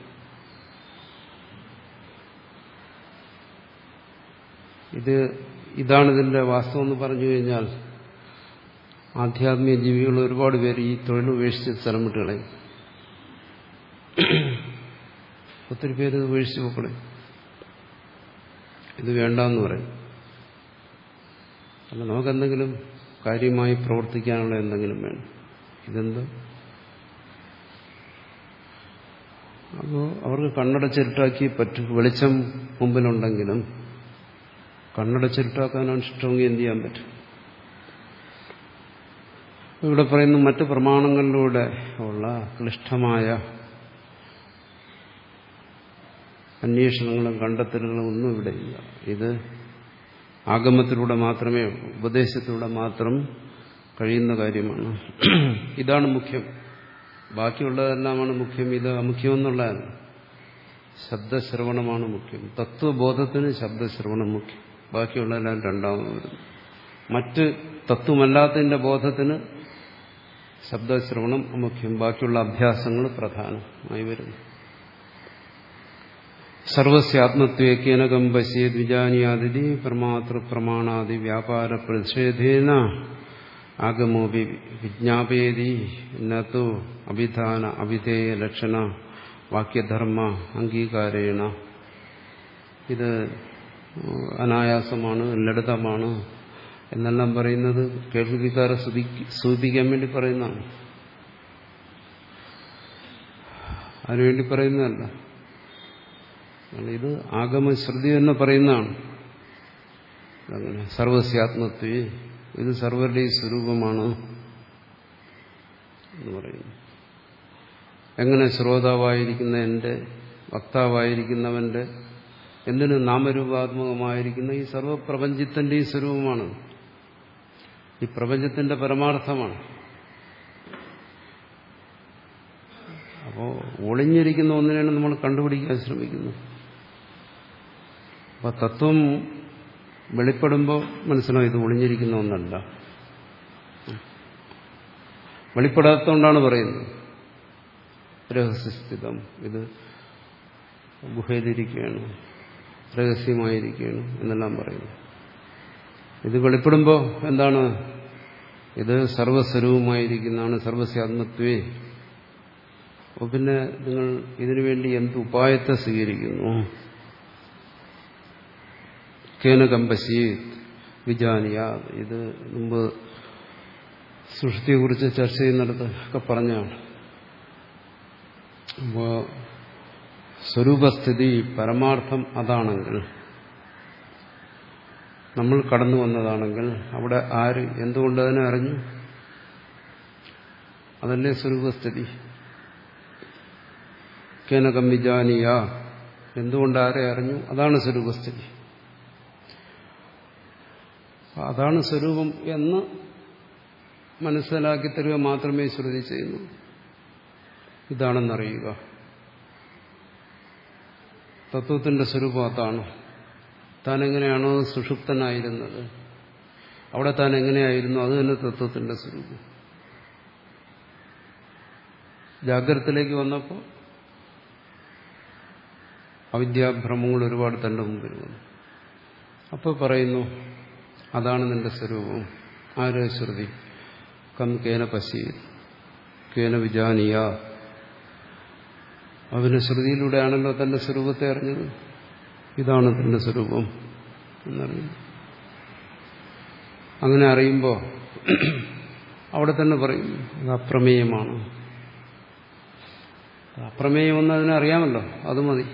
S1: ഇത് ഇതാണ് ഇതിന്റെ വാസ്തവം എന്ന് പറഞ്ഞു കഴിഞ്ഞാൽ ആധ്യാത്മിക ജീവികൾ ഒരുപാട് പേര് ഈ തൊഴിൽ ഉപേക്ഷിച്ച് സ്ഥലം വിട്ട് കളയും. ഒത്തിരി പേര് ഇത് ഉപേക്ഷിച്ച് പോക്കളെ, ഇത് വേണ്ടെന്ന് പറയും. അല്ല, നമുക്കെന്തെങ്കിലും കാര്യമായി പ്രവർത്തിക്കാനുള്ള എന്തെങ്കിലും വേണം. ഇതെന്ത്? അപ്പോൾ അവർക്ക് കണ്ണടച്ചിരുട്ടാക്കി പറ്റും. വെളിച്ചം മുമ്പിലുണ്ടെങ്കിലും കണ്ണടച്ചിരുട്ടാക്കാനാണ് ഇഷ്ടമെങ്കിൽ എന്ത് ചെയ്യാൻ പറ്റും? ഇവിടെ പറയുന്ന മറ്റ് പ്രമാണങ്ങളിലൂടെ ഉള്ള ക്ലിഷ്ടമായ അന്വേഷണങ്ങളും കണ്ടെത്തലുകളും ഒന്നും ഇവിടെ ഇല്ല. ഇത് ആഗമത്തിലൂടെ മാത്രമേ ഉള്ളൂ, ഉപദേശത്തിലൂടെ മാത്രം കഴിയുന്ന കാര്യമാണ്. ഇതാണ് മുഖ്യം. ബാക്കിയുള്ളതെല്ലാമാണ് മുഖ്യം. ഇത് അമുഖ്യമെന്നുള്ളതല്ല. ശബ്ദശ്രവണമാണ് മുഖ്യം. തത്വബോധത്തിന് ശബ്ദശ്രവണം മുഖ്യം, ബാക്കിയുള്ളതെല്ലാം രണ്ടാമത് വരുന്നു. മറ്റ് തത്വമല്ലാത്തതിന്റെ ബോധത്തിന് ശബ്ദശ്രവണം അമുഖ്യം, ബാക്കിയുള്ള അഭ്യാസങ്ങൾ പ്രധാനമായി വരുന്നു. സർവസ്യാത്മത്വേക്കേനകം പശ്യേത് വിജാനിയാതിഥി പ്രമാതൃ പ്രമാണാദി വ്യാപാര പ്രതിഷേധേന ആഗമോപി വിജ്ഞാപേതി നതു അഭിധാന അവിധേയ ലക്ഷണ വാക്യധർമ്മ അംഗീകാരേണ. ഇത് അനായാസമാണ്, ലളിതമാണ് എന്നെല്ലാം പറയുന്നത് കേൾവിക്കാരെ സൂചിപ്പിക്കാൻ വേണ്ടി പറയുന്നതാണ്, അതിനുവേണ്ടി പറയുന്നതല്ല. ഇത് ആഗമശ്രുതി എന്ന് പറയുന്നതാണ്. അങ്ങനെ സർവസ്യാത്മത്വേ, ഇത് സർവരുടെയും സ്വരൂപമാണ് എന്ന് പറയുന്നു. എങ്ങനെ ശ്രോതാവായിരിക്കുന്ന എൻ്റെ, വക്താവായിരിക്കുന്നവന്റെ, എന്തിന് നാമരൂപാത്മകമായിരിക്കുന്ന ഈ സർവപ്രപഞ്ചത്തിന്റെയും സ്വരൂപമാണ്. ഈ പ്രപഞ്ചത്തിന്റെ പരമാർത്ഥമാണ്. അപ്പോൾ ഒളിഞ്ഞിരിക്കുന്ന ഒന്നിനെയാണ് നമ്മൾ കണ്ടുപിടിക്കാൻ ശ്രമിക്കുന്നത്. അപ്പൊ തത്വം വെളിപ്പെടുമ്പോൾ മനസ്സിലാവും ഇത് ഒളിഞ്ഞിരിക്കുന്ന ഒന്നല്ല. വെളിപ്പെടാത്തതുകൊണ്ടാണ് പറയുന്നത് രഹസ്യസ്ഥിതം, ഇത് ഗുഹയിലിരിക്കുകയാണ്, രഹസ്യമായിരിക്കുകയാണ് എന്നെല്ലാം പറയുന്നു. ഇത് വെളിപ്പെടുമ്പോൾ എന്താണ്? ഇത് സർവസ്വരൂപമായിരിക്കുന്നതാണ്, സർവസ്യാത്മത്വേ. അപ്പോൾ പിന്നെ നിങ്ങൾ ഇതിനുവേണ്ടി എന്ത് ഉപായത്തെ സ്വീകരിക്കുന്നു? കേനകമ്പശി വിജാനിയ. ഇത് മുമ്പ് സൃഷ്ടിയെക്കുറിച്ച് ചർച്ച ചെയ്യുന്നിടത്ത് ഒക്കെ പറഞ്ഞാണ്. അപ്പോൾ സ്വരൂപസ്ഥിതി പരമാർത്ഥം അതാണെങ്കിൽ, നമ്മൾ കടന്നു വന്നതാണെങ്കിൽ, അവിടെ ആര് എന്തുകൊണ്ട് അതിനെ അറിഞ്ഞു? അതല്ലേ സ്വരൂപസ്ഥിതി. കേനകം വിജാനിയ, എന്തുകൊണ്ട് ആരെ അറിഞ്ഞു? അതാണ് സ്വരൂപസ്ഥിതി. അതാണ് സ്വരൂപം എന്ന് മനസ്സിലാക്കി തരിക മാത്രമേ ശ്രുതി ചെയ്യുന്നു. ഇതാണെന്നറിയുക. തത്വത്തിന്റെ സ്വരൂപം അതാണ്. താൻ എങ്ങനെയാണോ സുഷുപ്തനായിരുന്നത്, അവിടെ താൻ എങ്ങനെയായിരുന്നു, അത് തന്നെ തത്വത്തിന്റെ സ്വരൂപം. ജാഗ്രതത്തിലേക്ക് വന്നപ്പോൾ അവിദ്യാഭ്രമങ്ങൾ ഒരുപാട് തന്റെ മുമ്പിൽ വന്നു. അപ്പോൾ പറയുന്നു അതാണ് നിന്റെ സ്വരൂപം. ആര്? ശ്രുതി. കം കേന പശി കേന വിജാനീയ. അവന് ശ്രുതിയിലൂടെയാണല്ലോ തന്റെ സ്വരൂപത്തെ അറിഞ്ഞത്. ഇതാണ് തന്റെ സ്വരൂപം എന്നറിഞ്ഞു. അങ്ങനെ അറിയുമ്പോൾ അവിടെ തന്നെ പറയും അത് അപ്രമേയമാണ്. അപ്രമേയമെന്ന് അതിനറിയാമല്ലോ, അത് മതി.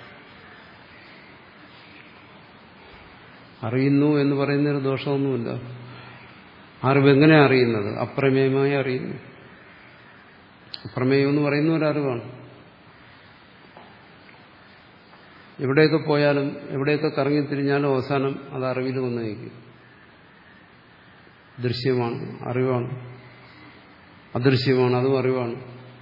S1: അറിയുന്നു എന്ന് പറയുന്നൊരു ദോഷമൊന്നുമില്ല. അറിവ് എങ്ങനെ അറിയുന്നത്? അപ്രമേയമായി അറിയുന്നു. അപ്രമേയം എന്ന് പറയുന്ന ഒരറിവാണ്. എവിടെയൊക്കെ പോയാലും എവിടെയൊക്കെ കറങ്ങിത്തിരിഞ്ഞാലും അവസാനം അത് അറിവിൽ വന്നു നിൽക്കും. ദൃശ്യമാണ്, അറിവാണ്. അദൃശ്യമാണ്, അതും അറിവാണ്.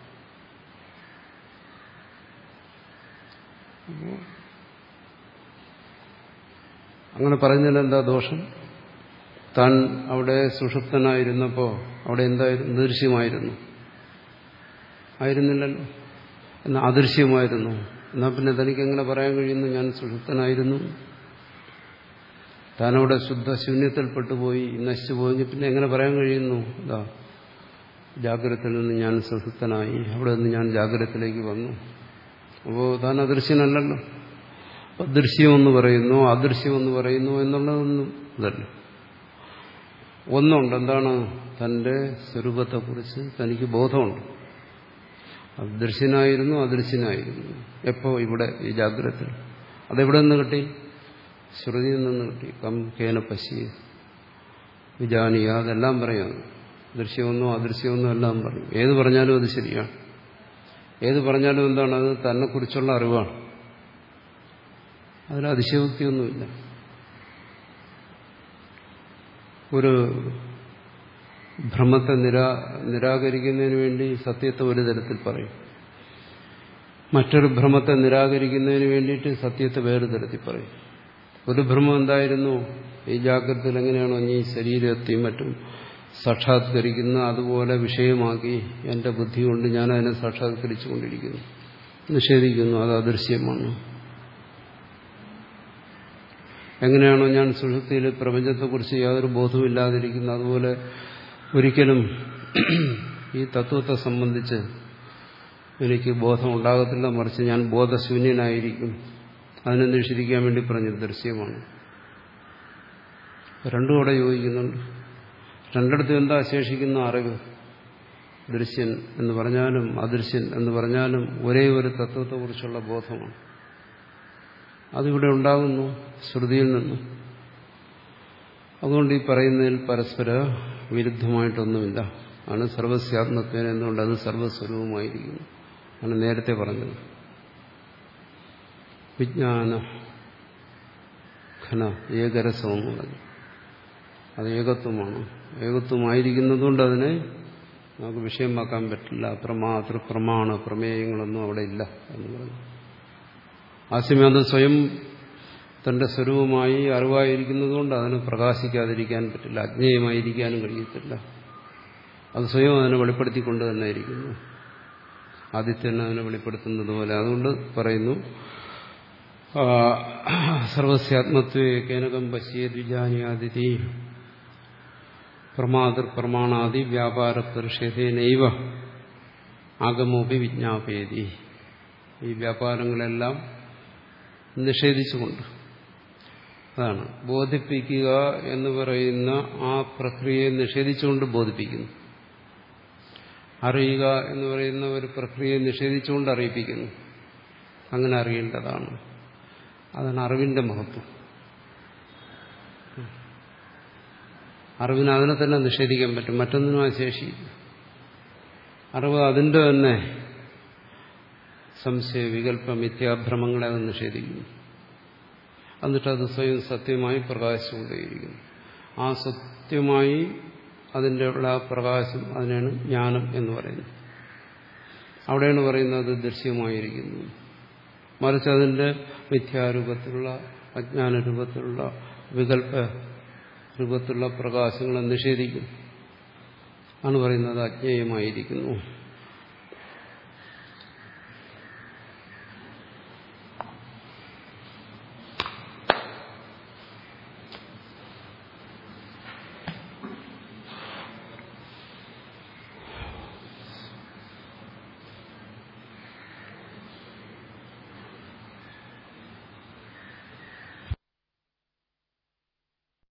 S1: അങ്ങനെ പറയുന്നതിൽ എന്താ ദോഷം? താൻ അവിടെ സുഷുപ്തനായിരുന്നപ്പോൾ അവിടെ എന്തായിരുന്നു? ദൃശ്യമായിരുന്നു. ആയിരുന്നില്ലല്ലോ. എന്നാൽ അദൃശ്യമായിരുന്നു. എന്നാൽ പിന്നെ തനിക്ക് എങ്ങനെ പറയാൻ കഴിയുന്നു ഞാൻ സുഷുപ്തനായിരുന്നു? താനവിടെ ശുദ്ധ ശൂന്യത്തിൽപ്പെട്ടുപോയി, നശിച്ചു പോയി. പിന്നെ എങ്ങനെ പറയാൻ കഴിയുന്നു? ഇതാ ജാഗ്രതയിൽ നിന്ന് ഞാൻ സുഷുപ്തനായി, അവിടെ നിന്ന് ഞാൻ ജാഗ്രതത്തിലേക്ക് വന്നു. അപ്പോൾ താൻ അദൃശ്യനല്ലല്ലോ. അപ്പോൾ ദൃശ്യമെന്ന് പറയുന്നു, അദൃശ്യമെന്ന് പറയുന്നു എന്നുള്ളതൊന്നും ഇതല്ല. ഒന്നുണ്ട്, എന്താണ്? തന്റെ സ്വരൂപത്തെക്കുറിച്ച് തനിക്ക് ബോധമുണ്ട്. അദൃശ്യനായിരുന്നു, അദൃശ്യനായിരുന്നു. എപ്പോ? ഇവിടെ, ഈ ജാഗ്രതത്തിൽ. അതെവിടെ നിന്ന് കിട്ടി? ശ്രുതിയിൽ നിന്ന് കിട്ടി. കം കേന പശി വിജാനീയ. അതെല്ലാം പറയാം. ദൃശ്യമൊന്നോ അദൃശ്യമൊന്നോ എല്ലാം പറയും. ഏത് പറഞ്ഞാലും അത് ശരിയാണ്. ഏത് പറഞ്ഞാലും എന്താണ്? അത് തന്നെക്കുറിച്ചുള്ള അറിവാണ്. അതിൽ അതിശയോക്തിയൊന്നുമില്ല. ഒരു ഭ്രമത്തെ നിരാ നിരാകരിക്കുന്നതിന് വേണ്ടി സത്യത്തെ ഒരു തരത്തിൽ പറയും. മറ്റൊരു ഭ്രമത്തെ നിരാകരിക്കുന്നതിന് വേണ്ടിയിട്ട് സത്യത്തെ വേറെ തരത്തിൽ പറയും. ഒരു ഭ്രമം എന്തായിരുന്നു? ഈ ജാഗ്രതയിൽ എങ്ങനെയാണോ നീ ശരീരത്തെയും മറ്റും സാക്ഷാത്കരിക്കുന്ന അതുപോലെ വിഷയമാക്കി എന്റെ ബുദ്ധി കൊണ്ട് ഞാൻ അതിനെ സാക്ഷാത്കരിച്ചുകൊണ്ടിരിക്കുന്നു, നിഷേധിക്കുന്നു. അത് അദൃശ്യമാണ്. എങ്ങനെയാണോ ഞാൻ സുഷുപ്തിയിൽ പ്രപഞ്ചത്തെക്കുറിച്ച് യാതൊരു ബോധവുമില്ലാതിരിക്കുന്നു, അതുപോലെ ഒരിക്കലും ഈ തത്വത്തെ സംബന്ധിച്ച് എനിക്ക് ബോധം ഉണ്ടാകത്തില്ല, മറിച്ച് ഞാൻ ബോധശൂന്യനായിരിക്കും. അതിനെ നിഷേധിക്കാൻ വേണ്ടി പറഞ്ഞു ദൃശ്യമാണ്. രണ്ടും അവിടെ യോജിക്കുന്നുണ്ട്. രണ്ടിടത്തും എന്താ ശേഷിക്കുന്ന? അറിവ്. ദൃശ്യൻ എന്ന് പറഞ്ഞാലും അദൃശ്യൻ എന്ന് പറഞ്ഞാലും ഒരേ ഒരു തത്വത്തെക്കുറിച്ചുള്ള ബോധമാണ്. അതിവിടെ ഉണ്ടാകുന്നു ശ്രുതിയിൽ നിന്നും. അതുകൊണ്ട് ഈ പറയുന്നതിൽ പരസ്പര വിരുദ്ധമായിട്ടൊന്നുമില്ല. ആണ് സർവസ്യാത്മത്വേന എന്നുകൊണ്ട് അത് സർവസ്വരൂപമായിരിക്കുന്നു. ആണ് നേരത്തെ പറഞ്ഞത്. വിജ്ഞാന ഘന ഏകരസമെന്ന് പറഞ്ഞു. അത് ഏകത്വമാണ്. ഏകത്വമായിരിക്കുന്നതുകൊണ്ട് അതിനെ നമുക്ക് വിഷയമാക്കാൻ പറ്റില്ല. പ്രമാതൃ പ്രമാണ പ്രമേയങ്ങളൊന്നും അവിടെ ഇല്ല എന്ന് പറഞ്ഞു. ആസ്യമേ അത് സ്വയം തന്റെ സ്വരൂപമായി അറിവായിരിക്കുന്നതുകൊണ്ട് അതിന് പ്രകാശിക്കാതിരിക്കാൻ പറ്റില്ല, അജ്ഞേയമായിരിക്കാനും കഴിയത്തില്ല. അത് സ്വയം അതിനെ വെളിപ്പെടുത്തിക്കൊണ്ട് തന്നെ ഇരിക്കുന്നു. ആദിത്യനെ അതിനെ വെളിപ്പെടുത്തുന്നത് പോലെ. അതുകൊണ്ട് പറയുന്നു സർവസ്യാത്മത്വേ കേനകം പശ്യേത് വിജാനീയാദിതി പ്രമാതൃ പ്രമാണാദി വ്യാപാര പരിഷേധേനൈവ ആഗമോപി വിജ്ഞാപേതി. ഈ വ്യാപാരങ്ങളെല്ലാം നിഷേധിച്ചുകൊണ്ട്, അതാണ് ബോധിപ്പിക്കുക എന്ന് പറയുന്ന ആ പ്രക്രിയയെ നിഷേധിച്ചുകൊണ്ട് ബോധിപ്പിക്കുന്നു. അറിയുക എന്ന് പറയുന്ന ഒരു പ്രക്രിയയെ നിഷേധിച്ചുകൊണ്ട് അറിയിപ്പിക്കുന്നു. അങ്ങനെ അറിയേണ്ടതാണ്. അതാണ് അറിവിന്റെ മഹത്വം. അറിവിന് അതിനെ തന്നെ നിഷേധിക്കാൻ പറ്റും, മറ്റൊന്നിനും ആ ശേഷിയില്ല. അറിവ് അതിന്റെ തന്നെ സംശയ വികല്പ മിഥ്യാഭ്രമങ്ങളെ അത് നിഷേധിക്കുന്നു. എന്നിട്ട് അത് സ്വയം സത്യമായി പ്രകാശിച്ചുകൊണ്ടേയിരിക്കുന്നു. ആ സത്യമായി അതിൻ്റെ ഉള്ള ആ പ്രകാശം, അതിനാണ് ജ്ഞാനം എന്ന് പറയുന്നത്. അവിടെയാണ് പറയുന്നത് ദൃശ്യമായിരിക്കുന്നു. മറിച്ച് അതിൻ്റെ മിഥ്യാരൂപത്തിലുള്ള അജ്ഞാന രൂപത്തിലുള്ള വികല്പ രൂപത്തിലുള്ള പ്രകാശങ്ങളെ നിഷേധിക്കും. ആണ് പറയുന്നത് അജ്ഞേയമായിരിക്കുന്നു.